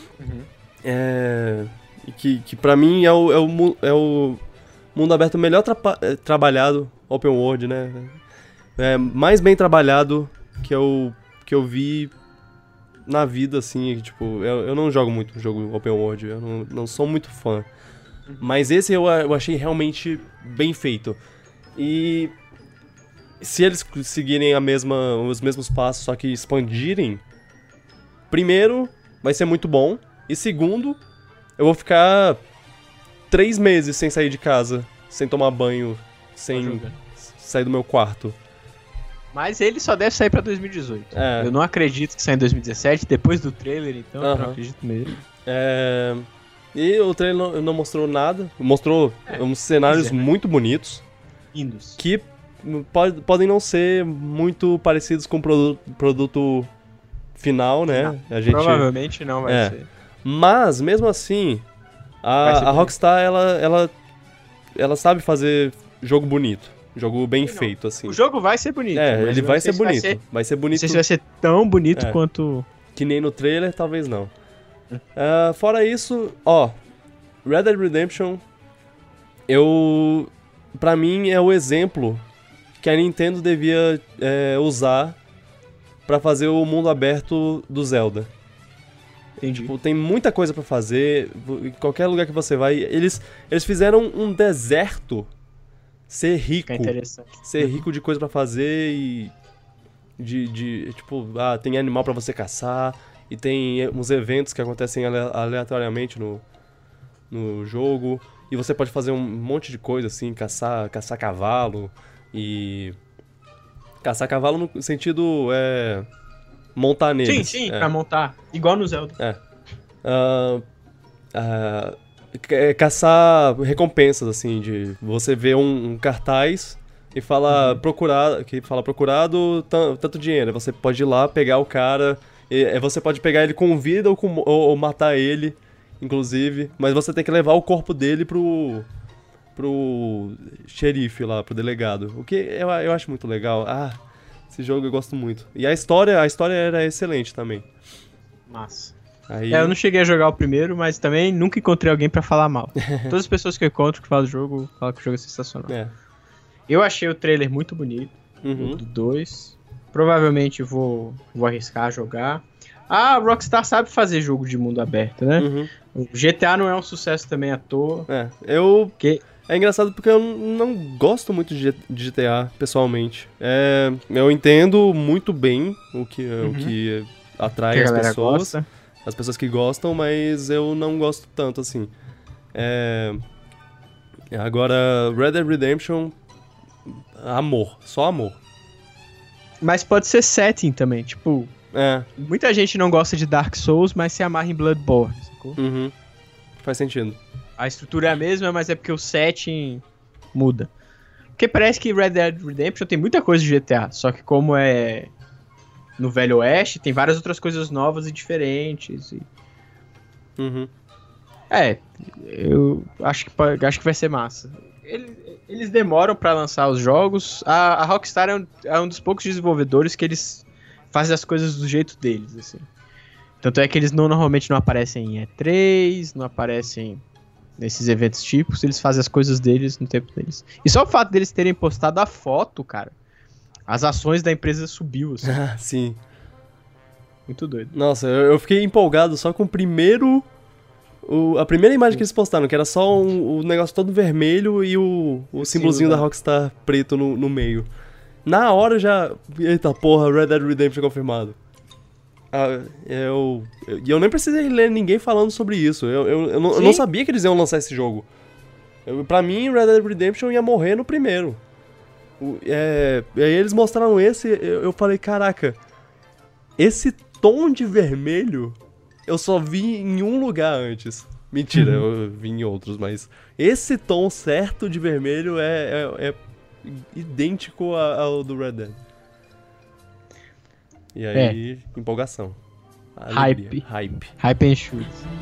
C: É, e que, que pra mim é o, é, o, mu- é o mundo aberto melhor trapa- eh, trabalhado, open world, né? É, mais bem trabalhado que eu, que eu vi na vida, assim, tipo, eu, eu não jogo muito jogo open world, eu não, não sou muito fã. Mas esse eu, eu achei realmente bem feito. E se eles seguirem a mesma, os mesmos passos, só que expandirem, primeiro, vai ser muito bom. E segundo, eu vou ficar três meses sem sair de casa, sem tomar banho, sem
D: jogando.
C: sair do meu quarto.
D: Mas ele só deve sair pra dois mil e dezoito.
C: É.
D: Eu não acredito que saia em dois mil e dezessete, depois do trailer, então eu
C: Aham.
D: não acredito mesmo.
C: É, E o trailer não, não mostrou nada, mostrou
D: É,
C: uns cenários
D: pois é, né?
C: muito bonitos,
D: Lindos.
C: que pode- podem não ser muito parecidos com o produ- produto final, né? A gente...
D: Provavelmente não vai
C: É.
D: ser.
C: Mas, mesmo assim,
D: Vai ser
C: a, a
D: bonito.
C: Rockstar, ela, ela, ela sabe fazer jogo bonito. Jogo bem
D: Não,
C: feito, assim.
D: O jogo vai ser bonito.
C: É,
D: mas
C: ele
D: eu
C: vai
D: não sei
C: ser
D: se
C: bonito.
D: Vai ser,
C: Vai ser
D: não
C: bonito
D: sei se vai ser tão bonito
C: É.
D: quanto...
C: que nem no trailer, talvez não. Ah, fora isso, ó, Red Dead Redemption, eu... pra mim é o exemplo que a Nintendo devia é, usar pra fazer o mundo aberto do Zelda.
D: Entendi.
C: Tipo, tem muita coisa pra fazer, em qualquer lugar que você vai. Eles, eles fizeram um deserto ser rico.
D: Fica interessante.
C: Ser rico de coisa pra fazer e... De, de, tipo, ah, tem animal pra você caçar, e tem uns eventos que acontecem ale- aleatoriamente no, no jogo, e você pode fazer um monte de coisa, assim, caçar, caçar cavalo, e... Caçar cavalo no sentido, é... montar neles.
D: Sim, sim,
C: é.
D: pra montar. Igual no Zelda.
C: É. Ah, ah, é, caçar recompensas, assim, de você ver um, um cartaz e fala, uhum. procurar, que fala procurado t- tanto dinheiro. Você pode ir lá, pegar o cara, e, você pode pegar ele com vida ou, com, ou, ou matar ele, inclusive, mas você tem que levar o corpo dele pro, pro xerife lá, pro delegado, o que eu, eu acho muito legal. Ah, esse jogo eu gosto muito. E a história, a história era excelente também.
D: Massa.
C: Aí...
D: É, eu não cheguei a jogar o primeiro, mas também nunca encontrei alguém pra falar mal. Todas as pessoas que eu encontro que falam do jogo, falam que o jogo é sensacional.
C: É.
D: Eu achei o trailer muito bonito,
C: uhum.
D: do dois. Provavelmente vou, vou arriscar jogar. A Rockstar sabe fazer jogo de mundo aberto, né?
C: Uhum.
D: O G T A não é um sucesso também à toa.
C: É, eu...
D: Que...
C: É engraçado porque eu não gosto muito de G T A, pessoalmente. É, eu entendo muito bem o que, uhum. o que atrai
D: que
C: as
D: a
C: pessoas.
D: Gosta.
C: As pessoas que gostam, mas eu não gosto tanto, assim. É... Agora, Red Dead Redemption... Amor, só amor.
D: Mas pode ser setting também, tipo...
C: É.
D: Muita gente não gosta de Dark Souls, mas se amarra em Bloodborne, sacou?
C: Uhum. Faz sentido.
D: A estrutura é a mesma, mas é porque o setting muda. Porque parece que Red Dead Redemption tem muita coisa de G T A, só que como é no Velho Oeste, tem várias outras coisas novas e diferentes. E...
C: Uhum.
D: É, eu acho que, pode, acho que vai ser massa. Eles, eles demoram pra lançar os jogos. A, a Rockstar é um, é um dos poucos desenvolvedores que eles fazem as coisas do jeito deles, assim. Tanto é que eles não, normalmente não aparecem em E três, não aparecem nesses eventos tipos, eles fazem as coisas deles no tempo deles. E só o fato deles terem postado a foto, cara, as ações da empresa subiu, assim.
C: Ah, sim.
D: Muito doido.
C: Nossa, eu, eu fiquei empolgado só com o primeiro... O, a primeira imagem que eles postaram, que era só um, o negócio todo vermelho e o, o símbolozinho da Rockstar preto no, no meio. Na hora já... Eita porra, Red Dead Redemption confirmado. Ah, eu, eu, eu nem precisei ler ninguém falando sobre isso. Eu, eu, eu, não, eu não sabia que eles iam lançar esse jogo. Eu, pra mim, Red Dead Redemption ia morrer no primeiro. O, é, e aí eles mostraram esse, eu, eu falei, caraca, esse tom de vermelho eu só vi em um lugar antes. Mentira, uhum. eu vi em outros, mas esse tom certo de vermelho é, é, é idêntico ao do Red Dead. E aí, é. empolgação.
D: Hype.
C: Hype.
D: Hype and shoot.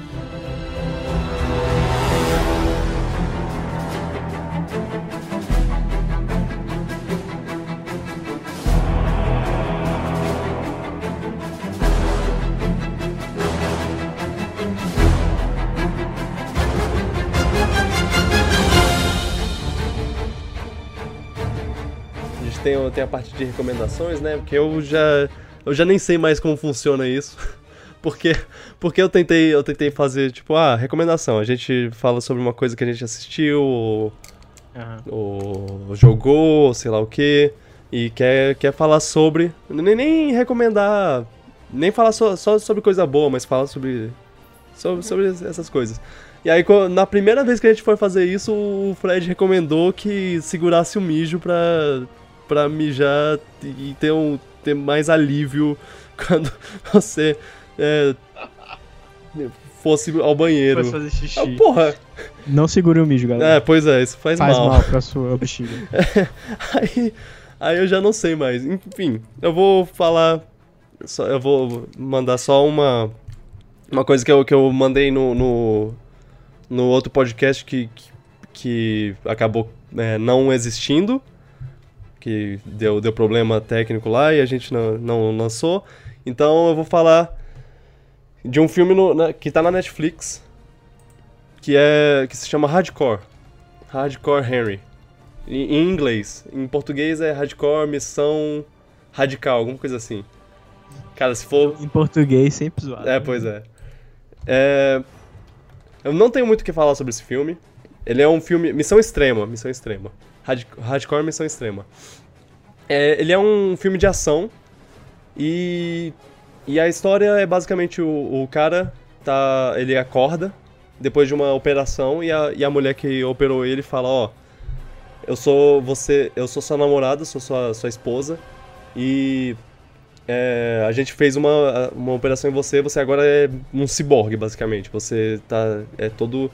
C: A gente tem, tem a parte de recomendações, né? Porque eu já... Eu já nem sei mais como funciona isso, porque, porque eu, tentei, eu tentei fazer, tipo, ah, recomendação, a gente fala sobre uma coisa que a gente assistiu, ou, uhum. ou jogou, sei lá o que, e quer, quer falar sobre, nem, nem recomendar, nem falar só, só sobre coisa boa, mas falar sobre, sobre, sobre essas coisas. E aí, na primeira vez que a gente foi fazer isso, o Fred recomendou que segurasse o mijo pra, pra mijar e ter um... ter mais alívio quando você é, fosse ao banheiro.
D: Fosse fazer xixi.
C: Ah, porra!
D: Não segure o mijo, galera.
C: É, pois é, isso faz,
D: faz
C: mal.
D: Faz mal pra sua bexiga.
C: É, aí, aí eu já não sei mais. Enfim, eu vou falar... Só, eu vou mandar só uma... Uma coisa que eu, que eu mandei no, no, no outro podcast que, que, que acabou é, não existindo. Que deu, deu problema técnico lá e a gente não, não lançou. Então eu vou falar de um filme no, na, que tá na Netflix, que, é, que se chama Hardcore. Hardcore Henry. Em, em inglês. Em português é Hardcore Missão Radical, alguma coisa assim. Cara, se for...
D: Em português sempre zoado.
C: É, pois é. é. Eu não tenho muito o que falar sobre esse filme. Ele é um filme... Missão Extrema. Missão Extrema. Hardcore Missão Extrema. É, ele é um filme de ação e, e a história é basicamente o, o cara, tá, ele acorda depois de uma operação e a, e a mulher que operou ele fala, ó, eu sou você, eu sou sua namorada, sou sua, sua esposa e é, a gente fez uma, uma operação em você, você agora é um ciborgue basicamente, você tá é todo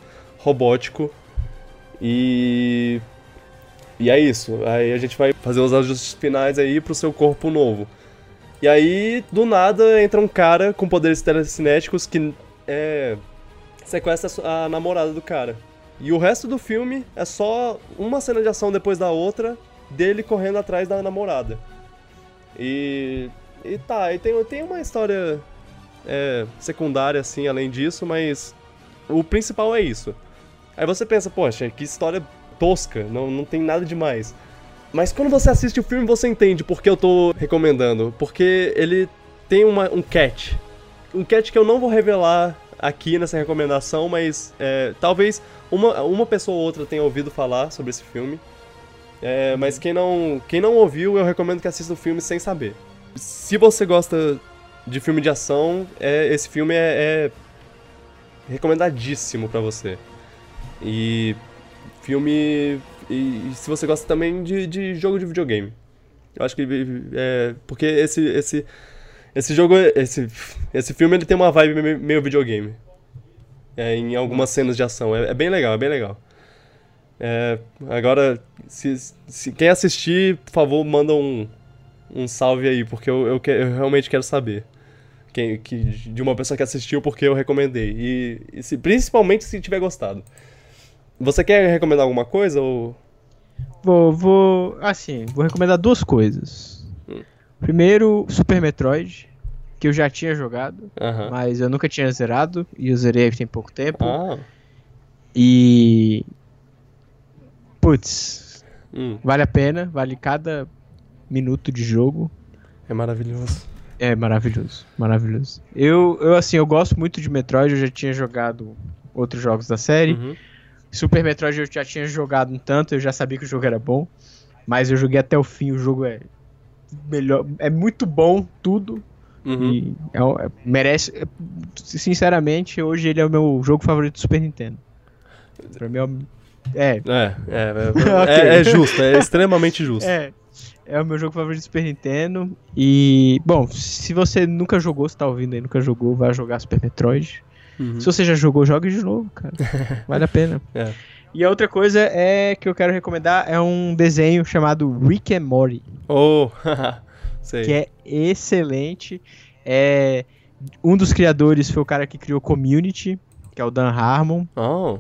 C: robótico. E... E é isso. Aí a gente vai fazer os ajustes finais aí pro seu corpo novo. E aí, do nada, entra um cara com poderes telecinéticos que é, sequestra a namorada do cara. E o resto do filme é só uma cena de ação depois da outra, dele correndo atrás da namorada. E, e tá, e tem, tem uma história é, secundária, assim, além disso, mas o principal é isso. Aí você pensa, poxa, que história tosca, não, não tem nada demais. Mas quando você assiste o filme, você entende por que eu tô recomendando. Porque ele tem uma, um catch. Um catch que eu não vou revelar aqui nessa recomendação, mas é, talvez uma, uma pessoa ou outra tenha ouvido falar sobre esse filme. É, mas quem não, quem não ouviu, eu recomendo que assista o filme sem saber. Se você gosta de filme de ação, é, esse filme é, é recomendadíssimo pra você. E filme... E, e se você gosta também de, de jogo de videogame. Eu acho que... É, porque esse, esse, esse jogo... Esse, esse filme ele tem uma vibe meio, meio videogame. É, em algumas cenas de ação. É, é bem legal, é bem legal. É, agora, se, se quem assistir, por favor, manda um, um salve aí, porque eu, eu, que, eu realmente quero saber quem, que, de uma pessoa que assistiu, porque eu recomendei. E, e se, principalmente se tiver gostado. Você quer recomendar alguma coisa? Ou...
D: Vou, vou... Assim, vou recomendar duas coisas. Hum. Primeiro, Super Metroid, que eu já tinha jogado, uh-huh. mas eu nunca tinha zerado, e eu zerei tem pouco tempo.
C: Ah.
D: E... Putz,
C: hum.
D: vale a pena, vale cada minuto de jogo.
C: É maravilhoso.
D: É maravilhoso, maravilhoso. Eu, eu assim, eu gosto muito de Metroid, eu já tinha jogado outros jogos da série.
C: Uhum.
D: Super Metroid eu já tinha jogado um tanto, eu já sabia que o jogo era bom, mas eu joguei até o fim, o jogo é melhor, é muito bom tudo.
C: Uhum.
D: E é, é, merece, é, sinceramente, hoje ele é o meu jogo favorito do Super Nintendo. Pra mim é o... É.
C: É, é, é, okay. é, é justo, é extremamente justo.
D: É, é o meu jogo favorito do Super Nintendo. E, bom, se você nunca jogou, se tá ouvindo aí, nunca jogou, vai jogar Super Metroid. Uhum. Se você já jogou, jogue de novo, cara. Vale a pena.
C: É.
D: E a outra coisa é que eu quero recomendar é um desenho chamado Rick and Morty.
C: Oh, sei.
D: Que é excelente. É, um dos criadores foi o cara que criou Community, que é o Dan Harmon.
C: Oh.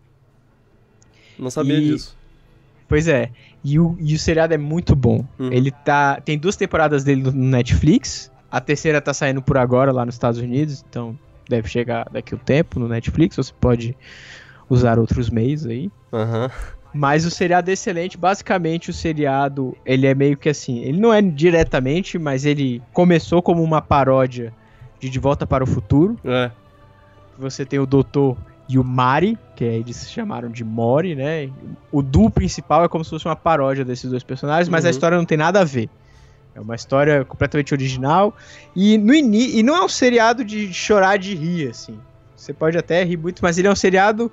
C: Não sabia
D: e,
C: disso.
D: Pois é. E o, e o seriado é muito bom. Uhum. Ele tá... Tem duas temporadas dele no Netflix. A terceira tá saindo por agora lá nos Estados Unidos. Então deve chegar daqui a um tempo no Netflix. Você pode usar outros meios aí.
C: Uhum.
D: Mas o seriado é excelente. Basicamente o seriado, ele é meio que assim... Ele não é diretamente, mas ele começou como uma paródia de De Volta para o Futuro.
C: É.
D: Você tem o doutor... E o Mari, que eles se chamaram de Mori, né? O duo principal é como se fosse uma paródia desses dois personagens, mas uhum. a história não tem nada a ver. É uma história completamente original. E, no ini- e não é um seriado de chorar de rir, assim. Você pode até rir muito, mas ele é um seriado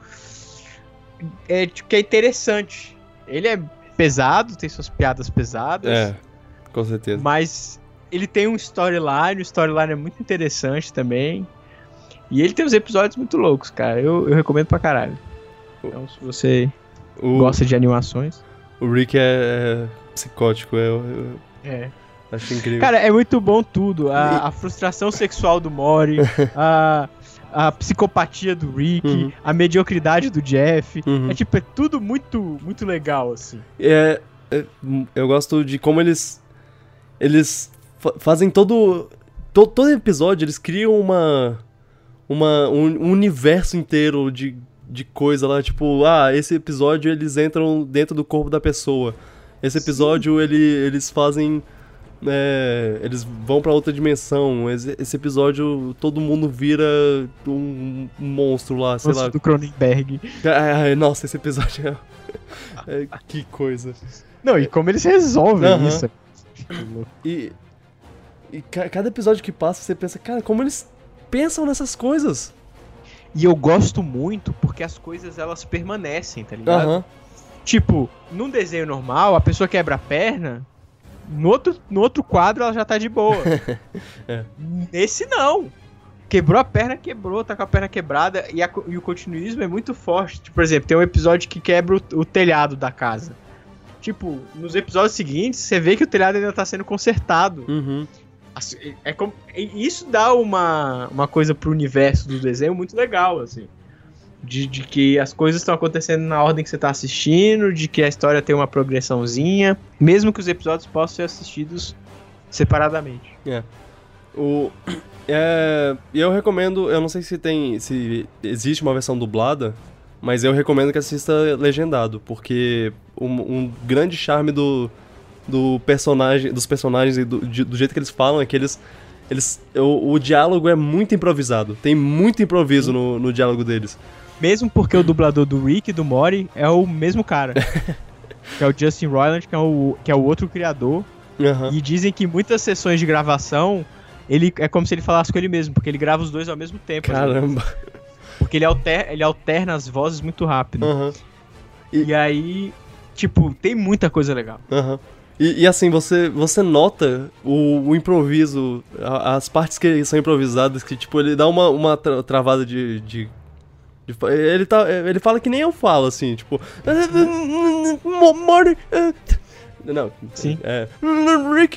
D: é, que é interessante. Ele é pesado, tem suas piadas pesadas.
C: É, com certeza.
D: Mas ele tem um storyline, o storyline é muito interessante também. E ele tem uns episódios muito loucos, cara. Eu, eu recomendo pra caralho. Então, se você o, gosta de animações...
C: O Rick é, é psicótico, eu, eu
D: é.
C: acho incrível.
D: Cara, é muito bom tudo. A, a frustração sexual do Mori, a, a psicopatia do Rick, uhum. a mediocridade do Jeff. Uhum. É tipo, é tudo muito, muito legal, assim.
C: É, é, eu gosto de como eles... Eles fa- fazem todo... To, todo episódio, eles criam uma... Uma, um, um universo inteiro de, de coisa lá, tipo, ah, esse episódio eles entram dentro do corpo da pessoa. Esse episódio ele, eles fazem, é, eles vão pra outra dimensão. Esse, esse episódio todo mundo vira um, um monstro lá, sei
D: monstro
C: lá.
D: do Cronenberg.
C: Ai, nossa, esse episódio é, é... Que coisa.
D: Não, e como eles resolvem
C: uhum.
D: isso.
C: E, e ca- cada episódio que passa você pensa, cara, como eles... pensam nessas coisas.
D: E eu gosto muito porque as coisas elas permanecem, tá ligado?
C: Uhum.
D: Tipo, num desenho normal, a pessoa quebra a perna, no outro, no outro quadro ela já tá de boa.
C: é.
D: Nesse não. quebrou a perna, quebrou, tá com a perna quebrada, e, a, e o continuismo é muito forte. Tipo, por exemplo, tem um episódio que quebra o, o telhado da casa. Tipo, nos episódios seguintes, você vê que o telhado ainda tá sendo consertado.
C: Uhum.
D: Assim, é como, isso dá uma, uma coisa pro universo do desenho muito legal, assim. De, de que as coisas estão acontecendo na ordem que você tá assistindo, de que a história tem uma progressãozinha, mesmo que os episódios possam ser assistidos separadamente.
C: É. O... É, eu recomendo, eu não sei se tem, se existe uma versão dublada, mas eu recomendo que assista legendado, porque um, um grande charme do, do personagem, dos personagens e do, de, do jeito que eles falam é que eles, eles o, o diálogo é muito improvisado, tem muito improviso no, no diálogo deles.
D: Mesmo porque o dublador do Rick e do Morty é o mesmo cara, que é o Justin Roiland, que é o, que é o outro criador,
C: uhum.
D: E dizem que muitas sessões de gravação ele é como se ele falasse com ele mesmo, porque ele grava os dois ao mesmo tempo.
C: Caramba.
D: Porque ele, alter, ele alterna as vozes muito rápido.
C: Uhum.
D: E... e aí, tipo, tem muita coisa legal.
C: Uhum. E, e assim, você, você nota o, o improviso, a, as partes que são improvisadas, que tipo, ele dá uma, uma tra- travada de... de... Ele, tá, ele fala que nem eu falo, assim, tipo... Morty... Não,
D: sim.
C: É... Rick...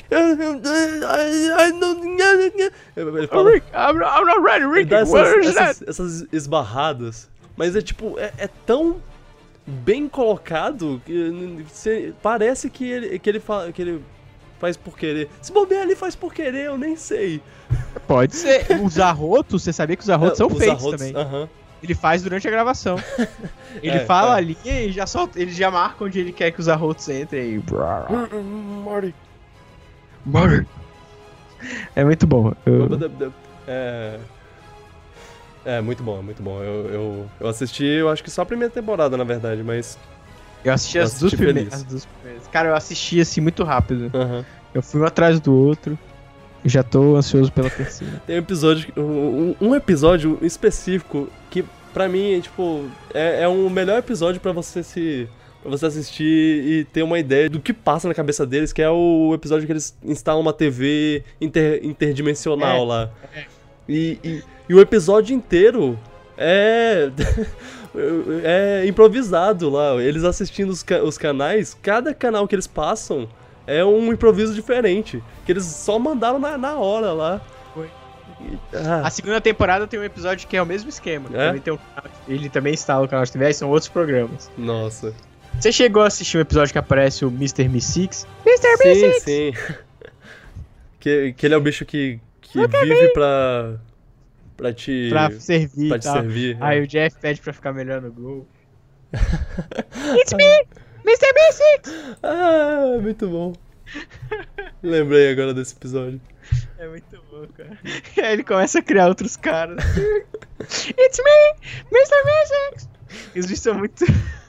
C: Ele fala,
D: Rick, I'm not, I'm not ready, Rick,
C: dá essas,
D: where is
C: essas,
D: that?
C: essas esbarradas, mas é tipo, é, é tão bem colocado que cê, parece que ele, que, ele fala, que ele faz por querer. Se bobear, ele faz por querer, eu nem sei.
D: Pode ser. Os arrotos, você sabia que os arrotos
C: É,
D: são
C: os
D: feitos
C: arrotos,
D: também.
C: Uh-huh.
D: Ele faz durante a gravação. Ele
C: É,
D: fala
C: é.
D: ali e já solta, ele já marca onde ele quer que os arrotos entrem.
C: Morty.
D: Morty. É muito bom. Eu...
C: É... é muito bom, é muito bom. Eu, eu, eu assisti, eu acho que só a primeira temporada, na verdade, mas...
D: Eu assisti,
C: Eu
D: as, duas
C: assisti
D: primeiras,
C: feliz.
D: as duas primeiras. Cara, eu assisti assim muito rápido.
C: Uh-huh.
D: Eu fui um atrás do outro. E já tô ansioso pela terceira.
C: Tem um episódio, um, um episódio específico que pra mim, tipo, é, é um melhor episódio pra você se... Pra você assistir e ter uma ideia do que passa na cabeça deles, que é o episódio que eles instalam uma T V inter, interdimensional
D: É,
C: lá. E, e, e o episódio inteiro é... é improvisado lá. Eles assistindo os, ca- os canais, cada canal que eles passam é um improviso diferente. Que eles só mandaram na, na hora lá.
D: Foi.
C: E, ah,
D: A segunda temporada tem um episódio que é o mesmo esquema.
C: É?
D: Também tem um canal- ele também instala o canal de T V e são outros programas.
C: nossa.
D: Você chegou a assistir um episódio que aparece o mister Mi Six? mister Mi
C: Sim,
D: Six!
C: sim. que, que ele é o bicho que, que vive pra... Pra te...
D: Pra servir
C: pra
D: e
C: te
D: tal.
C: servir.
D: Aí
C: é.
D: o Jeff pede pra ficar melhor no gol. It's me! mister Mi Six!
C: Ah, muito bom. Lembrei agora desse episódio.
D: É muito bom, cara. E aí ele começa a criar outros caras. It's me! mister Mi Six! Os bichos são muito...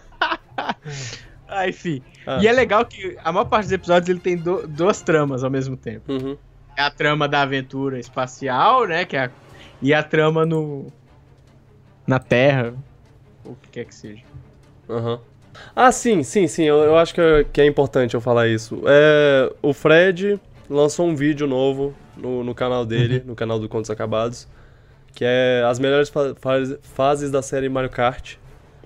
D: Ah, enfim.
C: Ah.
D: E é legal que a maior parte dos episódios ele tem do- duas tramas ao mesmo tempo.
C: Uhum.
D: É a trama da aventura espacial, né? Que é a... E a trama no... na Terra. Ou o que quer que seja.
C: Aham. Ah, sim, sim, sim. Eu, eu acho que é, que é importante eu falar isso. É, o Fred lançou um vídeo novo no, no canal dele, no canal do Contos Acabados, que é as melhores fa- fa- fases da série Mario Kart.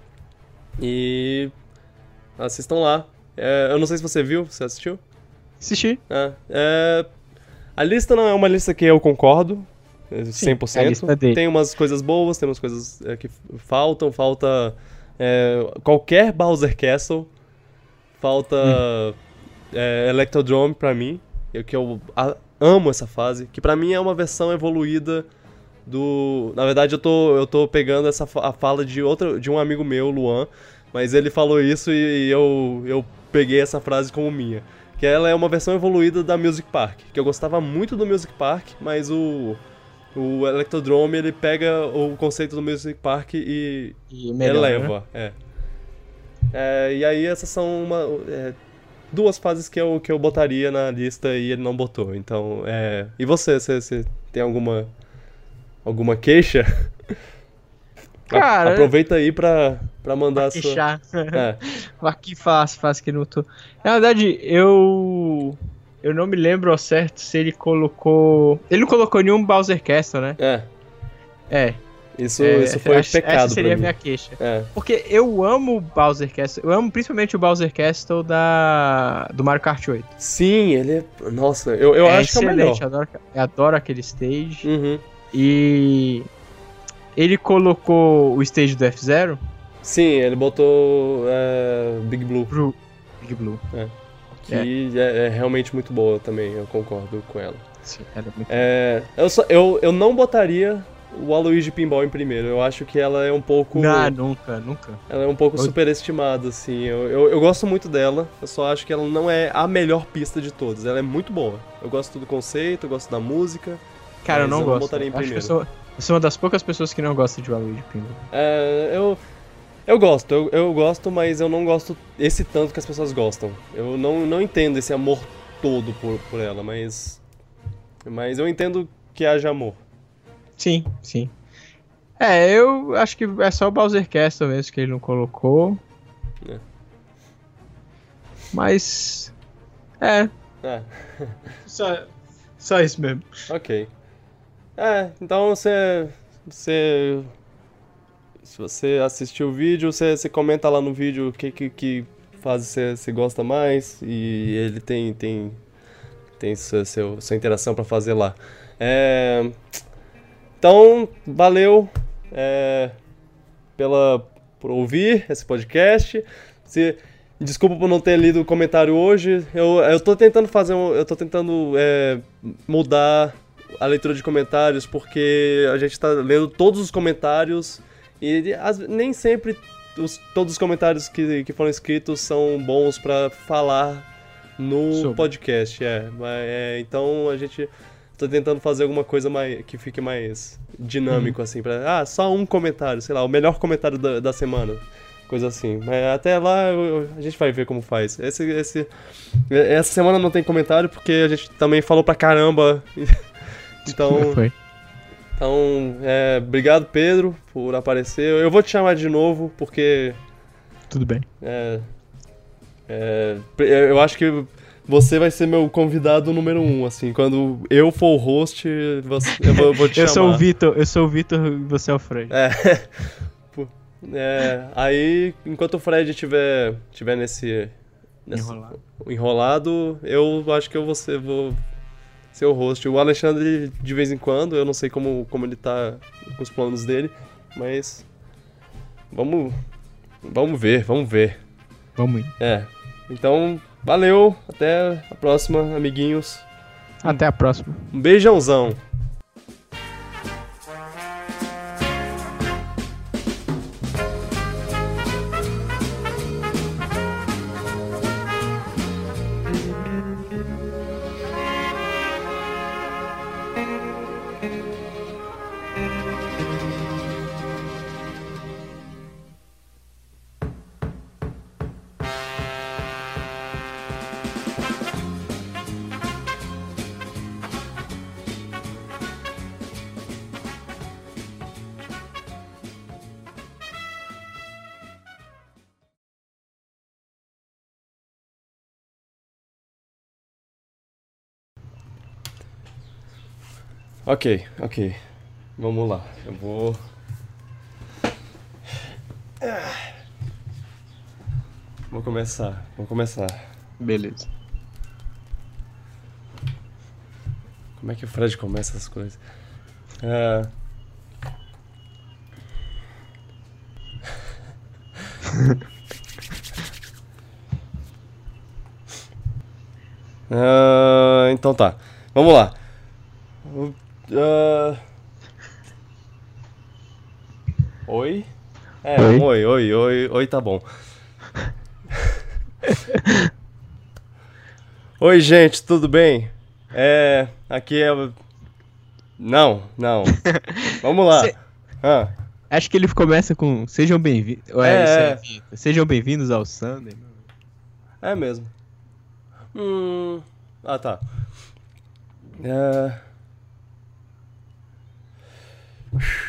C: E assistam lá. É, eu não sei se você viu, você assistiu?
D: Assisti.
C: É, é, a lista não é uma lista que eu concordo, é, cem por cento.
D: a lista dele.
C: Tem umas coisas boas, tem umas coisas é, que faltam. Falta é, qualquer Bowser Castle. Falta
D: Hum.
C: é, Electrodrome pra mim, eu, que eu a- amo essa fase. Que pra mim é uma versão evoluída do... Na verdade eu tô, eu tô pegando essa fa- a fala de, outro, de um amigo meu, Luan. Mas ele falou isso e, e eu, eu peguei essa frase como minha. Que ela é uma versão evoluída da Music Park. Que eu gostava muito do Music Park, mas o, o Electrodrome, ele pega o conceito do Music Park e
D: E melhor, né?
C: eleva. É. É, e aí essas são uma, é, duas fases que eu, que eu botaria na lista e ele não botou. Então, é... E você, você, você tem alguma, alguma queixa?
D: Cara,
C: Aproveita aí pra, pra mandar a sua...
D: queixar.
C: É.
D: Aqui faz, faz que não tô. Na verdade, eu. Eu não me lembro ao certo se ele colocou. Ele não colocou nenhum Bowser Castle, né?
C: É.
D: É.
C: Isso,
D: é,
C: isso foi
D: essa,
C: pecado
D: essa seria
C: pra
D: a
C: mim.
D: minha queixa.
C: É.
D: Porque eu amo o Bowser Castle. Eu amo principalmente o Bowser Castle da, do Mario Kart oito.
C: Sim, ele é... Nossa, eu, eu
D: é
C: acho que é o melhor.
D: excelente, eu adoro, eu adoro aquele stage.
C: Uhum.
D: E ele colocou o stage do F-Zero
C: Sim, ele botou é, Big Blue,
D: pro Big Blue.
C: que é. É realmente muito boa também, eu concordo com ela.
D: Sim, era muito
C: É, eu, só, eu, eu não botaria o Waluigi Pinball em primeiro, eu acho que ela é um pouco...
D: Não, nunca, nunca.
C: Ela é um pouco
D: Eu-
C: superestimada, assim. Eu, eu, eu gosto muito dela, eu só acho que ela não é a melhor pista de todas. Ela é muito boa. Eu gosto do conceito, eu gosto da música.
D: Cara, eu
C: mas
D: não
C: eu
D: gosto.
C: botaria em
D: Acho que eu
C: primeiro.
D: sou, eu sou uma das poucas pessoas que não gosta de Waluigi Pinball.
C: É, eu, eu gosto, eu, eu gosto, mas eu não gosto esse tanto que as pessoas gostam. Eu não, não entendo esse amor todo por, por ela, mas. Mas eu entendo que haja amor.
D: Sim, sim. É, eu acho que é só o Bowser Castle mesmo que ele não colocou.
C: É.
D: Mas. É,
C: É,
D: só, só isso mesmo.
C: ok. É, então você. Você. Se você assistiu o vídeo, você, você comenta lá no vídeo o que, que, que fase você, você gosta mais. E ele tem. tem, tem sua, seu, sua interação pra fazer lá. É, então, valeu é, pela, por ouvir esse podcast. Se, desculpa por não ter lido o comentário hoje. Eu, eu tô tentando fazer um, eu tô tentando é, mudar a leitura de comentários, porque a gente tá lendo todos os comentários e as, nem sempre os, todos os comentários que, que foram escritos são bons pra falar no
D: Sobre.
C: podcast. É, mas, é, então a gente tá tentando fazer alguma coisa mais, que fique mais dinâmico, assim, pra, ah, só um comentário, sei lá, o melhor comentário da, da semana. Coisa assim. Mas até lá eu- eu- a gente vai ver como faz. Esse, esse, essa semana não tem comentário porque a gente também falou pra caramba. Então,
D: Foi.
C: então é, obrigado, Pedro, por aparecer. Eu vou te chamar de novo porque
D: Tudo bem.
C: é, é, eu acho que você vai ser meu convidado número um, assim. Quando eu for o host, você, eu vou, vou te
D: Eu
C: chamar.
D: sou o Vitor, eu sou o Vitor e você é o Fred.
C: É. Pô, é, aí, enquanto o Fred tiver, tiver nesse, nesse
D: Enrolado.
C: enrolado, eu acho que eu vou ser, vou ser o host. O Alexandre, de vez em quando, eu não sei como, como ele tá com os planos dele, mas vamos, vamos ver, vamos ver.
D: Vamos ir.
C: É, então, valeu, até a próxima, amiguinhos.
D: Até a próxima.
C: Um beijãozão. Ok, ok. Vamos lá. Eu vou. Ah. Vou começar. Vou começar.
D: Beleza.
C: Como é que o Fred começa essas coisas? Ah. Ah, então tá. Vamos lá. Ah. Oi? É,
D: Oi.
C: um oi, oi, oi, oi, tá bom. Oi, gente, tudo bem? É, aqui é... Não, não. Vamos lá.
D: Cê-
C: Ah,
D: Acho que ele começa com sejam bem-vindos.
C: É,
D: É,
C: é.
D: isso aí. Sejam bem-vindos ao Sunday.
C: é mesmo. Hum... Ah, tá. É...